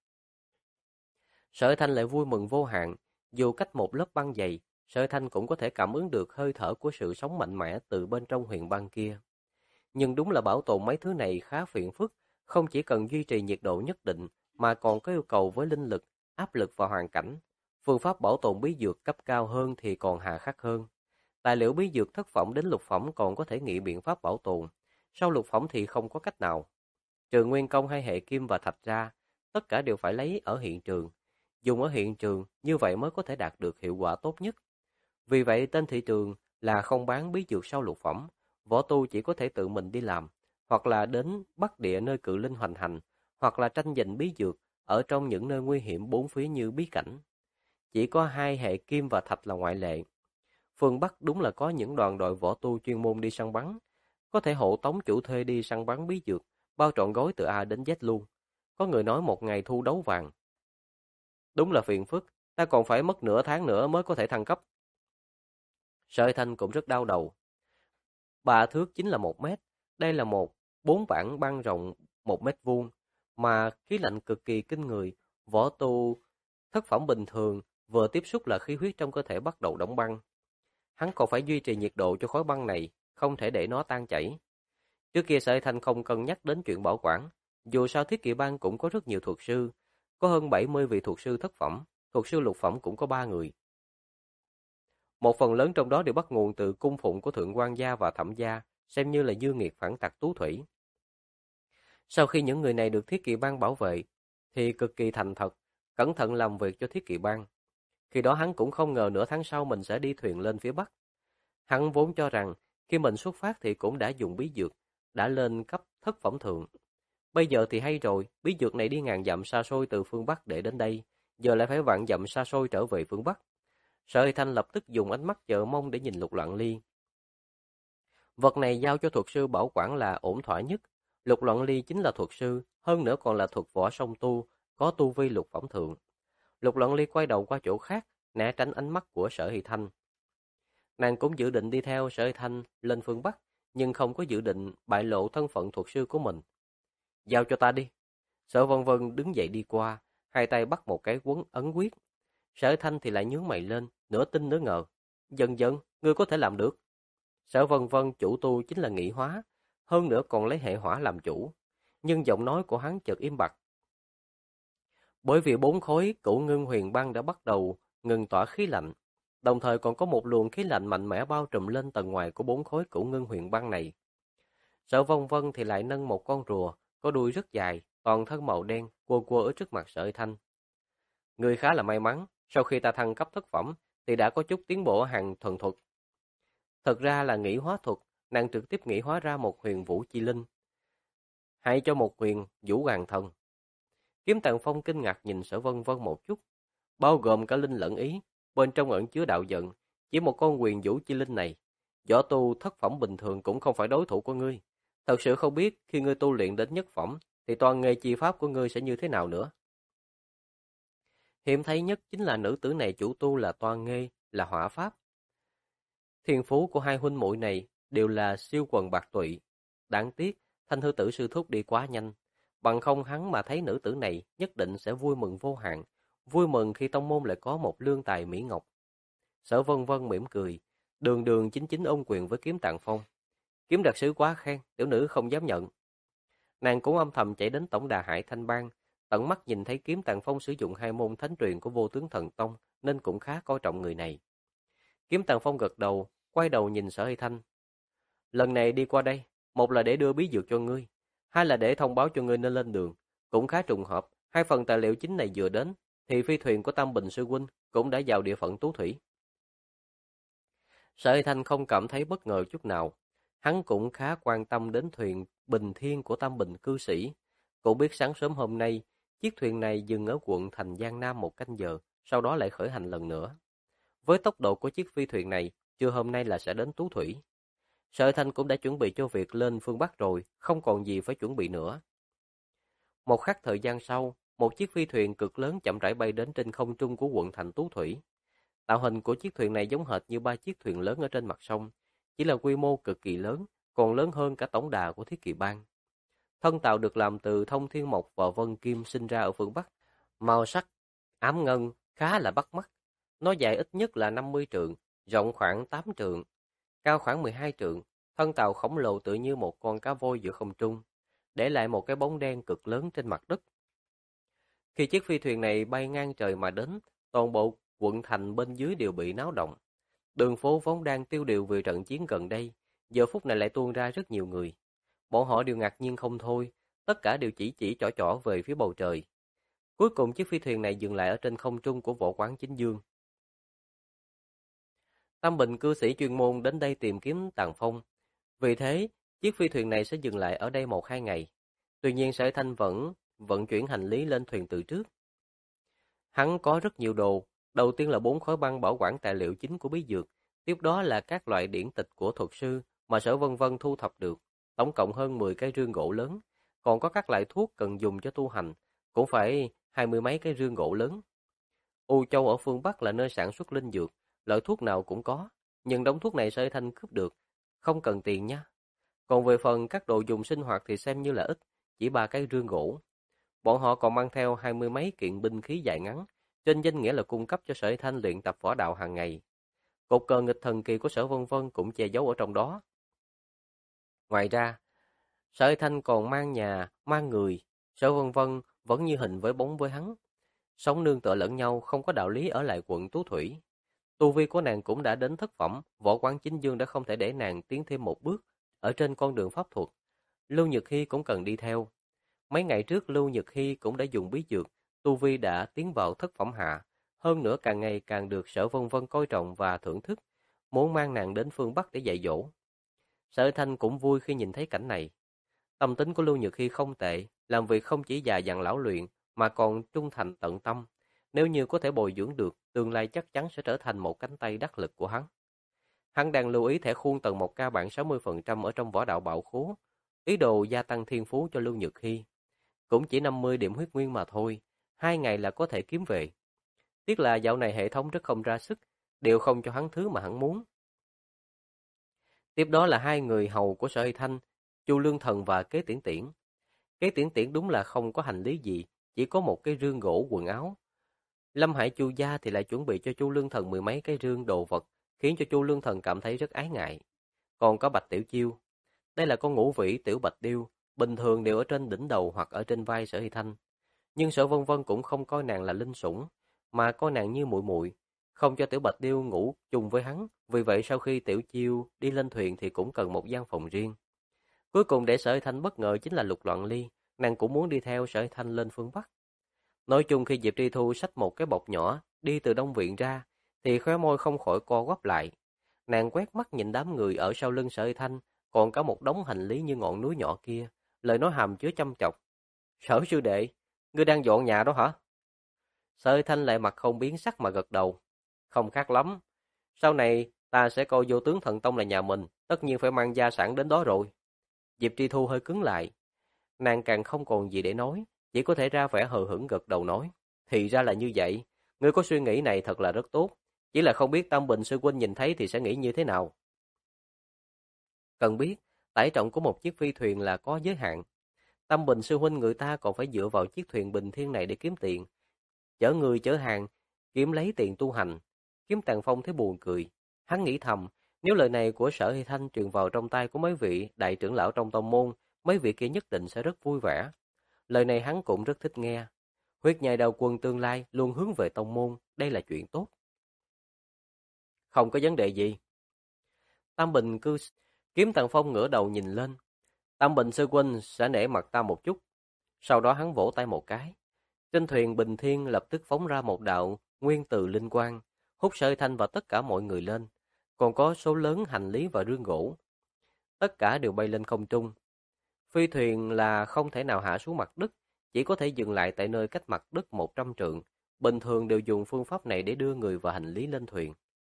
Sở Hy Thanh lại vui mừng vô hạn, dù cách một lớp băng dày, Sở Hy Thanh cũng có thể cảm ứng được hơi thở của sự sống mạnh mẽ từ bên trong huyền băng kia. Nhưng đúng là bảo tồn mấy thứ này khá phiền phức, không chỉ cần duy trì nhiệt độ nhất định, mà còn có yêu cầu với linh lực, áp lực và hoàn cảnh. Phương pháp bảo tồn bí dược cấp cao hơn thì còn hà khắc hơn. Tài liệu bí dược thất phẩm đến lục phẩm còn có thể nghĩ biện pháp bảo tồn, sau lục phẩm thì không có cách nào. Trừ nguyên công hay hệ kim và thạch ra, tất cả đều phải lấy ở hiện trường. Dùng ở hiện trường, như vậy mới có thể đạt được hiệu quả tốt nhất. Vì vậy tên thị trường là không bán bí dược sau lục phẩm, võ tu chỉ có thể tự mình đi làm, hoặc là đến Bắc Địa nơi cự linh hoành hành, hoặc là tranh giành bí dược ở trong những nơi nguy hiểm bốn phía như bí cảnh. Chỉ có hai hệ kim và thạch là ngoại lệ. Phương Bắc đúng là có những đoàn đội võ tu chuyên môn đi săn bắn, có thể hộ tống chủ thuê đi săn bắn bí dược, bao trọn gói từ A đến Z luôn. Có người nói một ngày thu đấu vàng. Đúng là phiền phức, ta còn phải mất nửa tháng nữa mới có thể thăng cấp. Sợi Thanh cũng rất đau đầu. 3 thước chính là 1 mét, đây là một 4 bản băng rộng 1 mét vuông, mà khí lạnh cực kỳ kinh người, võ tu thất phẩm bình thường vừa tiếp xúc là khí huyết trong cơ thể bắt đầu đóng băng. Hắn còn phải duy trì nhiệt độ cho khối băng này, không thể để nó tan chảy. Trước kia Sợi Thanh không cân nhắc đến chuyện bảo quản, dù sao Thiết Kỵ Bang cũng có rất nhiều thuật sư, có hơn 70 vị thuật sư thất phẩm, thuật sư lục phẩm cũng có 3 người. Một phần lớn trong đó đều bắt nguồn từ cung phụng của Thượng quan gia và Thẩm gia, xem như là dư nghiệt phản tặc tú thủy. Sau khi những người này được Thiết Kỵ Bang bảo vệ, thì cực kỳ thành thật, cẩn thận làm việc cho Thiết Kỵ Bang. Khi đó hắn cũng không ngờ nửa tháng sau mình sẽ đi thuyền lên phía Bắc. Hắn vốn cho rằng khi mình xuất phát thì cũng đã dùng bí dược, đã lên cấp thất phẩm thượng. Bây giờ thì hay rồi, bí dược này đi ngàn dặm xa xôi từ phương Bắc để đến đây, giờ lại phải vạn dặm xa xôi trở về phương Bắc. Sở Huy Thanh lập tức dùng ánh mắt chờ mong để nhìn Lục Loạn Ly. Vật này giao cho thuật sư bảo quản là ổn thỏa nhất. Lục Loạn Ly chính là thuật sư, hơn nữa còn là thuật võ song tu, có tu vi lục phẩm thượng. Lục Loạn Ly quay đầu qua chỗ khác, né tránh ánh mắt của Sở Huy Thanh. Nàng cũng dự định đi theo Sở Huy Thanh lên phương Bắc, nhưng không có dự định bại lộ thân phận thuật sư của mình. Giao cho ta đi. Sở Vân Vân đứng dậy đi qua, hai tay bắt một cái quấn ấn quyết. Sở Thanh thì lại nhướng mày lên, nửa tin nửa ngờ. Dần dần, ngươi có thể làm được. Sở Vân Vân chủ tu chính là nghị hóa, hơn nữa còn lấy hệ hỏa làm chủ. Nhưng giọng nói của hắn chợt im bặt. Bởi vì 4 khối cửu ngưng huyền băng đã bắt đầu ngừng tỏa khí lạnh, đồng thời còn có một luồng khí lạnh mạnh mẽ bao trùm lên tầng ngoài của 4 khối cửu ngưng huyền băng này. Sở Vân Vân thì lại nâng một con rùa, có đuôi rất dài, toàn thân màu đen, quơ quơ ở trước mặt Sở Thanh. Người khá là may mắn, sau khi ta thăng cấp thất phẩm, thì đã có chút tiến bộ hàng thuần thuật. Thật ra là nghĩ hóa thuật, nàng trực tiếp nghĩ hóa ra một huyền vũ chi linh. Hay cho một huyền vũ hoàng thần. Kiếm Tàng Phong kinh ngạc nhìn Sở Vân Vân một chút, bao gồm cả linh lẫn ý, bên trong ẩn chứa đạo giận, chỉ một con huyền vũ chi linh này, võ tu thất phẩm bình thường cũng không phải đối thủ của ngươi. Thật sự không biết khi ngươi tu luyện đến nhất phẩm, thì toàn nghề chi pháp của ngươi sẽ như thế nào nữa. Hiếm thấy nhất chính là nữ tử này chủ tu là toan nghê, là hỏa pháp. Thiên phú của hai huynh muội này đều là siêu quần bạc tụy. Đáng tiếc, Thanh Hư Tử sư thúc đi quá nhanh. Bằng không hắn mà thấy nữ tử này nhất định sẽ vui mừng vô hạn. Vui mừng khi tông môn lại có một lương tài mỹ ngọc. Sở Vân Vân mỉm cười, đường đường chính chính ôm quyền với Kiếm Tàng Phong. Kiếm đặc sứ quá khen, tiểu nữ không dám nhận. Nàng cũng âm thầm chạy đến tổng đà Hải Thanh Bang, tận mắt nhìn thấy Kiếm Tàng Phong sử dụng hai môn thánh truyền của Vô Tướng Thần Tông, nên cũng khá coi trọng người này. Kiếm Tàng Phong gật đầu, quay đầu nhìn Sở Hy Thanh. Lần này đi qua đây, một là để đưa bí dược cho ngươi, hai là để thông báo cho ngươi nên lên đường. Cũng khá trùng hợp, hai phần tài liệu chính này vừa đến, thì phi thuyền của Tam Bình sư huynh cũng đã vào địa phận Tú Thủy. Sở Hy Thanh không cảm thấy bất ngờ chút nào, hắn cũng khá quan tâm đến thuyền Bình Thiên của Tam Bình cư sĩ. Cũng biết sáng sớm hôm nay, chiếc thuyền này dừng ở quận thành Giang Nam 1 canh giờ, sau đó lại khởi hành lần nữa. Với tốc độ của chiếc phi thuyền này, trưa hôm nay là sẽ đến Tú Thủy. Sở Thanh cũng đã chuẩn bị cho việc lên phương Bắc rồi, không còn gì phải chuẩn bị nữa. Một khắc thời gian sau, một chiếc phi thuyền cực lớn chậm rãi bay đến trên không trung của quận thành Tú Thủy. Tạo hình của chiếc thuyền này giống hệt như 3 chiếc thuyền lớn ở trên mặt sông, chỉ là quy mô cực kỳ lớn, còn lớn hơn cả tổng đà của Thiết Kỵ Bang. Thân tàu được làm từ thông thiên mộc và vân kim sinh ra ở phương Bắc, màu sắc ám ngân, khá là bắt mắt. Nó dài ít nhất là 50 trượng, rộng khoảng 8 trượng, cao khoảng 12 trượng. Thân tàu khổng lồ tựa như một con cá voi giữa không trung, để lại một cái bóng đen cực lớn trên mặt đất. Khi chiếc phi thuyền này bay ngang trời mà đến, toàn bộ quận thành bên dưới đều bị náo động. Đường phố vốn đang tiêu điều vì trận chiến gần đây, giờ phút này lại tuôn ra rất nhiều người. Bọn họ đều ngạc nhiên không thôi, tất cả đều chỉ trỏ trỏ về phía bầu trời. Cuối cùng chiếc phi thuyền này dừng lại ở trên không trung của võ quán chính dương. Tam Bình cư sĩ chuyên môn đến đây tìm kiếm Tàng Phong. Vì thế, chiếc phi thuyền này sẽ dừng lại ở đây 1-2 ngày. Tuy nhiên Sở Thanh vẫn vận chuyển hành lý lên thuyền từ trước. Hắn có rất nhiều đồ, đầu tiên là 4 khối băng bảo quản tài liệu chính của bí dược, tiếp đó là các loại điển tịch của thuật sư mà Sở Vân Vân thu thập được, tổng cộng hơn 10 cái rương gỗ lớn, còn có các loại thuốc cần dùng cho tu hành, cũng phải 20 mấy cái rương gỗ lớn. U Châu ở phương Bắc là nơi sản xuất linh dược, loại thuốc nào cũng có, nhưng đống thuốc này Sở Thanh cướp được, không cần tiền nha. Còn về phần các đồ dùng sinh hoạt thì xem như là ít, chỉ 3 cái rương gỗ. Bọn họ còn mang theo 20 mấy kiện binh khí dài ngắn, trên danh nghĩa là cung cấp cho Sở Thanh luyện tập võ đạo hàng ngày. Cột cờ nghịch thần kỳ của Sở Vân Vân cũng che giấu ở trong đó. Ngoài ra, Sở Thanh còn mang người, Sở Vân Vân vẫn như hình với bóng với hắn. Sống nương tựa lẫn nhau, không có đạo lý ở lại quận Tú Thủy. Tu vi của nàng cũng đã đến thất phẩm, võ quán chính dương đã không thể để nàng tiến thêm một bước ở trên con đường pháp thuật. Lưu Nhược Hy cũng cần đi theo. Mấy ngày trước Lưu Nhược Hy cũng đã dùng bí dược, tu vi đã tiến vào thất phẩm hạ, hơn nữa càng ngày càng được Sở Vân Vân coi trọng và thưởng thức, muốn mang nàng đến phương Bắc để dạy dỗ. Sở Thanh cũng vui khi nhìn thấy cảnh này. Tâm tính của Lưu Nhược Hy không tệ, làm việc không chỉ già dặn lão luyện mà còn trung thành tận tâm. Nếu như có thể bồi dưỡng được, tương lai chắc chắn sẽ trở thành một cánh tay đắc lực của hắn. Hắn đang lưu ý thẻ khuôn tầng 1 ca bản 60% ở trong võ đạo bảo khố, ý đồ gia tăng thiên phú cho Lưu Nhược Hy. Cũng chỉ 50 điểm huyết nguyên mà thôi, 2 ngày là có thể kiếm về. Tiếc là dạo này hệ thống rất không ra sức, đều không cho hắn thứ mà hắn muốn. Tiếp đó là 2 người hầu của Sở Hy Thanh, Chu Lương Thần và Kế Tiễn Tiễn. Kế Tiễn Tiễn đúng là không có hành lý gì, chỉ có một cái rương gỗ quần áo. Lâm Hải Chu gia thì lại chuẩn bị cho Chu Lương Thần 10 mấy cái rương đồ vật, khiến cho Chu Lương Thần cảm thấy rất ái ngại. Còn có Bạch Tiểu Chiêu, đây là con ngũ vĩ tiểu bạch điêu, bình thường đều ở trên đỉnh đầu hoặc ở trên vai Sở Hy Thanh. Nhưng Sở Vân Vân cũng không coi nàng là linh sủng, mà coi nàng như muội muội, không cho tiểu bạch điêu ngủ chung với hắn, vì vậy sau khi Tiểu Chiêu đi lên thuyền thì cũng cần một gian phòng riêng. Cuối cùng để Sở Hy Thanh bất ngờ chính là Lục Loạn Ly, nàng cũng muốn đi theo Sở Hy Thanh lên phương Bắc. Nói chung khi Diệp Tri Thu xách một cái bọc nhỏ đi từ Đông Viện ra, thì khóe môi không khỏi co quắp lại. Nàng quét mắt nhìn đám người ở sau lưng Sở Hy Thanh, còn có một đống hành lý như ngọn núi nhỏ kia, lời nói hàm chứa chăm chọc. Sở sư đệ, ngươi đang dọn nhà đó hả? Sở Hy Thanh lại mặt không biến sắc mà gật đầu. Không khác lắm. Sau này ta sẽ coi Vô Tướng Thần Tông là nhà mình, tất nhiên phải mang gia sản đến đó rồi. Diệp Tri Thu hơi cứng lại. Nàng càng không còn gì để nói, chỉ có thể ra vẻ hờ hững gật đầu nói. Thì ra là như vậy, ngươi có suy nghĩ này thật là rất tốt. Chỉ là không biết Tam Bình sư huynh nhìn thấy thì sẽ nghĩ như thế nào. Cần biết, tải trọng của một chiếc phi thuyền là có giới hạn. Tam Bình sư huynh người ta còn phải dựa vào chiếc thuyền bình thiên này để kiếm tiền. Chở người chở hàng, kiếm lấy tiền tu hành. Kiếm Tàng Phong thấy buồn cười. Hắn nghĩ thầm, nếu lời này của Sở Hy Thanh truyền vào trong tay của mấy vị đại trưởng lão trong tông môn, mấy vị kia nhất định sẽ rất vui vẻ. Lời này hắn cũng rất thích nghe. Huyết nhai đầu quân tương lai luôn hướng về tông môn, đây là chuyện tốt. Không có vấn đề gì. Tam Bình kiếm Tàng Phong ngửa đầu nhìn lên. Tam Bình sư huynh sẽ nể mặt ta một chút. Sau đó hắn vỗ tay một cái. Trên thuyền Bình Thiên lập tức phóng ra một đạo nguyên từ linh quang, hút Sở Hy Thanh và tất cả mọi người lên. Còn có số lớn hành lý và rương gỗ. Tất cả đều bay lên không trung. Phi thuyền là không thể nào hạ xuống mặt đất, chỉ có thể dừng lại tại nơi cách mặt đất 100 trượng. Bình thường đều dùng phương pháp này để đưa người và hành lý lên thuyền.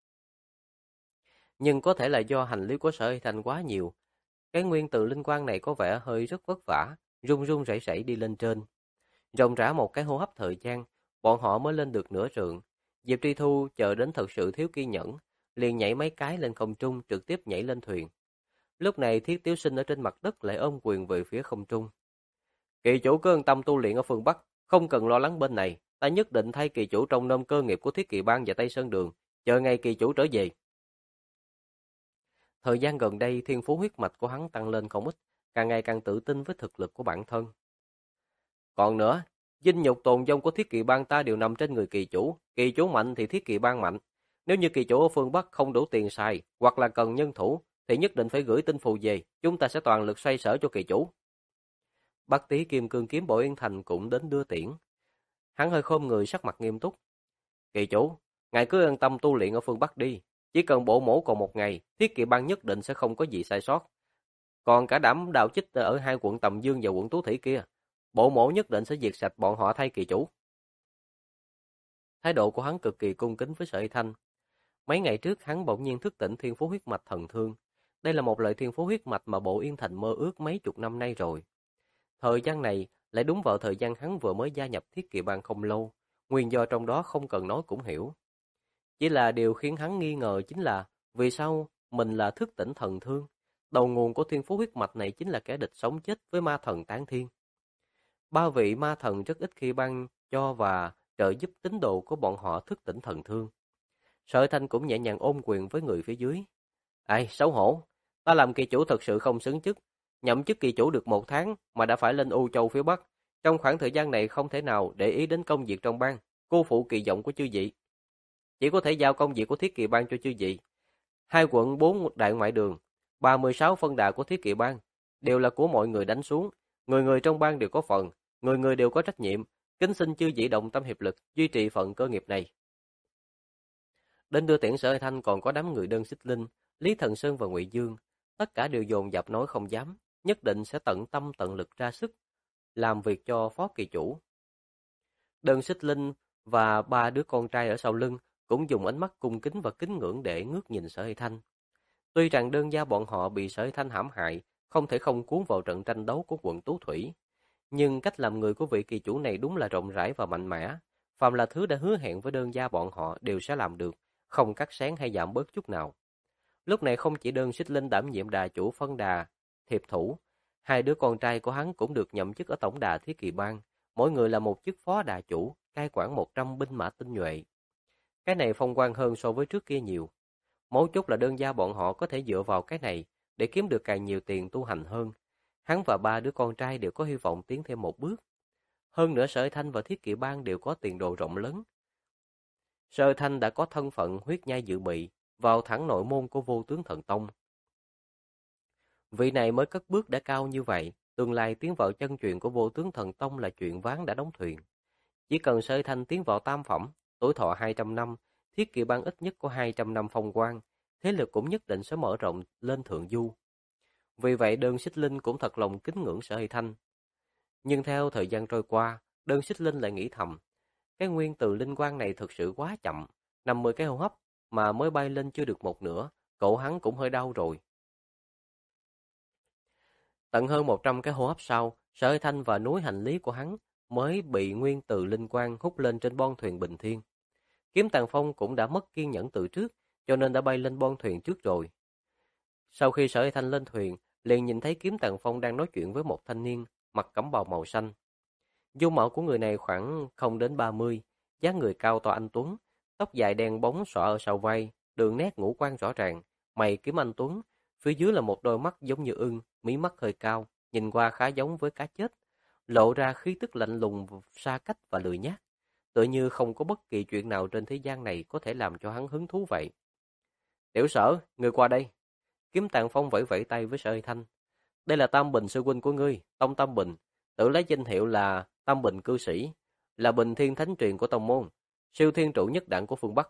Nhưng có thể là do hành lý của Sở Hy Thanh quá nhiều. Cái nguyên tử linh quang này có vẻ hơi rất vất vả, run run rẩy rẩy đi lên trên. Ròng rã một cái hô hấp thời gian, bọn họ mới lên được nửa trượng. Diệp Tri Thu chờ đến thật sự thiếu kiên nhẫn, liền nhảy mấy cái lên không trung trực tiếp nhảy lên thuyền. Lúc này Thiết Tiếu Sinh ở trên mặt đất lại ôm quyền về phía không trung. Kỳ chủ cứ yên tâm tu luyện ở phương Bắc, không cần lo lắng bên này, ta nhất định thay kỳ chủ trong nôm cơ nghiệp của Thiết Kỳ Bang và Tây Sơn Đường, chờ ngày kỳ chủ trở về. Thời gian gần đây thiên phú huyết mạch của hắn tăng lên không ít, càng ngày càng tự tin với thực lực của bản thân. Còn nữa, dinh nhục tồn vong của Thiết Kỳ Bang ta đều nằm trên người kỳ chủ mạnh thì Thiết Kỳ Bang mạnh. Nếu như kỳ chủ ở phương Bắc không đủ tiền xài, hoặc là cần nhân thủ, thì nhất định phải gửi tinh phù về, chúng ta sẽ toàn lực xoay sở cho kỳ chủ. Bác Tý Kim Cương Kiếm Bộ Yên Thành cũng đến đưa tiễn. Hắn hơi khom người, sắc mặt nghiêm túc. Kỳ chủ, ngài cứ yên tâm tu luyện ở phương Bắc đi. Chỉ cần bộ mổ còn một ngày, Thiết Kỵ Bang nhất định sẽ không có gì sai sót. Còn cả đám đạo chích ở hai quận Tầm Dương và quận Tú Thủy kia, bộ mổ nhất định sẽ diệt sạch bọn họ thay kỳ chủ. Thái độ của hắn cực kỳ cung kính với Sở Thanh. Mấy ngày trước hắn bỗng nhiên thức tỉnh Thiên Phú huyết mạch thần thương. Đây là một loại Thiên Phú huyết mạch mà Bộ Yên Thành mơ ước mấy chục năm nay rồi. Thời gian này lại đúng vào thời gian hắn vừa mới gia nhập Thiết Kỵ Bang không lâu, nguyên do trong đó không cần nói cũng hiểu. Chỉ là điều khiến hắn nghi ngờ chính là vì sao mình là thức tỉnh thần thương, đầu nguồn của Thiên Phú huyết mạch này chính là kẻ địch sống chết với ma thần Tán Thiên. Ba vị ma thần rất ít khi ban cho và trợ giúp tín đồ của bọn họ thức tỉnh thần thương. Sở Thanh cũng nhẹ nhàng ôm quyền với người phía dưới. Ai, xấu hổ, ta làm kỳ chủ thật sự không xứng chức. Nhậm chức kỳ chủ được 1 tháng mà đã phải lên U Châu phía Bắc. Trong khoảng thời gian này không thể nào để ý đến công việc trong bang, cô phụ kỳ vọng của chư vị. Chỉ có thể giao công việc của Thiết Kỵ Bang cho chư vị. 2 quận 4 đại ngoại đường, 36 phân đà của Thiết Kỵ Bang đều là của mọi người đánh xuống. Người người trong bang đều có phần, người người đều có trách nhiệm. Kính xin chư vị đồng tâm hiệp lực duy trì phận cơ nghiệp này. Đến đưa tiễn Sở Thanh còn có đám người Đơn Xích Linh, Lý Thần Sơn và Ngụy Dương, tất cả đều dồn dập nói không dám, nhất định sẽ tận tâm tận lực ra sức làm việc cho phó kỳ chủ. Đơn Xích Linh và 3 đứa con trai ở sau lưng cũng dùng ánh mắt cung kính và kính ngưỡng để ngước nhìn Sở Thanh. Tuy rằng đơn gia bọn họ bị Sở Thanh hãm hại, không thể không cuốn vào trận tranh đấu của quận Tú Thủy, nhưng cách làm người của vị kỳ chủ này đúng là rộng rãi và mạnh mẽ. Phàm là thứ đã hứa hẹn với đơn gia bọn họ đều sẽ làm được, không cắt xén hay giảm bớt chút nào. Lúc này không chỉ Đơn Xích Linh đảm nhiệm đà chủ phân đà, thiệp thủ, 2 đứa con trai của hắn cũng được nhậm chức ở tổng đà Thiết Kỵ Bang, mỗi người là một chức phó đà chủ, cai quản 100 binh mã tinh nhuệ. Cái này phong quang hơn so với trước kia nhiều. Mấu chốt là đơn gia bọn họ có thể dựa vào cái này để kiếm được càng nhiều tiền tu hành hơn. Hắn và 3 đứa con trai đều có hy vọng tiến thêm một bước. Hơn nữa Sở Thanh và Thiết Kỵ Bang đều có tiền đồ rộng lớn. Sở Thanh đã có thân phận huyết nhai dự bị, vào thẳng nội môn của Vô Tướng Thần Tông. Vị này mới cất bước đã cao như vậy, tương lai tiến vào chân truyền của Vô Tướng Thần Tông là chuyện ván đã đóng thuyền. Chỉ cần Sở Thanh tiến vào tam phẩm, tuổi thọ 200 năm, Thiết Kỵ Bang ít nhất có 200 năm phong quang, thế lực cũng nhất định sẽ mở rộng lên thượng du. Vì vậy Đơn Xích Linh cũng thật lòng kính ngưỡng Sở Thanh. Nhưng theo thời gian trôi qua, Đơn Xích Linh lại nghĩ thầm, cái nguyên từ linh quang này thực sự quá chậm, 50 cái hô hấp mà mới bay lên chưa được một nửa, cổ hắn cũng hơi đau rồi. Tận hơn 100 cái hô hấp sau, Sở Thanh và núi hành lý của hắn mới bị nguyên từ linh quang hút lên trên bon thuyền bình thiên. Kiếm Tàng Phong cũng đã mất kiên nhẫn từ trước, cho nên đã bay lên bon thuyền trước rồi. Sau khi Sở Thanh lên thuyền, liền nhìn thấy Kiếm Tàng Phong đang nói chuyện với một thanh niên mặc cẩm bào màu xanh. Dung mạo của người này khoảng không đến 30, dáng người cao to anh tuấn, tóc dài đen bóng xõa ở sau vai, đường nét ngũ quan rõ ràng, mày kiếm anh tuấn, phía dưới là một đôi mắt giống như ưng, mí mắt hơi cao, nhìn qua khá giống với cá chết, lộ ra khí tức lạnh lùng, xa cách và lười nhác, tựa như không có bất kỳ chuyện nào trên thế gian này có thể làm cho hắn hứng thú vậy. Tiểu Sở, người qua đây. Kiếm Tàng Phong vẫy vẫy tay với Sở Thanh. Đây là Tam Bình sư huynh của ngươi, Tông Tam Bình, tự lấy danh hiệu là Tam Bình cư sĩ, là Bình Thiên Thánh truyền của tông môn, siêu thiên trụ nhất đẳng của phương Bắc.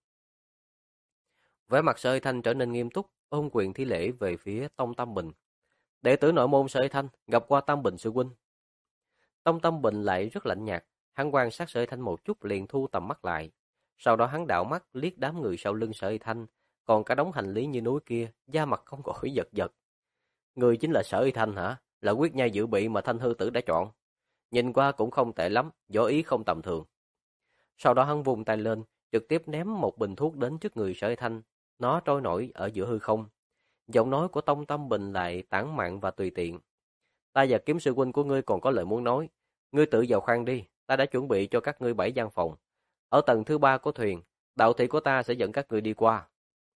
Vẻ mặt Sở Thanh trở nên nghiêm túc, ôn quyền thi lễ về phía Tông Tam Bình. Đệ tử nội môn Sở Thanh gặp qua Tam Bình sư huynh. Tông Tam Bình lại rất lạnh nhạt, hắn quan sát Sở Thanh một chút liền thu tầm mắt lại. Sau đó hắn đảo mắt liếc đám người sau lưng Sở Thanh, còn cả đống hành lý như núi kia, da mặt không khỏi giật giật. Người chính là Sở Thanh hả? Là quyết nhai dự bị mà Thanh hư tử đã chọn. Nhìn qua cũng không tệ lắm, võ ý không tầm thường. Sau đó hắn vung tay lên, trực tiếp ném một bình thuốc đến trước người Sở Thanh. Nó trôi nổi ở giữa hư không. Giọng nói của Tông Tâm Bình lại tản mạn và tùy tiện. Ta và Kiếm sư huynh của ngươi còn có lời muốn nói. Ngươi tự vào khoang đi, ta đã chuẩn bị cho các ngươi 7 gian phòng. Ở tầng thứ 3 của thuyền, đạo thị của ta sẽ dẫn các ngươi đi qua.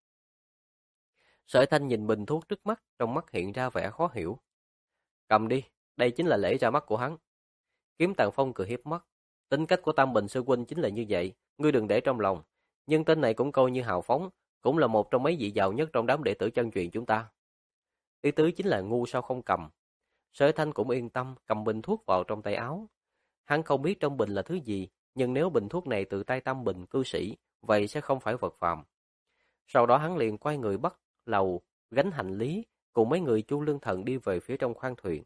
Sở Thanh nhìn bình thuốc trước mắt, trong mắt hiện ra vẻ khó hiểu. Cầm đi, đây chính là lễ ra mắt của hắn. Kiếm Tàng Phong cười hiếp mắt. Tính cách của Tam Bình sư huynh chính là như vậy, ngươi đừng để trong lòng. nhưng tên này cũng coi như hào phóng, cũng là một trong mấy vị giàu nhất trong đám đệ tử chân truyền chúng ta. Ý tứ chính là ngu sao không cầm. Sở Thanh cũng yên tâm cầm bình thuốc vào trong tay áo. Hắn không biết trong bình là thứ gì, nhưng nếu bình thuốc này từ tay Tâm Bình cư sĩ, vậy sẽ không phải vật phàm. Sau đó hắn liền quay người bắt lầu, gánh hành lý, cùng mấy người Chu Lương Thần đi về phía trong khoang thuyền.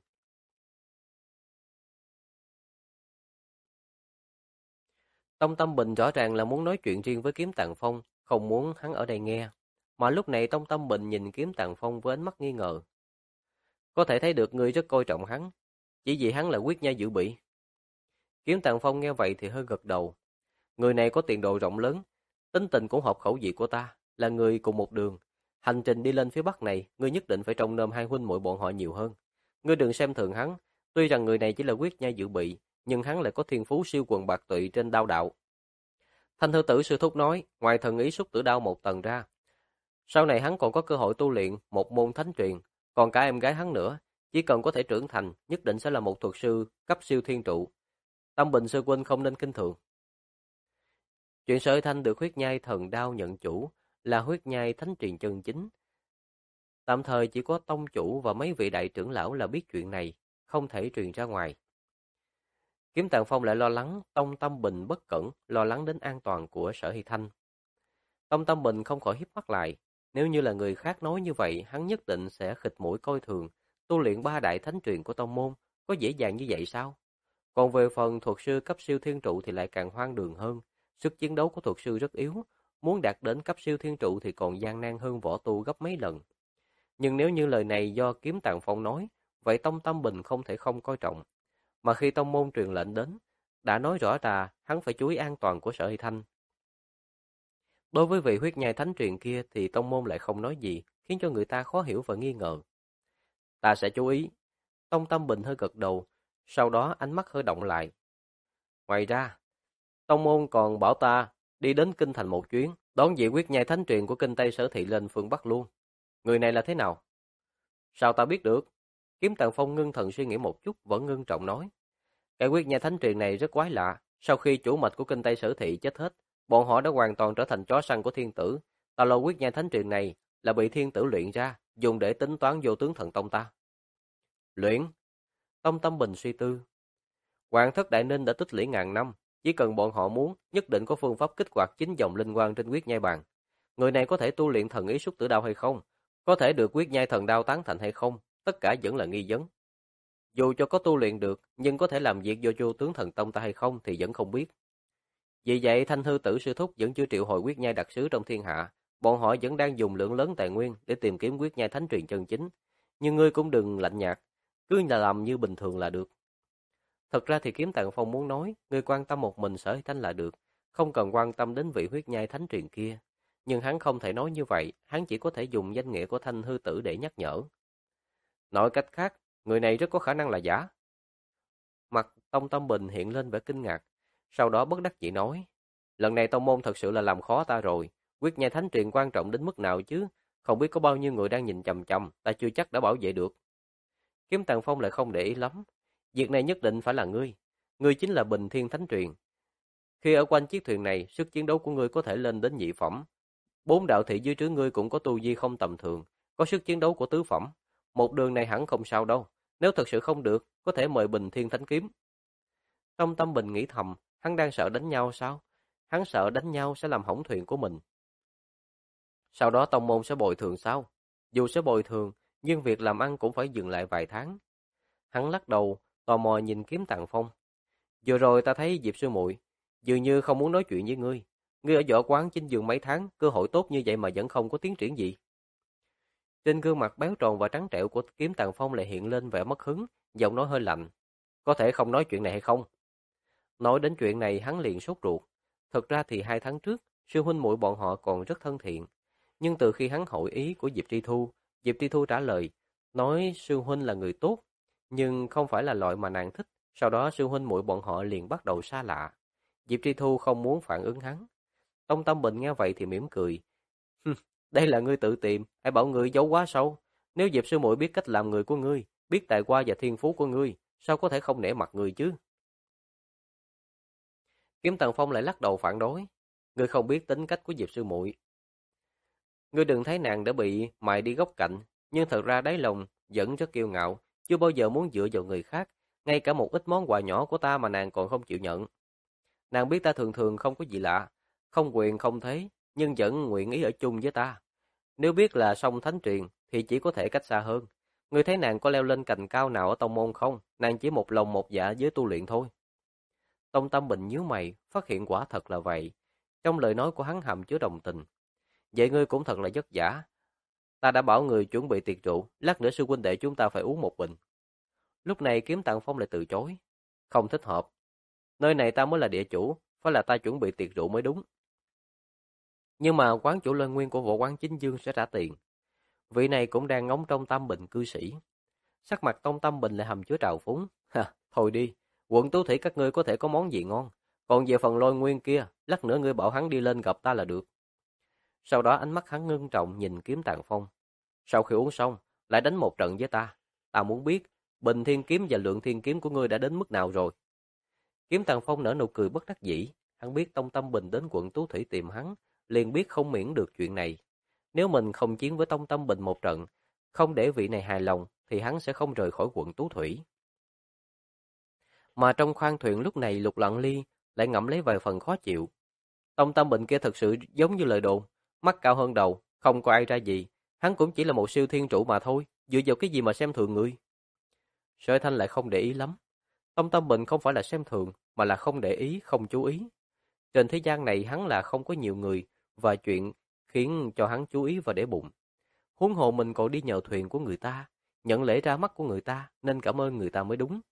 Tâm Bình rõ ràng là muốn nói chuyện riêng với Kiếm Tàng Phong, không muốn hắn ở đây nghe. Mà lúc này Tâm Bình nhìn Kiếm Tàng Phong với ánh mắt nghi ngờ. Có thể thấy được ngươi rất coi trọng hắn, chỉ vì hắn là quyết nhai dự bị. Kiếm Tàng Phong nghe vậy thì hơi gật đầu. Người này có tiền đồ rộng lớn, tính tình cũng hợp khẩu vị của ta, là người cùng một đường. Hành trình đi lên phía Bắc này, ngươi nhất định phải trông nom hai huynh muội bọn họ nhiều hơn. Ngươi đừng xem thường hắn, tuy rằng người này chỉ là quyết nhai dự bị, nhưng hắn lại có thiên phú siêu quần bạc tụy trên đao đạo. Thanh Thư Tử sư thúc nói, ngoài thần ý xúc tử đao một tầng ra, sau này hắn còn có cơ hội tu luyện một môn thánh truyền, còn cả em gái hắn nữa, chỉ cần có thể trưởng thành, nhất định sẽ là một thuật sư cấp siêu thiên trụ. Tâm Bình sư huynh không nên kinh thường. Chuyện Sở Thanh được huyết nhai thần đao nhận chủ là huyết nhai thánh truyền chân chính. Tạm thời chỉ có tông chủ và mấy vị đại trưởng lão là biết chuyện này, không thể truyền ra ngoài. Kiếm Tàng Phong lại lo lắng Tông Tâm Bình bất cẩn, lo lắng đến an toàn của Sở Hy Thanh. Tông Tâm Bình không khỏi híp mắt lại, nếu như là người khác nói như vậy, hắn nhất định sẽ khịt mũi coi thường. Tu luyện ba đại thánh truyền của tông môn, có dễ dàng như vậy sao? Còn về phần thuật sư cấp siêu thiên trụ thì lại càng hoang đường hơn. Sức chiến đấu của thuật sư rất yếu, muốn đạt đến cấp siêu thiên trụ thì còn gian nan hơn võ tu gấp mấy lần. Nhưng nếu như lời này do Kiếm Tàng Phong nói, vậy Tông Tâm Bình không thể không coi trọng. Mà khi tông môn truyền lệnh đến, đã nói rõ là hắn phải chú ý an toàn của Sở Hy Thanh. Đối với vị huyết nhai thánh truyền kia thì tông môn lại không nói gì, khiến cho người ta khó hiểu và nghi ngờ. Ta sẽ chú ý. Tông Tâm Bình hơi gật đầu, sau đó ánh mắt hơi động lại. Ngoài ra, tông môn còn bảo ta đi đến Kinh Thành một chuyến, đón vị huyết nhai thánh truyền của Kinh Tây Sở Thị lên phương Bắc luôn. Người này là thế nào? Sao ta biết được? Kiếm Tàng Phong ngưng thần suy nghĩ một chút, vẫn ngưng trọng nói. Cái huyết nhai thánh truyền này rất quái lạ, sau khi chủ mạch của Kinh Tây Sở Thị chết hết, bọn họ đã hoàn toàn trở thành chó săn của thiên tử. Ta lo huyết nhai thánh truyền này là bị thiên tử luyện ra, dùng để tính toán vô tướng thần tông ta. Luyện? Tông Tâm Bình suy tư. Hoàng thất Đại Ninh đã tích lũy ngàn năm, chỉ cần bọn họ muốn, nhất định có phương pháp kích hoạt chính dòng linh quang trên huyết nhai bàn. Người này có thể tu luyện thần ý xúc tử đao hay không? Có thể được huyết nhai thần đao tán thành hay không? Tất cả vẫn là nghi vấn. Dù cho có tu luyện được, nhưng có thể làm việc vô tướng thần tông ta hay không thì vẫn không biết. Vì vậy Thanh Hư Tử sư thúc vẫn chưa triệu hồi huyết nhai đặc sứ trong thiên hạ, bọn họ vẫn đang dùng lượng lớn tài nguyên để tìm kiếm huyết nhai thánh truyền chân chính. Nhưng ngươi cũng đừng lạnh nhạt, cứ làm như bình thường là được. Thật ra thì Kiếm Tàng Phong muốn nói, ngươi quan tâm một mình Sở Hy Thanh là được, không cần quan tâm đến vị huyết nhai thánh truyền kia. Nhưng hắn không thể nói như vậy, hắn chỉ có thể dùng danh nghĩa của Thanh Hư Tử để nhắc nhở. Nói cách khác, người này rất có khả năng là giả. Mặt Tông Tâm Bình hiện lên vẻ kinh ngạc, sau đó bất đắc dĩ nói, lần này tông môn thật sự là làm khó ta rồi, huyết nhai thánh truyền quan trọng đến mức nào chứ, không biết có bao nhiêu người đang nhìn chằm chằm, ta chưa chắc đã bảo vệ được. Kiếm Tàng Phong lại không để ý lắm, việc này nhất định phải là ngươi, ngươi chính là Bình Thiên Thánh Truyền. Khi ở quanh chiếc thuyền này, sức chiến đấu của ngươi có thể lên đến nhị phẩm. Bốn đạo thị dưới trướng ngươi cũng có tu vi không tầm thường, có sức chiến đấu của tứ phẩm. Một đường này hẳn không sao đâu, nếu thật sự không được, có thể mời Bình Thiên Thánh Kiếm. Trong tâm Bình nghĩ thầm, hắn đang sợ đánh nhau sao? Hắn sợ đánh nhau sẽ làm hỏng thuyền của mình. Sau đó tông môn sẽ bồi thường sao? Dù sẽ bồi thường, nhưng việc làm ăn cũng phải dừng lại vài tháng. Hắn lắc đầu, tò mò nhìn Kiếm Tàng Phong. Vừa rồi ta thấy Diệp sư muội dường như không muốn nói chuyện với ngươi. Ngươi ở võ quán trên giường mấy tháng, cơ hội tốt như vậy mà vẫn không có tiến triển gì. Trên gương mặt béo tròn và trắng trẻo của Kiếm Tàng Phong lại hiện lên vẻ mất hứng, giọng nói hơi lạnh. Có thể không nói chuyện này hay không? Nói đến chuyện này hắn liền sốt ruột. Thật ra thì 2 tháng trước, sư huynh muội bọn họ còn rất thân thiện. Nhưng từ khi hắn hội ý của Diệp Tri Thu trả lời, nói sư huynh là người tốt, nhưng không phải là loại mà nàng thích. Sau đó sư huynh muội bọn họ liền bắt đầu xa lạ. Diệp Tri Thu không muốn phản ứng hắn. Tông Tâm Bình nghe vậy thì mỉm cười. Đây là ngươi tự tìm, ai bảo ngươi giấu quá sâu. Nếu Diệp sư muội biết cách làm người của ngươi, biết tài hoa và thiên phú của ngươi, sao có thể không nể mặt ngươi chứ? Kiếm Tần Phong lại lắc đầu phản đối. Ngươi không biết tính cách của Diệp sư muội. Ngươi đừng thấy nàng đã bị mài đi góc cạnh, nhưng thật ra đáy lòng vẫn rất kiêu ngạo, chưa bao giờ muốn dựa vào người khác, ngay cả một ít món quà nhỏ của ta mà nàng còn không chịu nhận. Nàng biết ta thường thường không có gì lạ, không quyền không thế, nhưng vẫn nguyện ý ở chung với ta. Nếu biết là song thánh truyền thì chỉ có thể cách xa hơn. Ngươi thấy nàng có leo lên cành cao nào ở tông môn không? Nàng chỉ một lòng một dạ với tu luyện thôi. Tông Tâm Bình nhíu mày, phát hiện quả thật là vậy. Trong lời nói của hắn hàm chứa đồng tình. Vậy ngươi cũng thật là vất vả. Ta đã bảo người chuẩn bị tiệc rượu, lát nữa sư huynh đệ chúng ta phải uống một bình. Lúc này Kiếm Tạng Phong lại từ chối. Không thích hợp. Nơi này ta mới là địa chủ, phải là ta chuẩn bị tiệc rượu mới đúng. Nhưng mà quán chủ Lôi Nguyên của Võ Quán Chính Dương sẽ trả tiền. Vị này cũng đang ngóng trong Tâm Bình cư sĩ. Sắc mặt Tông Tâm Bình lại hầm chứa trào phúng. Ha, thôi đi, quận Tú Thủy các ngươi có thể có món gì ngon. Còn về phần Lôi Nguyên kia, lát nữa ngươi bảo hắn đi lên gặp ta là được. Sau đó ánh mắt hắn ngưng trọng nhìn Kiếm Tạng Phong. Sau khi uống xong, lại đánh một trận với ta. Ta muốn biết, Bình Thiên Kiếm và Lượng Thiên Kiếm của ngươi đã đến mức nào rồi. Kiếm Tạng Phong nở nụ cười bất đắc dĩ. Hắn biết Tông Tâm Bình đến quận Tú Thủy tìm hắn, liền biết không miễn được chuyện này. Nếu mình không chiến với Tông Tâm Bình một trận, không để vị này hài lòng, thì hắn sẽ không rời khỏi quận Tú Thủy. Mà trong khoang thuyền lúc này Lục Lặng Ly lại ngậm lấy vài phần khó chịu. Tông Tâm Bình kia thật sự giống như lời đồn, mắt cao hơn đầu, không có ai ra gì, hắn cũng chỉ là một siêu thiên trụ mà thôi, dựa vào cái gì mà xem thường người. Sở Thanh lại không để ý lắm. Tông Tâm Bình không phải là xem thường, mà là không để ý, không chú ý. Trên thế gian này hắn là không có nhiều người và chuyện khiến cho hắn chú ý và để bụng. Huống hồ mình còn đi nhờ thuyền của người ta, nhận lễ ra mắt của người ta, nên cảm ơn người ta mới đúng.